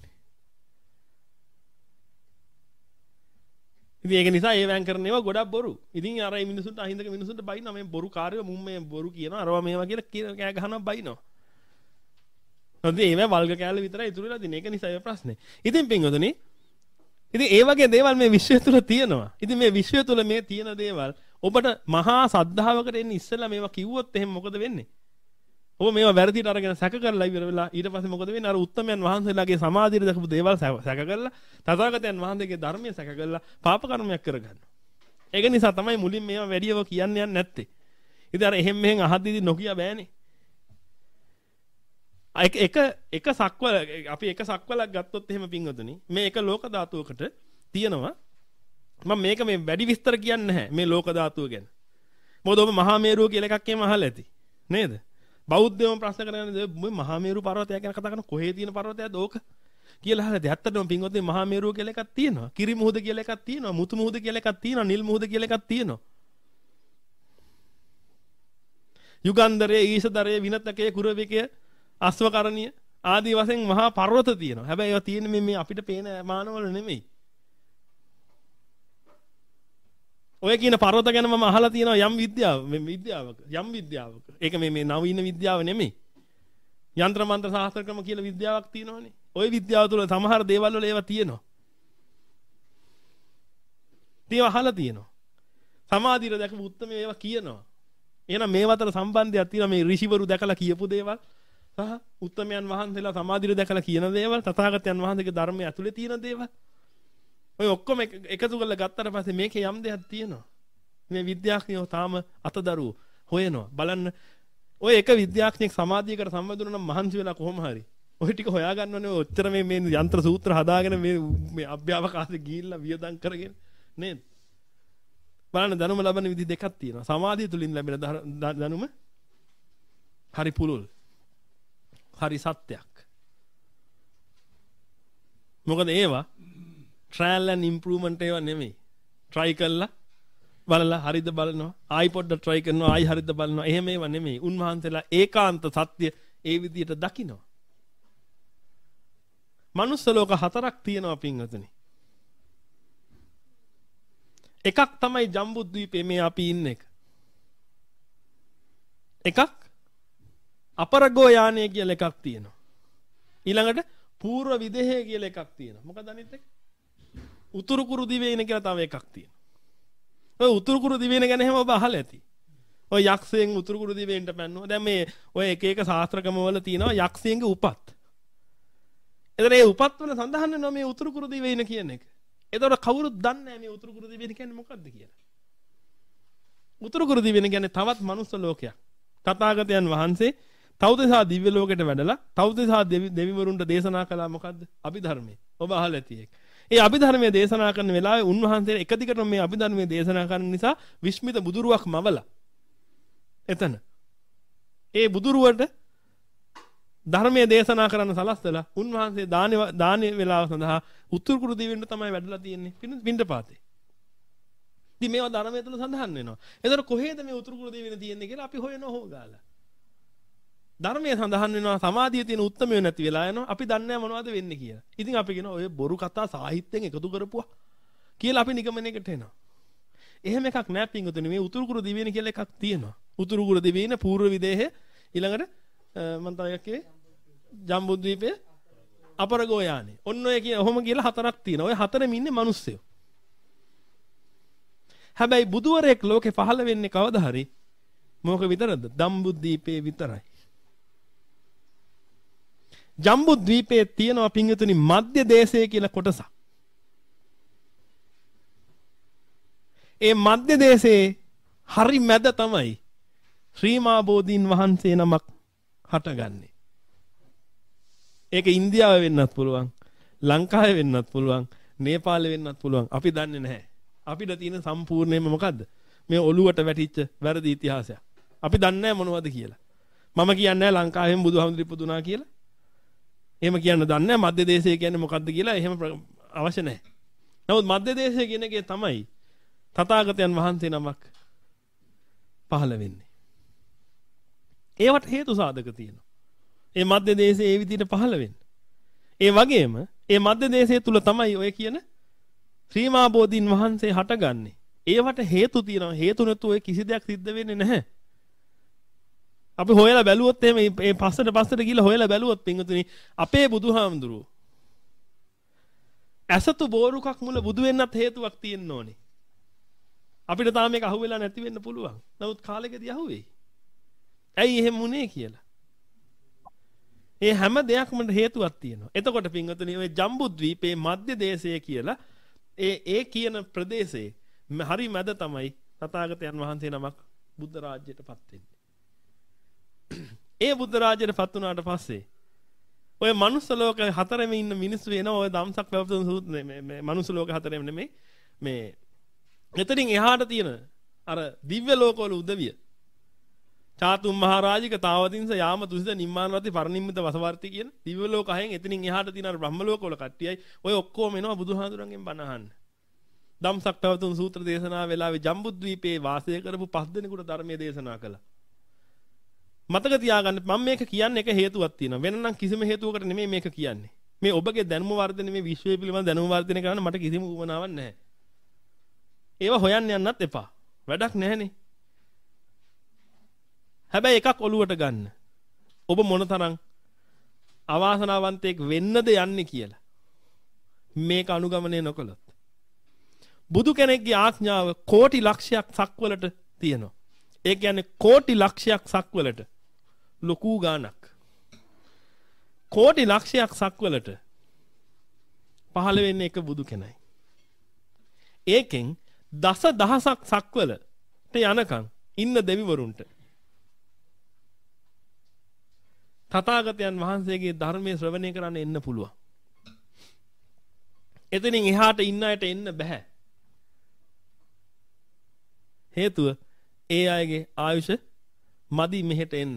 ඉතින් ඒක නිසා ඒ වෑන් කරන ඒවා ගොඩක් බොරු. ඉතින් අර මේ මිනිසුන්ට අහින්දක මිනිසුන්ට බයිනවා මේ බොරු කාර්යය මුම් මේ බොරු කියනවා අරවා මේවා කියලා කෑ ගහනවා බයිනවා. හරි ඒවා වල්ග කැලේ විතරයි ඉතුරු වෙලා තියෙන්නේ. ඒක නිසා ඒ ප්‍රශ්නේ. ඉතින් පින්වතුනි ඉතින් ඒ වගේ දේවල් මේ විශ්වය තුල තියෙනවා. ඉතින් මේ විශ්වය තුල මේ තියෙන දේවල් ඔබට මහා සද්ධාවකට එන්න ඉස්සෙල්ලා මේවා කිව්වොත් එහෙනම් මොකද වෙන්නේ? ඔබ මේවා වැරදිට අරගෙන සැක කරලා ඉවර වෙලා ඊට පස්සේ මොකද වෙන්නේ? අර උත්තමයන් වහන්සේලාගේ සමාධියට දක්වපු දේවල් සැක කරලා තථාගතයන් වහන්සේගේ ධර්මයේ සැක කරලා පාප කර්මයක් කරගන්නවා. ඒක නිසා තමයි මුලින් මේවා වැඩියව කියන්න යන්නේ නැත්තේ. ඉතින් අර එහෙම් මෙහෙන් අහද්දී නොකිය බෑනේ. එක එක එක සක්වල අපි එක සක්වලක් ගත්තොත් එහෙම පින්වතුනි මේ එක ලෝක ධාතුවකට තියෙනවා මම මේක මේ වැඩි විස්තර කියන්නේ නැහැ මේ ලෝක ධාතුව ගැන. මොකද ඔබ මහා මේරුව කියලා එකක් එහෙම අහලා ඇති. නේද? බෞද්ධයෝ ප්‍රශ්න කරන්නේ මේ මහා මේරු පර්වතය ගැන කතා කරන කොහේ තියෙන පර්වතයද ඕක කියලා අහලා ඇති. ඇත්තටම පින්වතුනි මහා මේරුව කියලා එකක් තියෙනවා. කිරි මුහුද කියලා එකක් තියෙනවා. මුතු මුහුද කියලා එකක් තියෙනවා. නිල් මුහුද කියලා එකක් තියෙනවා. යුගන්ධරයේ ඊශදරයේ විනතකයේ කුරවිකයේ අස්වකරණීය ආදී වශයෙන් මහා පර්වත තියෙනවා. හැබැයි ඒවා තියෙන්නේ මේ අපිට පේන මානවල නෙමෙයි. ඔය කියන පර්වත ගැන මම අහලා තියෙනවා යම් විද්‍යාව මේ විද්‍යාවක යම් විද්‍යාවක. ඒක මේ මේ නවීන විද්‍යාව නෙමෙයි. යంత్ర මන්ත්‍ර ශාස්ත්‍ර ක්‍රම කියලා විද්‍යාවක් තියෙනවනේ. ওই විද්‍යාව තුළ සමහර දේවල් වල ඒවා තියෙනවා. ඒවා අහලා තියෙනවා. සමාධියට දැකපු උත්තරම ඒවා කියනවා. එහෙනම් මේ අතර සම්බන්ධයක් තියෙනවා මේ ඍෂිවරු දැකලා කියපු දේවල් සහ උත්තමයන් වහන්සේලා සමාධියට දැකලා කියන දේවල් තථාගතයන් වහන්සේගේ ධර්මයේ ඇතුලේ තියෙන දේවල්. ඔය ඔක්කොම එකතු කරලා ගත්තට පස්සේ මේකේ යම් දෙයක් තියෙනවා. මේ විද්‍යාඥයෝ තාම අතදරුවෝ හොයනවා. බලන්න ඔය එක විද්‍යාඥයෙක් සමාධියකට සම්බන්ධ නම් මහන්සි වෙලා කොහොම හරි. ඔය ටික හොයාගන්නවනේ ඔච්චර මේ මේ යంత్ర සූත්‍ර හදාගෙන මේ මේ අභ්‍යවකාශෙ ගිහිල්ලා වියදම් කරගෙන නේද? බලන්න දැනුම ලබන විදි දෙකක් තියෙනවා. සමාධිය තුලින් ලැබෙන දැනුම හරි පුළුල්. හරි සත්‍යයක්. මොකද ඒවා trial and improvement ඒවා නෙමෙයි. try කළා බලලා හරිද බලනවා. ආයි පොඩ්ඩක් try කරනවා. ආයි හරිද බලනවා. එහෙම ඒවා නෙමෙයි. උන්වහන්සේලා ඒකාන්ත සත්‍ය ඒ විදිහට දකිනවා. මනුස්ස ලෝක හතරක් තියෙනවා පින්වතුනි. එකක් තමයි ජම්බුද්වීපේ මේ අපි ඉන්න එක. එකක් අපරගෝ යානය කියලා එකක් තියෙනවා. ඊළඟට පූර්ව විදේහය කියලා එකක් තියෙනවා. මොකක්ද අනිත් එක? උතුරු කුරු දිවයින කියලා තව එකක් තියෙනවා. ඔය උතුරු කුරු දිවයින ගැන හැම ඔබ අහලා ඇති. ඔය යක්ෂයන් උතුරු කුරු දිවයිනට පැන්නුවා. දැන් මේ ඔය එක එක ශාස්ත්‍රකම වල තියෙනවා යක්ෂයන්ගේ උපත්. එතන ඒ උපත් වල සඳහන් වෙනවා මේ උතුරු කුරු දිවයින කියන එක. ඒතකොට කවුරුත් දන්නේ නැහැ මේ උතුරු කුරු දිවයින කියන්නේ මොකක්ද කියලා. උතුරු කුරු දිවයින කියන්නේ තවත් මනුස්ස ලෝකයක්. තථාගතයන් වහන්සේ තවුදසා දිව්‍ය ලෝකෙට වැඩලා තවුදසා දෙවිවරුන්ට දේශනා කළා මොකද්ද? අභිධර්මයේ. ඔබ අහලා ඇති ඒක. ඒ අභිධර්මයේ දේශනා කරන වෙලාවේ උන්වහන්සේ එක දිගටම මේ අභිධර්මයේ දේශනා කරන නිසා විස්මිත බුදුරුවක් මවලා එතන ඒ බුදුරුවට ධර්මයේ දේශනා කරන්න සලස්සලා උන්වහන්සේ දාන දාන වේලාව සඳහා උතුරු කුරු දිවෙන්න තමයි වැඩලා තියෙන්නේ පින්ඩපාතේ. ඉතින් මේවා ධර්මයේ තුල සඳහන් වෙනවා. ඒතර කොහේද මේ උතුරු කුරු දිවෙන්න තියෙන්නේ කියලා අපි හොයනවා හොගාලා. ධර්මයේ සඳහන් වෙනවා සමාධියේ තියෙන උත්තරමය නැති වෙලා යනවා. අපි දන්නේ නැහැ මොනවද වෙන්නේ කියලා. ඉතින් අපි කියනවා ඔය බොරු කතා සාහිත්‍යයෙන් එකතු කරපුවා කියලා අපි නිගමනයකට එනවා. එහෙම එකක් නෑ පින්වතුනි. මේ උතුරු කුරු දිවෙන්න කියලා එකක් තියෙනවා. උතුරු කුරු දිවෙන්න පූර්ව විදේහය ඊළඟට මම තව එකක් කිව්වේ ජම්බුද්වීපයේ අපරගෝ යානේ. ඔන්න ඔය කිය ඔහොම කියලා හතරක් තියෙනවා. ඔය හතරෙම ඉන්නේ මිනිස්සුયો. හැබැයි බුදුවරයෙක් ලෝකේ පහළ වෙන්නේ කවදා හරි මොකක විතරද? ජම්බුද්වීපේ විතරයි. ජම්බුද්වීපයේ තියෙනවා පින්වතුනි මධ්‍ය දේශය කියලා කොටසක්. ඒ මධ්‍ය දේශේ හරි මැද තමයි ශ්‍රීමා බෝධීන් වහන්සේ නමක් හටගන්නේ. ඒක ඉන්දියාවේ වෙන්නත් පුළුවන්, ලංකාවේ වෙන්නත් පුළුවන්, නේපාලේ වෙන්නත් පුළුවන්. අපි දන්නේ නැහැ. අපිට තියෙන සම්පූර්ණයෙන්ම මොකද්ද? මේ ඔළුවට වැටිච්ච වැරදි ඉතිහාසයක්. අපි දන්නේ නැහැ මොනවද කියලා. මම කියන්නේ නැහැ ලංකාවෙන් බුදුහාමුදුරු ඉපදුනා කියලා. එහෙම කියන්න දන්නේ නැහැ මධ්‍ය දේශය කියන්නේ මොකද්ද කියලා. එහෙම අවශ්‍ය නැහැ. නමුත් මධ්‍ය දේශය කියන එකේ තමයි තථාගතයන් වහන්සේ නමක් පහළ වෙන්නේ. ඒවට හේතු සාධක තියෙනවා. ඒ මධ්‍ය දේශයේ ඒ විදිහට පහළ වෙන්නේ. ඒ වගේම ඒ මධ්‍ය දේශය තුල තමයි ඔය කියන ශ්‍රීමා බෝධීන් වහන්සේ හටගන්නේ. ඒවට හේතු තියෙනවා. හේතු නැතුව ඔය කිසි දෙයක් සිද්ධ වෙන්නේ නැහැ. අපි හොයලා බැලුවොත් එහෙම මේ පස්සට පස්සට ගිහලා හොයලා බැලුවොත් පින්වතුනි අපේ බුදුහාමුදුරුවෝ ඇසතු බෝරුකක් මුල බුදු වෙන්නත් හේතුවක් තියෙන්න ඕනේ. අපිට තාම මේක අහුවෙලා නැති වෙන්න පුළුවන්. නමුත් කාලෙකදී අහුවෙයි. ඇයි එහෙම වුනේ කියලා. ඒ හැම දෙයක්ම හේතුවක් තියෙනවා. එතකොට පින්වතුනි ඔය ජම්බුද්වීපේ මධ්‍ය දේශය කියලා ඒ ඒ කියන ප්‍රදේශයේ හරි මැද තමයි තථාගතයන් වහන්සේ නමක් බුද්ධ රාජ්‍යයටපත් වෙන්නේ. ඒ බුද්ධ රාජ්‍යයටපත් වුණාට පස්සේ ඔය මනුස්ස ලෝක හතරෙම ඉන්න මිනිස්සු වෙනවා ඔය ධම්සක් පැවතුම් සූත් මේ මේ මනුස්ස ලෝක හතරෙම නෙමෙයි මේ එතනින් එහාට තියෙන අර දිව්‍ය ලෝකවල උදවිය චාතුම් මහරජික තාවතින්ස යාම තුසිත නිම්මානවති පරිනිම්මිත වසවර්ති කියන දිව්‍ය ලෝක හයෙන් එතනින් එහාට තියෙන අර බ්‍රහ්ම ලෝකවල කට්ටියයි ඔය ඔක්කොම එනවා බුදුහාඳුරන්ගෙන් බණ අහන්න. ධම්සක් පැවතුම් සූත්‍ර දේශනා වෙලාවේ ජම්බුද්වීපේ වාසය කරපු පස් දෙනෙකුට ධර්මයේ දේශනා කළා. මතක තියාගන්න මම මේක කියන්නේ එක හේතුවක් තියෙනවා. වෙන නම් කිසිම හේතුවකට නෙමෙයි මේක කියන්නේ. මේ ඔබගේ දැනුම වර්ධනය මේ විශ්වය පිළිබඳ දැනුම වර්ධනය කරන්න මට කිසිම උවමනාවක් නැහැ. ඒව හොයන්න යන්නත් එපා. වැඩක් නැහැනේ. හැබැයි එකක් ඔලුවට ගන්න. ඔබ මොනතරම් අවාසනාවන්තයෙක් වෙන්නද යන්නේ කියලා. මේක අනුගමනය නොකළොත්. බුදු කෙනෙක්ගේ ආඥාව කෝටි ලක්ෂයක් සක්වලට තියෙනවා. ඒ කියන්නේ කෝටි ලක්ෂයක් සක්වලට ලොකු ගාණක්. කෝටි ලක්ෂයක් සක්වලට පහළ වෙන්නේ එක බුදු කෙනයි. ඒකෙන් දස දහසක් සක්වලට යනකම් ඉන්න දෙවිවරුන්ට තථාගතයන් වහන්සේගේ ධර්මයේ ශ්‍රවණය කරන්න එන්න පුළුවන්. එතනින් එහාට ඉන්න අයට එන්න බෑ. හේතුව ඒ අයගේ ආයුෂ මදි මෙහෙට එන්න.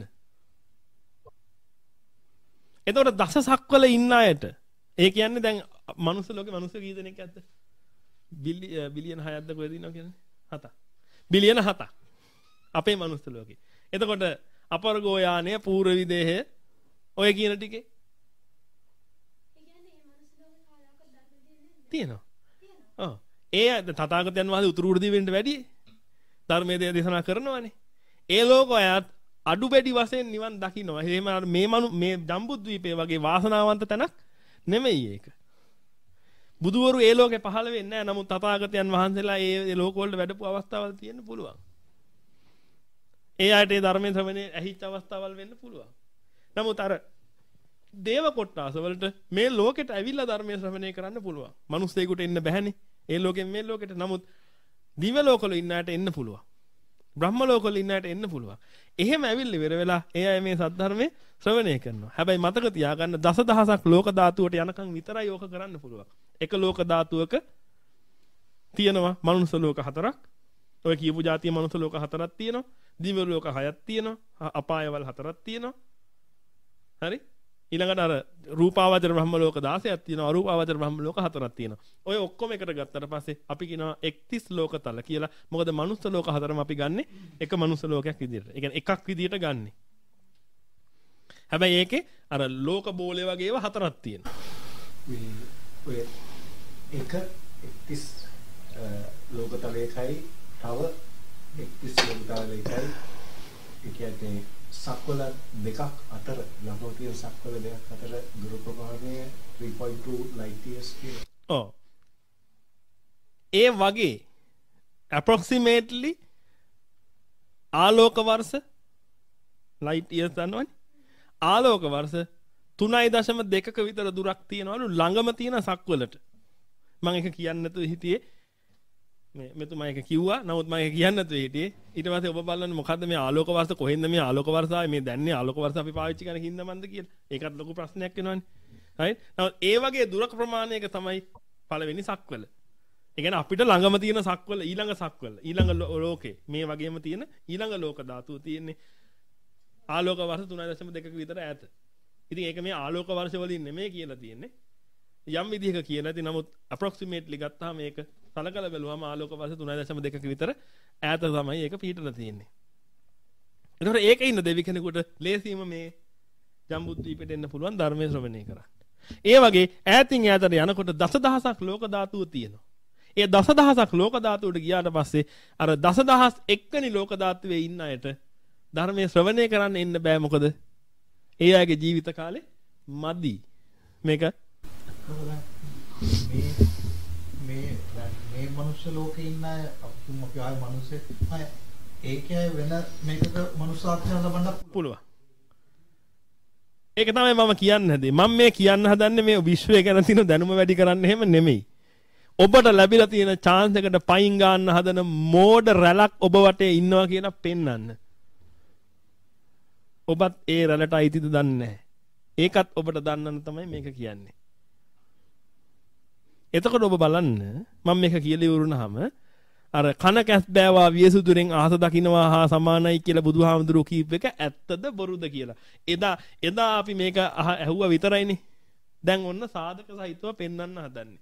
එතකොට දසසක්වල ඉන්න අයට ඒ කියන්නේ දැන් මනුස්ස ලෝකේ මනුස්ස කී දෙනෙක් ඇද්ද? බිලියන හයක්ද කොහෙද ඉන්නව කියන්නේ? හතක්. බිලියන හතක්. අපේ මනුස්ස ලෝකේ. එතකොට අපරගෝ යානය පූර්ව විදේහය ඔය කියන ටිකේ ඒ කියන්නේ මේ මනුස්ස ලෝකේ කාලයක ධර්ම තියෙනවා. ඔව්. ඒ තථාගතයන් වහන්සේ උතුරු උඩදීවෙන්ට වැඩි ධර්මයේ දේශනා කරනවානේ. ඒ ලෝකයත් අඩු බැඩි වශයෙන් නිවන් දකින්නවා. එහෙම මේ මනු මේ ජම්බුද්වීපේ වගේ වාසනාවන්ත තැනක් නෙමෙයි ඒක. බුදුවරු ඒ ලෝකේ පහළ වෙන්නේ නැහැ. නමුත් තථාගතයන් වහන්සේලා ඒ ලෝක වලට වැඩපු අවස්ථාවල් තියෙන්න පුළුවන්. ඒ ආයත ඒ ධර්මයේ ශ්‍රවණේ ඇහිච්ච අවස්ථාවල් වෙන්න පුළුවන්. නමුත් අර දේව කොට්ටාස වලට මේ ලෝකෙට ඇවිල්ලා ධර්මයේ ශ්‍රවණය කරන්න පුළුවන්. මිනිස්සෙකුට එන්න බැහැනේ. ඒ ලෝකෙන් මේ ලෝකෙට. නමුත් දිව්‍ය ලෝකවල ඉන්න අයට එන්න පුළුවන්. බ්‍රහ්ම ලෝකවල ඉන්න අයට එන්න පුළුවන්. එහෙම ඇවිල්ලා ඉවර වෙලා ඒ අය මේ සද්ධර්මයේ ශ්‍රවණය කරනවා. හැබැයි මතක තියාගන්න දසදහසක් ලෝක ධාතුවට යනකම් විතරයි ඕක කරන්න පුළුවන්. එක ලෝක ධාතුවක තියෙනවා මනුස්ස ලෝක හතරක්. ඔය කියපු જાතිය මනුස්ස ලෝක හතරක් තියෙනවා. දිව්‍ය ලෝක හයක් තියෙනවා. අපායවල හතරක් තියෙනවා. හරි? ඊළඟට අර රූපාවචර බ්‍රහ්ම ලෝක දාසයක් තියෙනවා. අරූපාවචර බ්‍රහ්ම ලෝක හතරක් තියෙනවා. ඔය ඔක්කොම එකට ගත්තට පස්සේ අපි කියනවා එක්තිස් ලෝකතල කියලා. මොකද මනුස්ස ලෝක හතරම අපි ගන්නෙ එක මනුස්ස ලෝකයක් විදියට. ඒ කියන්නේ එකක් විදියට ගන්නෙ. හැබැයි ඒකේ අර ලෝක බෝලේ වගේ ඒවා හතරක් තියෙනවා. මේ ඔය එක එක්තිස් ලෝකතලයකයි තව එක්තිස් ලෝකතලයකයි ඒ කියන්නේ සක්වල දෙකක් අතර ළඟම තියෙන සක්වල දෙකක් අතර දුර ප්‍රමාණය three point two light years කියලා. ඔව්. ඒ වගේ approximately ආලෝක වර්ෂ light years දන්නවනේ. ආලෝක වර්ෂ තුනයි දශම දෙකක විතර දුරක් තියනවලු ළඟම තියෙන සක්වලට. මම ඒක කියන්නේ නැතුව හිටියේ මේ මෙතුමා එක කිව්වා. නමුත් මම ඒක කියන්නේ නැතුව හිටියේ. ඊට පස්සේ ඔබ බලන්න මොකද්ද මේ ආලෝක වර්ෂ කොහෙන්ද මේ ආලෝක වර්ෂ ආවේ මේ දැන්නේ ආලෝක වර්ෂ අපි පාවිච්චි කරන හින්දාමන්ද කියලා. ඒකත් ලොකු ප්‍රශ්නයක් වෙනවනේ. හරි? නමුත් ඒ වගේ දුරක ප්‍රමාණයක තමයි පළවෙනි සක්වල. ඒ කියන්නේ අපිට ළඟම තියෙන සක්වල ඊළඟ සක්වල ඊළඟ ලෝකේ මේ වගේම තියෙන ඊළඟ ලෝක ධාතුව තියෙන්නේ ආලෝක වර්ෂ තුනයි දශම දෙකක විතර ඈත. ඉතින් ඒක මේ ආලෝක වර්ෂ වලින් නෙමෙයි කියලා තියෙන්නේ. යම් විදිහක කියලා ඇති. නමුත් approximately ගත්තාම මේක සලකලා බැලුවාම ආලෝක වර්ෂ තුනයි දශම දෙකක විතර ඈත තමයි ඒක පිටලා තියෙන්නේ. ඒතකොට ඒකේ ඉන්න දෙවි කෙනෙකුට ලේසියම මේ ජම්බුද්වීපෙට එන්න පුළුවන් ධර්මයේ ශ්‍රවණය කරන්න. ඒ වගේ ඈතින් ඈතට යනකොට දසදහසක් ලෝක ධාතුව තියෙනවා. ඒ දසදහසක් ලෝක ධාතුවට ගියාට පස්සේ අර දසදහස් එක්කෙනි ලෝක ධාතුවේ ඉන්න අයට ධර්මයේ ශ්‍රවණය කරන්න එන්න බෑ. මොකද ඒ අයගේ ජීවිත කාලේ මදි. මේක මේ මේ මේ මනුෂ්‍ය ලෝකේ ඉන්න අය අපුම් අපි ආය මනුෂ්‍ය අය ඒකේ වෙන මේකක මනුෂ්‍යාත්මය ලබන්න පුළුවන්. ඒක තමයි මම කියන්න හදේ. මම මේ කියන්න හදන්නේ මේ විශ්වය ගැන තියෙන දැනුම වැඩි කරන්න එහෙම නෙමෙයි. ඔබට ලැබිලා තියෙන chance එකට පයින් ගන්න හදන මෝඩ රැලක් ඔබ වටේ ඉන්නවා කියලා පෙන්වන්න. ඔබත් ඒ රැළට අයිතිද දන්නේ නැහැ. ඒකත් ඔබට දන්නන්න තමයි මේක කියන්නේ. එතකොට ඔබ බලන්න මම මේක කියලා ඉවරුනහම අර කන කැස් බෑවා වියසුදුරෙන් අහස දකින්නවා හා සමානයි කියලා බුදුහාමුදුරුවෝ කීප එක ඇත්තද බොරුද කියලා. එදා එදා අපි මේක ඇහුවා විතරයිනේ. දැන් ඔන්න සාධක සහිතව පෙන්වන්න හදන්නේ.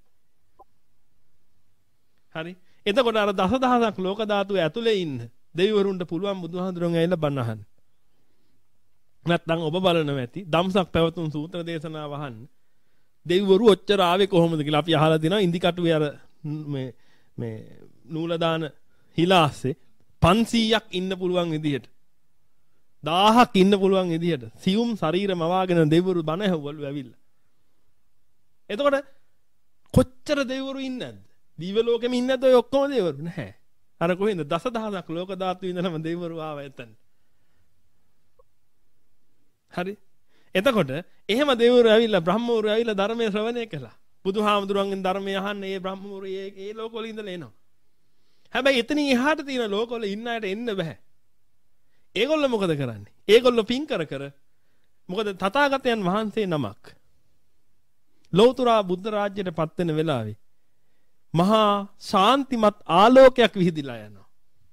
හරි. එතකොට අර දසදහසක් ලෝක ධාතු ඇතුලේ ඉන්න දෙවිවරුන්ට පුළුවන් බුදුහාමුදුරුවෝ ඇවිල්ලා බණ අහන්න. නැත්නම් ඔබ බලනවා ඇති ධම්සක් පැවතුම් සූත්‍ර දේශනාව අහන්න. දෙවිවරු ඔච්චර ආවේ කොහොමද කියලා අපි අහලා දිනවා ඉන්දිකටුවේ අර මේ මේ නූල දාන හිලාස්සේ පන්සීයක් ඉන්න පුළුවන් විදිහට දහයක් ඉන්න පුළුවන් විදිහට සියුම් ශරීර මවාගෙන දෙවිවරු බණ ඇහුවලු ඇවිල්ලා. එතකොට කොච්චර දෙවිවරු ඉන්නේද? දිව්‍ය ලෝකෙම ඉන්නේද ඔය ඔක්කොම දෙවිවරු? නැහැ. අර කොහෙන්ද දසදහසක් ලෝක ධාතු ඉඳනම දෙවිවරු ආවා එතන. හරි. එතකොට එහෙම දෙවිවරු ඇවිල්ලා බ්‍රහ්මවරු ඇවිල්ලා ධර්මයේ ශ්‍රවණය කළා. බුදුහාමුදුරන්ගෙන් ධර්මය අහන්න ඒ බ්‍රහ්මවරු ඒ ඒ ලෝකවල ඉඳලා එනවා. හැබැයි එතනින් එහාට තියෙන ලෝකවල ඉන්න අයට එන්න බෑ. ඒගොල්ලෝ මොකද කරන්නේ? ඒගොල්ලෝ පින් කර කර මොකද තථාගතයන් වහන්සේ නමක් ලෞතුරා බුද්ධ රාජ්‍යයට පත් වෙන වෙලාවේ මහා ශාන්තිමත් ආලෝකයක් විහිදිලා යනවා.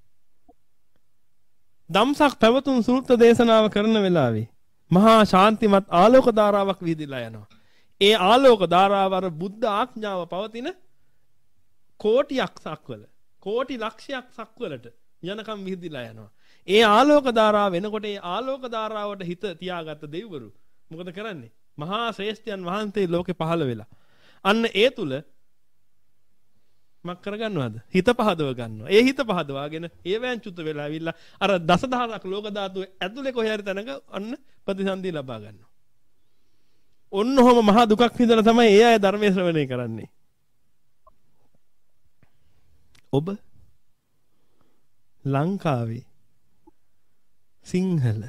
ධම්සක් පැවතුම් සූත්‍ර දේශනාව කරන වෙලාවේ මහා ශාන්තිමත් ආලෝක ධාරාවක් විහිදිලා යනවා. ඒ ආලෝක ධාරාව අර බුද්ධ ආඥාව පවතින කෝටියක් සක්වල කෝටි ලක්ෂයක් සක්වලට යනකම් විහිදිලා යනවා. ඒ ආලෝක ධාරාව වෙනකොට ඒ ආලෝක ධාරාවට හිත තියාගත්ත දෙවිවරු මොකද කරන්නේ? මහා ශ්‍රේෂ්ඨයන් වහන්සේ ලෝකේ පහළ වෙලා. අන්න ඒ තුල මක් කරගන්නවද? හිත පහදව ගන්නවා. ඒ හිත පහදවාගෙන ඒවැන් චුත වෙලා ඇවිල්ලා අර දසදහසක් ලෝක ධාතු ඇතුලේ කොහේ හරි තැනක අන්න ප්‍රතිසන්දිය ලබා ගන්නවා. ඔන්න ඔහම මහා දුකක් විඳලා තමයි ඒ අය ධර්මයේ ශ්‍රවණය කරන්නේ. ඔබ ලංකාවේ සිංහල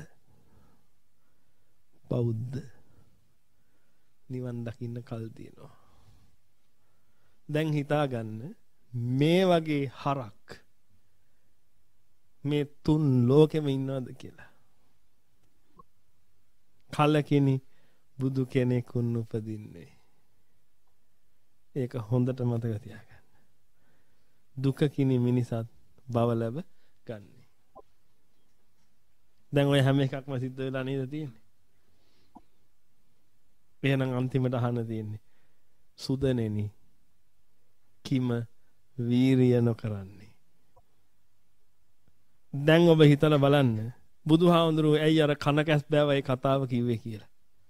බෞද්ධ නිවන් දකින්න කල් තියෙනවා. දැන් හිතා ගන්න මේ වගේ හරක් මේ තුන් ලෝකෙම ඉන්නවද කියලා. කලකිනි බුදු කෙනෙකුන් උපදින්නේ. ඒක හොඳට මතක තියාගන්න. දුක කිනි මිනිසත් බව ලැබ ගන්නේ. දැන් ඔය හැම එකක්ම සිද්ධ වෙලා නේද තියෙන්නේ? එහෙනම් අන්තිමට අහන්න තියෙන්නේ සුදනෙනි කිම වීරිය නොකරන්නේ. දැන් ඔබ හිතලා බලන්න බුදුහාමුදුරුවෝ ඇයි අර කන කැස් බෑව ඒ කතාව කිව්වේ කියලා.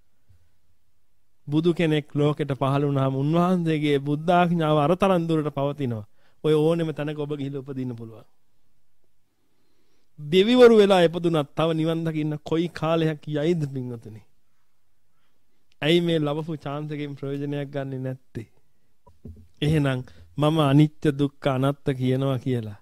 බුදු කෙනෙක් ලෝකෙට පහළ වුණාම උන්වහන්සේගේ බුද්ධාඥාව අර තරම් දුරට පවතිනවා. ඔය ඕනෙම තැනක ඔබ ගිහිල්ලා උපදින්න පුළුවන්. දෙවිවරු වෙලා ඉපදුනත් තව නිවන් දකින්න කොයි කාලයක් යයිද පින්වතුනි? ඇයි මේ ලැබපු chance එකෙන් ප්‍රයෝජනයක් ගන්නෙ නැත්තේ? එහෙනම් මම අනිත්‍ය දුක්ඛ අනාත්ත කියනවා කියලා.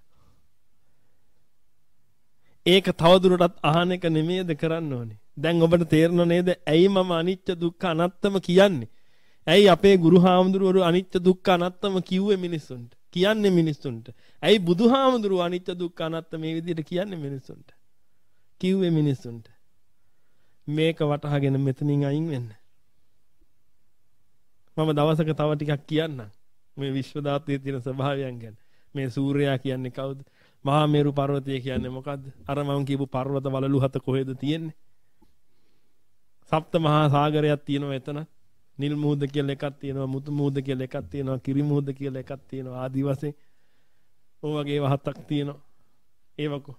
ඒක තවදුරටත් අහන එක නෙමෙයිද කරන්න ඕනේ. දැන් ඔබට තේරෙනව නේද ඇයි මම අනිත්‍ය දුක්ඛ අනාත්තම කියන්නේ? ඇයි අපේ ගුරු හාමුදුරුවෝ අනිත්‍ය දුක්ඛ අනාත්තම කිව්වේ මිනිස්සුන්ට? කියන්නේ මිනිස්සුන්ට. ඇයි බුදුහාමුදුරුවෝ අනිත්‍ය දුක්ඛ අනාත්ත මේ විදිහට කියන්නේ මිනිස්සුන්ට? කිව්වේ මිනිස්සුන්ට. මේක වටහාගෙන මෙතනින් අයින් වෙන්න. මම දවසක තව ටිකක් කියන්නම්. මේ විශ්ව ධාතුවේ තියෙන ස්වභාවයන් ගැන. මේ සූර්යයා කියන්නේ කවුද? මහා මේරු පර්වතය කියන්නේ මොකද්ද? අර මම කියපු පර්වත වලලු හත කොහෙද තියෙන්නේ? සප්ත මහා සාගරයක් තියෙනවා එතන. නිල් මුහුද කියලා එකක් තියෙනවා, මුතු මුහුද කියලා එකක් තියෙනවා, කිරි මුහුද කියලා එකක් තියෙනවා. ආදි වශයෙන් ඔය වගේ වහතක් තියෙනවා. ඒවකෝ.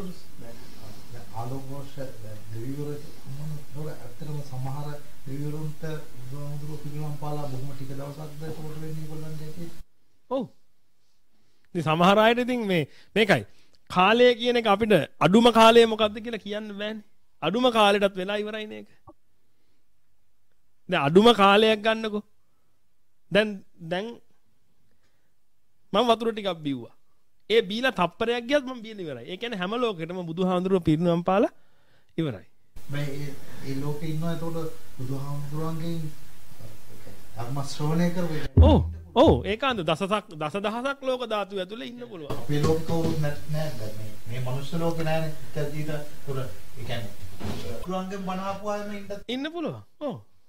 ආලෝකෝෂ දෙවිවරු මොනවාද? ඇත්තටම සමහර දෙවිවරුන්ට බුදුහාමුදුරුවෝ පිළිගම් පාලා බොහොම ටික දවසක්ද ඒකට වෙන්නේ ඒගොල්ලන්ට. ඔව්. ඉතින් සමහර අයට ඉතින් මේ මේකයි කාලය කියන එක අපිට අඩුම කාලය මොකද්ද කියලා කියන්න බෑනේ. අඩුම කාලයටත් වෙලා ඉවරයිනේ ඒක. දැන් අඩුම කාලයක් ගන්නකෝ. දැන් දැන් මම වතුර ටිකක් බිව්වා. ඒ බීලා තප්පරයක් ගියත් මම බීලා ඉවරයි. ඒ කියන්නේ හැම ලෝකෙටම බුදුහාමුදුරුවෝ පිරිනවම් පාලා ඉවරයි. මේ ඒ ලෝකේ ඉන්නවා ඒතකොට බුදුහාමුදුරුවන්ගෙන් ධර්ම ශ්‍රවණය කරවේ. ඔව් ඔව් ඒකාන්ත දසසක් දසදහසක් ලෝක ධාතු ඇතුලේ ඉන්න පුළුවන්. අපේ ලෝකේ කවුරුත් නැහැ මේ මේ මනුස්ස ලෝකේ නැහැනේ. ඒත් ඊට උර ඒ කියන්නේ බුදුහාමුදුරුවන්ගෙන් බණ අහපුවාම ඉන්න ඉන්න පුළුවන්. ඔව්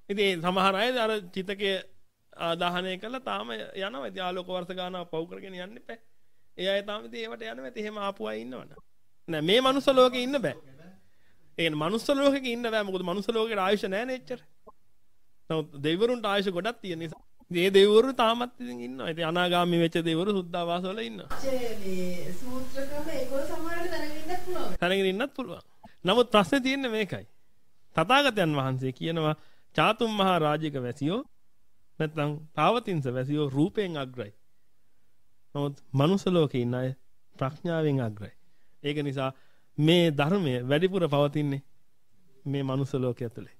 ඉතින් සමහර අය අර චිතකයේ ආදාහනය කළා තාම යනවා. ඉතින් ආලෝක වර්ෂ ගානක් පව් කරගෙන යන්න එපා. ඒ අය තාම ඉතින් ඒවට යනවා. ඉතින් එහෙම ආපු අය ඉන්නවනේ. නෑ මේ මනුස්ස ලෝකේ ඉන්න බෑ. ඒ කියන්නේ මනුස්ස ලෝකෙක ඉන්න බෑ. මොකද මනුස්ස ලෝකේ ආයුෂ නෑ නේ එච්චර. නමුත් දෙවිවරුන්ට ආයුෂ ගොඩක් තියෙන නිසා මේ දෙවිවරු තාමත් ඉතින් ඉන්නවා. ඉතින් අනාගාමී වෙච්ච දෙවිවරු සුද්ධාවාස වල ඉන්නවා. මේ සූත්‍ර ක්‍රම ඒකෝ සමහරවිට දැනගෙන ඉන්නත් පුළුවන්. දැනගෙන ඉන්නත් පුළුවන්. නමුත් ප්‍රශ්නේ තියෙන්නේ මේකයි. තථාගතයන් වහන්සේ කියනවා චාතුම් මහා රාජික වැසියෝ නැත්නම් පාවතින්ස වැසියෝ රූපයෙන් අග්‍රයි. නමුත් මනුස්ස ලෝකේ ඉන්න අය ප්‍රඥාවෙන් අග්‍රයි. ඒක නිසා මේ ධර්මය වැඩිපුර පවතින්නේ මේ මනුස්ස ලෝකයේ ඇතුලේ.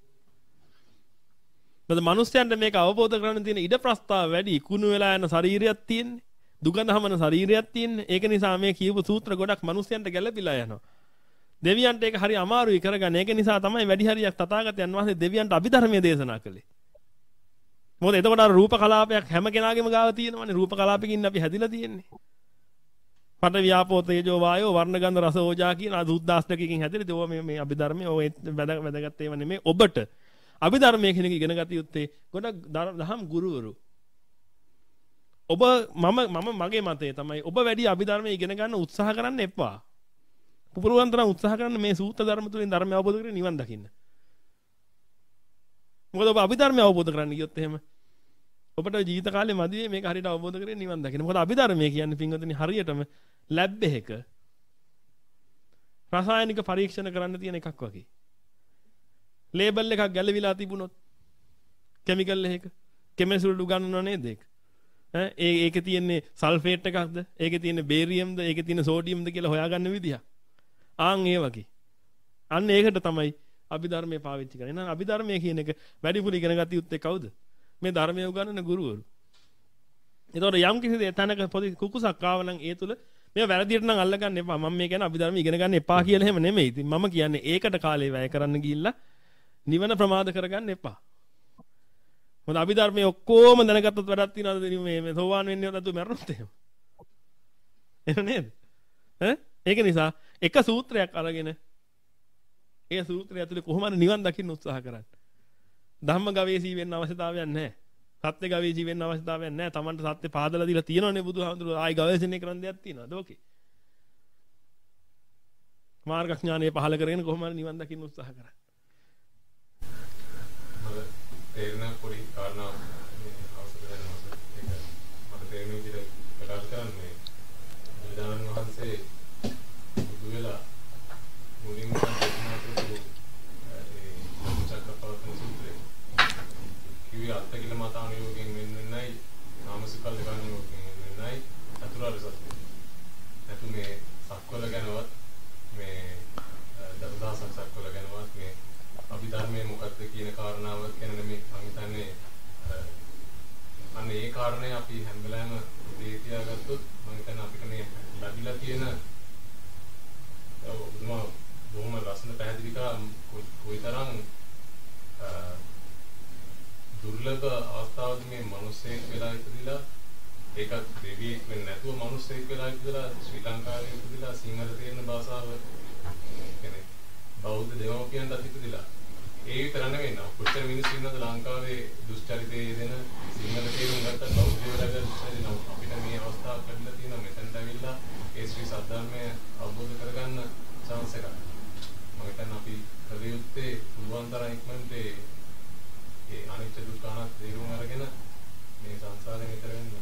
මොකද මනුස්සයන්ට මේක අවබෝධ කරගන්න තියෙන ඉඩ ප්‍රස්තාව වැඩි. කුණු වෙලා යන ශරීරයක් තියෙන්නේ. දුගඳ හමන ශරීරයක් තියෙන්නේ. ඒක නිසා මේ කියපු සූත්‍ර ගොඩක් මනුස්සයන්ට ගැළපිලා යනවා. දෙවියන්ට ඒක හරි අමාරුයි කරගන්න. ඒක නිසා තමයි වැඩි හරියක් තථාගතයන් වහන්සේ දෙවියන්ට අභිධර්මයේ දේශනා කළේ. මොකද එතකොට අර රූප කලාපයක් හැම කෙනාගේම ගාව තියෙනවනේ. රූප කලාපකින් අපි හැදිලා තියෙන්නේ. පඨ ව්‍යාපෝ තේජෝ වායෝ වර්ණ ගන්ධ රස ඕජා කියන අදුද්දාස්තකකින් හැදිලා ඒවා මේ මේ අභිධර්මයේ ඔය වැදගත් ඒවා නෙමෙයි. ඔබට අභිධර්මයේ කෙනෙක් ඉගෙන ගත යුත්තේ ගොඩක් දහම් ගුරුවරු. ඔබ මම මම මගේ මතය තමයි ඔබ වැඩි අභිධර්මයේ ඉගෙන ගන්න උත්සාහ කරන්න එපා. පුපුරුවන් තරම් උත්සාහ කරන්න මේ සූත්‍ර ධර්ම තුලින් ධර්මය අවබෝධ කරගෙන නිවන් දකින්න. මොකද ඔබ අභිධර්මය අවබෝධ කරන්න ගියොත් එහෙම ඔබට ජීවිත කාලේ මදිවේ මේක හරියට අවබෝධ කරගෙන නිවන් දකින්න. මොකද අභිධර්මය කියන්නේ පින්වතුනි හරියටම ලැබ් එකක රසායනික පරීක්ෂණ කරන්න තියෙන එකක් වගේ. ලේබල් එකක් ගැලවිලා තිබුණොත් කිමිකල් එකක කෙමිස්ට්‍රි උගන්වනව නේද ඒක? ඈ ඒ ඒකේ තියෙන්නේ සල්ෆේට් එකක්ද? ඒකේ තියෙන්නේ බේරියම්ද? ඒකේ තියෙන සෝඩියම්ද කියලා හොයාගන්න විදිහ. ආන් ඒ වගේ. අන්න ඒකට තමයි අභිධර්මයේ පාවිච්චි කරන්නේ. එහෙනම් අභිධර්මයේ කියන එක වැඩිපුර ඉගෙන ගත යුත්තේ කවුද? මේ ධර්මයේ උගන්වන ගුරුවරු. ඒතකොට යම් කිසි තැනක පොඩි කුකුසක් ආව නම් ඒ තුල මේ වැරදියට නම් අල්ලගන්න එපා. මම මේ කියන්නේ අභිධර්ම ඉගෙන ගන්න එපා කියලා එහෙම නෙමෙයි. ඉතින් මම කියන්නේ ඒකට කාලේ වැය කරන්න ගිහිල්ලා නිවන ප්‍රමාද කරගන්න එපා. මොකද අභිධර්මයේ ඔක්කොම දැනගත්තොත් වැඩක් තියනවාද මේ මේ සෝවාන් වෙන්නේ නැතුව මැරෙන්නත් එහෙම. එහෙම නේද? ඈ ඒක නිසා එක සූත්‍රයක් අරගෙන ඒ සූත්‍රය ඇතුලේ කොහොමද නිවන් දකින්න උත්සාහ කරන්නේ? ධම්ම ගවේෂී වෙන්න අවශ්‍යතාවයක් නැහැ. සත්‍ය ගවේෂී වෙන්න අවශ්‍යතාවයක් නැහැ. Tamanට සත්‍ය පාදලා දීලා තියෙනවනේ බුදුහාමුදුරුවෝ. ආයි ගවේෂණය කරන්න දෙයක් තියනවද? ඕකේ. මාර්ගඥානය පහල කරගෙන කොහොමද නිවන් දකින්න උත්සාහ කරන්නේ? තේරෙන පොඩි කාරණා මේ අවසර දෙනවා. ඒක මට තේරෙන විදිහට ප්‍රකාශ කරන්නේ බුදුදානන් වහන්සේ බුදු වෙලා මුලින්ම දේශනා කරපු ඒ චක්කපවත්තන සූත්‍රය කිව්වේ අත්තිකිල මතාන යෝගයෙන් වෙන්නයි නාමසිකල් දෙකන යෝගයෙන් වෙන්නයි චතුරාර්ය සත්‍ය. නැතු මේ සක්වල ගැනවත් මේ දසදහසක් සක්වල ගැනවත් මේ අභිධර්මයේ මොකක්ද කියන කාරණාව ගැන මේ මම හිතන්නේ අන්න ඒ කාරණේ අපි හැම වෙලාවෙම ඉතේ තියාගත්තොත් මම හිතන්නේ අපිට මේ ලැබිලා තියෙන ඔව් බොහොම ලස්සන පැහැදිලි කරා කොයිතරම් දුර්ලභ අවස්ථාවක මේ මිනිස්සෙක් වෙලා ඉපදිලා ඒකත් දෙවියෙක් වෙන්නේ නැතුව මිනිස්සෙක් වෙලා ඉපදිලා ශ්‍රී ලංකාවේ ඉපදිලා සිංහල තේරෙන භාෂාව කියන්නේ බෞද්ධ දෙමව්පියන්ට ඉපදිලා ඒ විතර නෙවෙයි නෝ කොච්චර මිනිස්සු ඉන්නවද ලංකාවේ දුෂ්චරිතයේ යෙදෙන සිංහල තේරුම් ගත්ත බෞද්ධයෝ වලට දුෂ්චරිත නෝ අපිට මේ අවස්ථාව ලැබිලා තියෙනවා මෙතනට ඇවිල්ලා ඒ ශ්‍රී සද්ධර්මය අවබෝධ කරගන්න chance එකක් මම හිතන්නේ අපි කළ යුත්තේ පුළුවන් තරම් ඉක්මනට ඒ අනිත්‍ය දුක්ඛානත් තේරුම් අරගෙන මේ සංසාරයෙන් ඈතර වෙන්න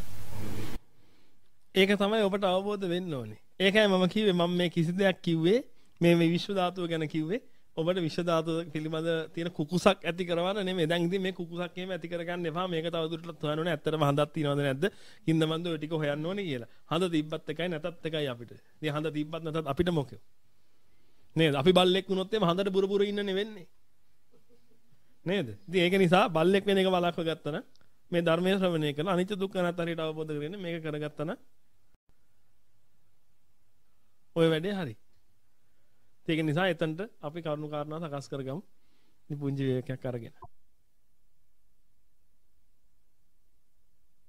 ඒක තමයි ඔබට අවබෝධ වෙන්න ඕනේ. ඒකයි මම කිව්වේ මම මේ කිසි දෙයක් කිව්වේ මේ මේ විශ්ව ධාතුව ගැන කිව්වේ ඔබට විශ්ව ධාතුව පිළිබඳ තියෙන කුකුසක් ඇති කරවන්න නෙමෙයි. දැන් ඉතින් මේ කුකුසක් එහෙම ඇති කරගන්න එපා. මේක තවදුරටත් හොයන්න ඕනේ. ඇත්තටම හඳක් තියනවද නැද්ද? කින්දමන්ද ඔය ටික හොයන්න ඕනේ කියලා. හඳ තිබ්බත් එකයි නැතත් එකයි අපිට. ඉතින් හඳ තිබ්බත් නැතත් අපිට මොකෝ? නේද? අපි බල්ලෙක් වුණොත් එහම හඳට බුරු බුරු ඉන්නනේ වෙන්නේ. නේද? ඉතින් ඒක නිසා බල්ලෙක් වෙන එක වළක්ව ගත්තා නම් මේ ධර්මයේ ශ්‍රවණය කරලා අනිත්‍ය දුක්ඛ අනාත්මයට අවබෝධ කරගෙන මේක කරගත්තා නම් ඔය වැඩේ හරි. ඒක නිසා එතනට අපි කරුණු කාරණා සකස් කරගමු. ඉතින් පුංචි විවේකයක් අරගෙන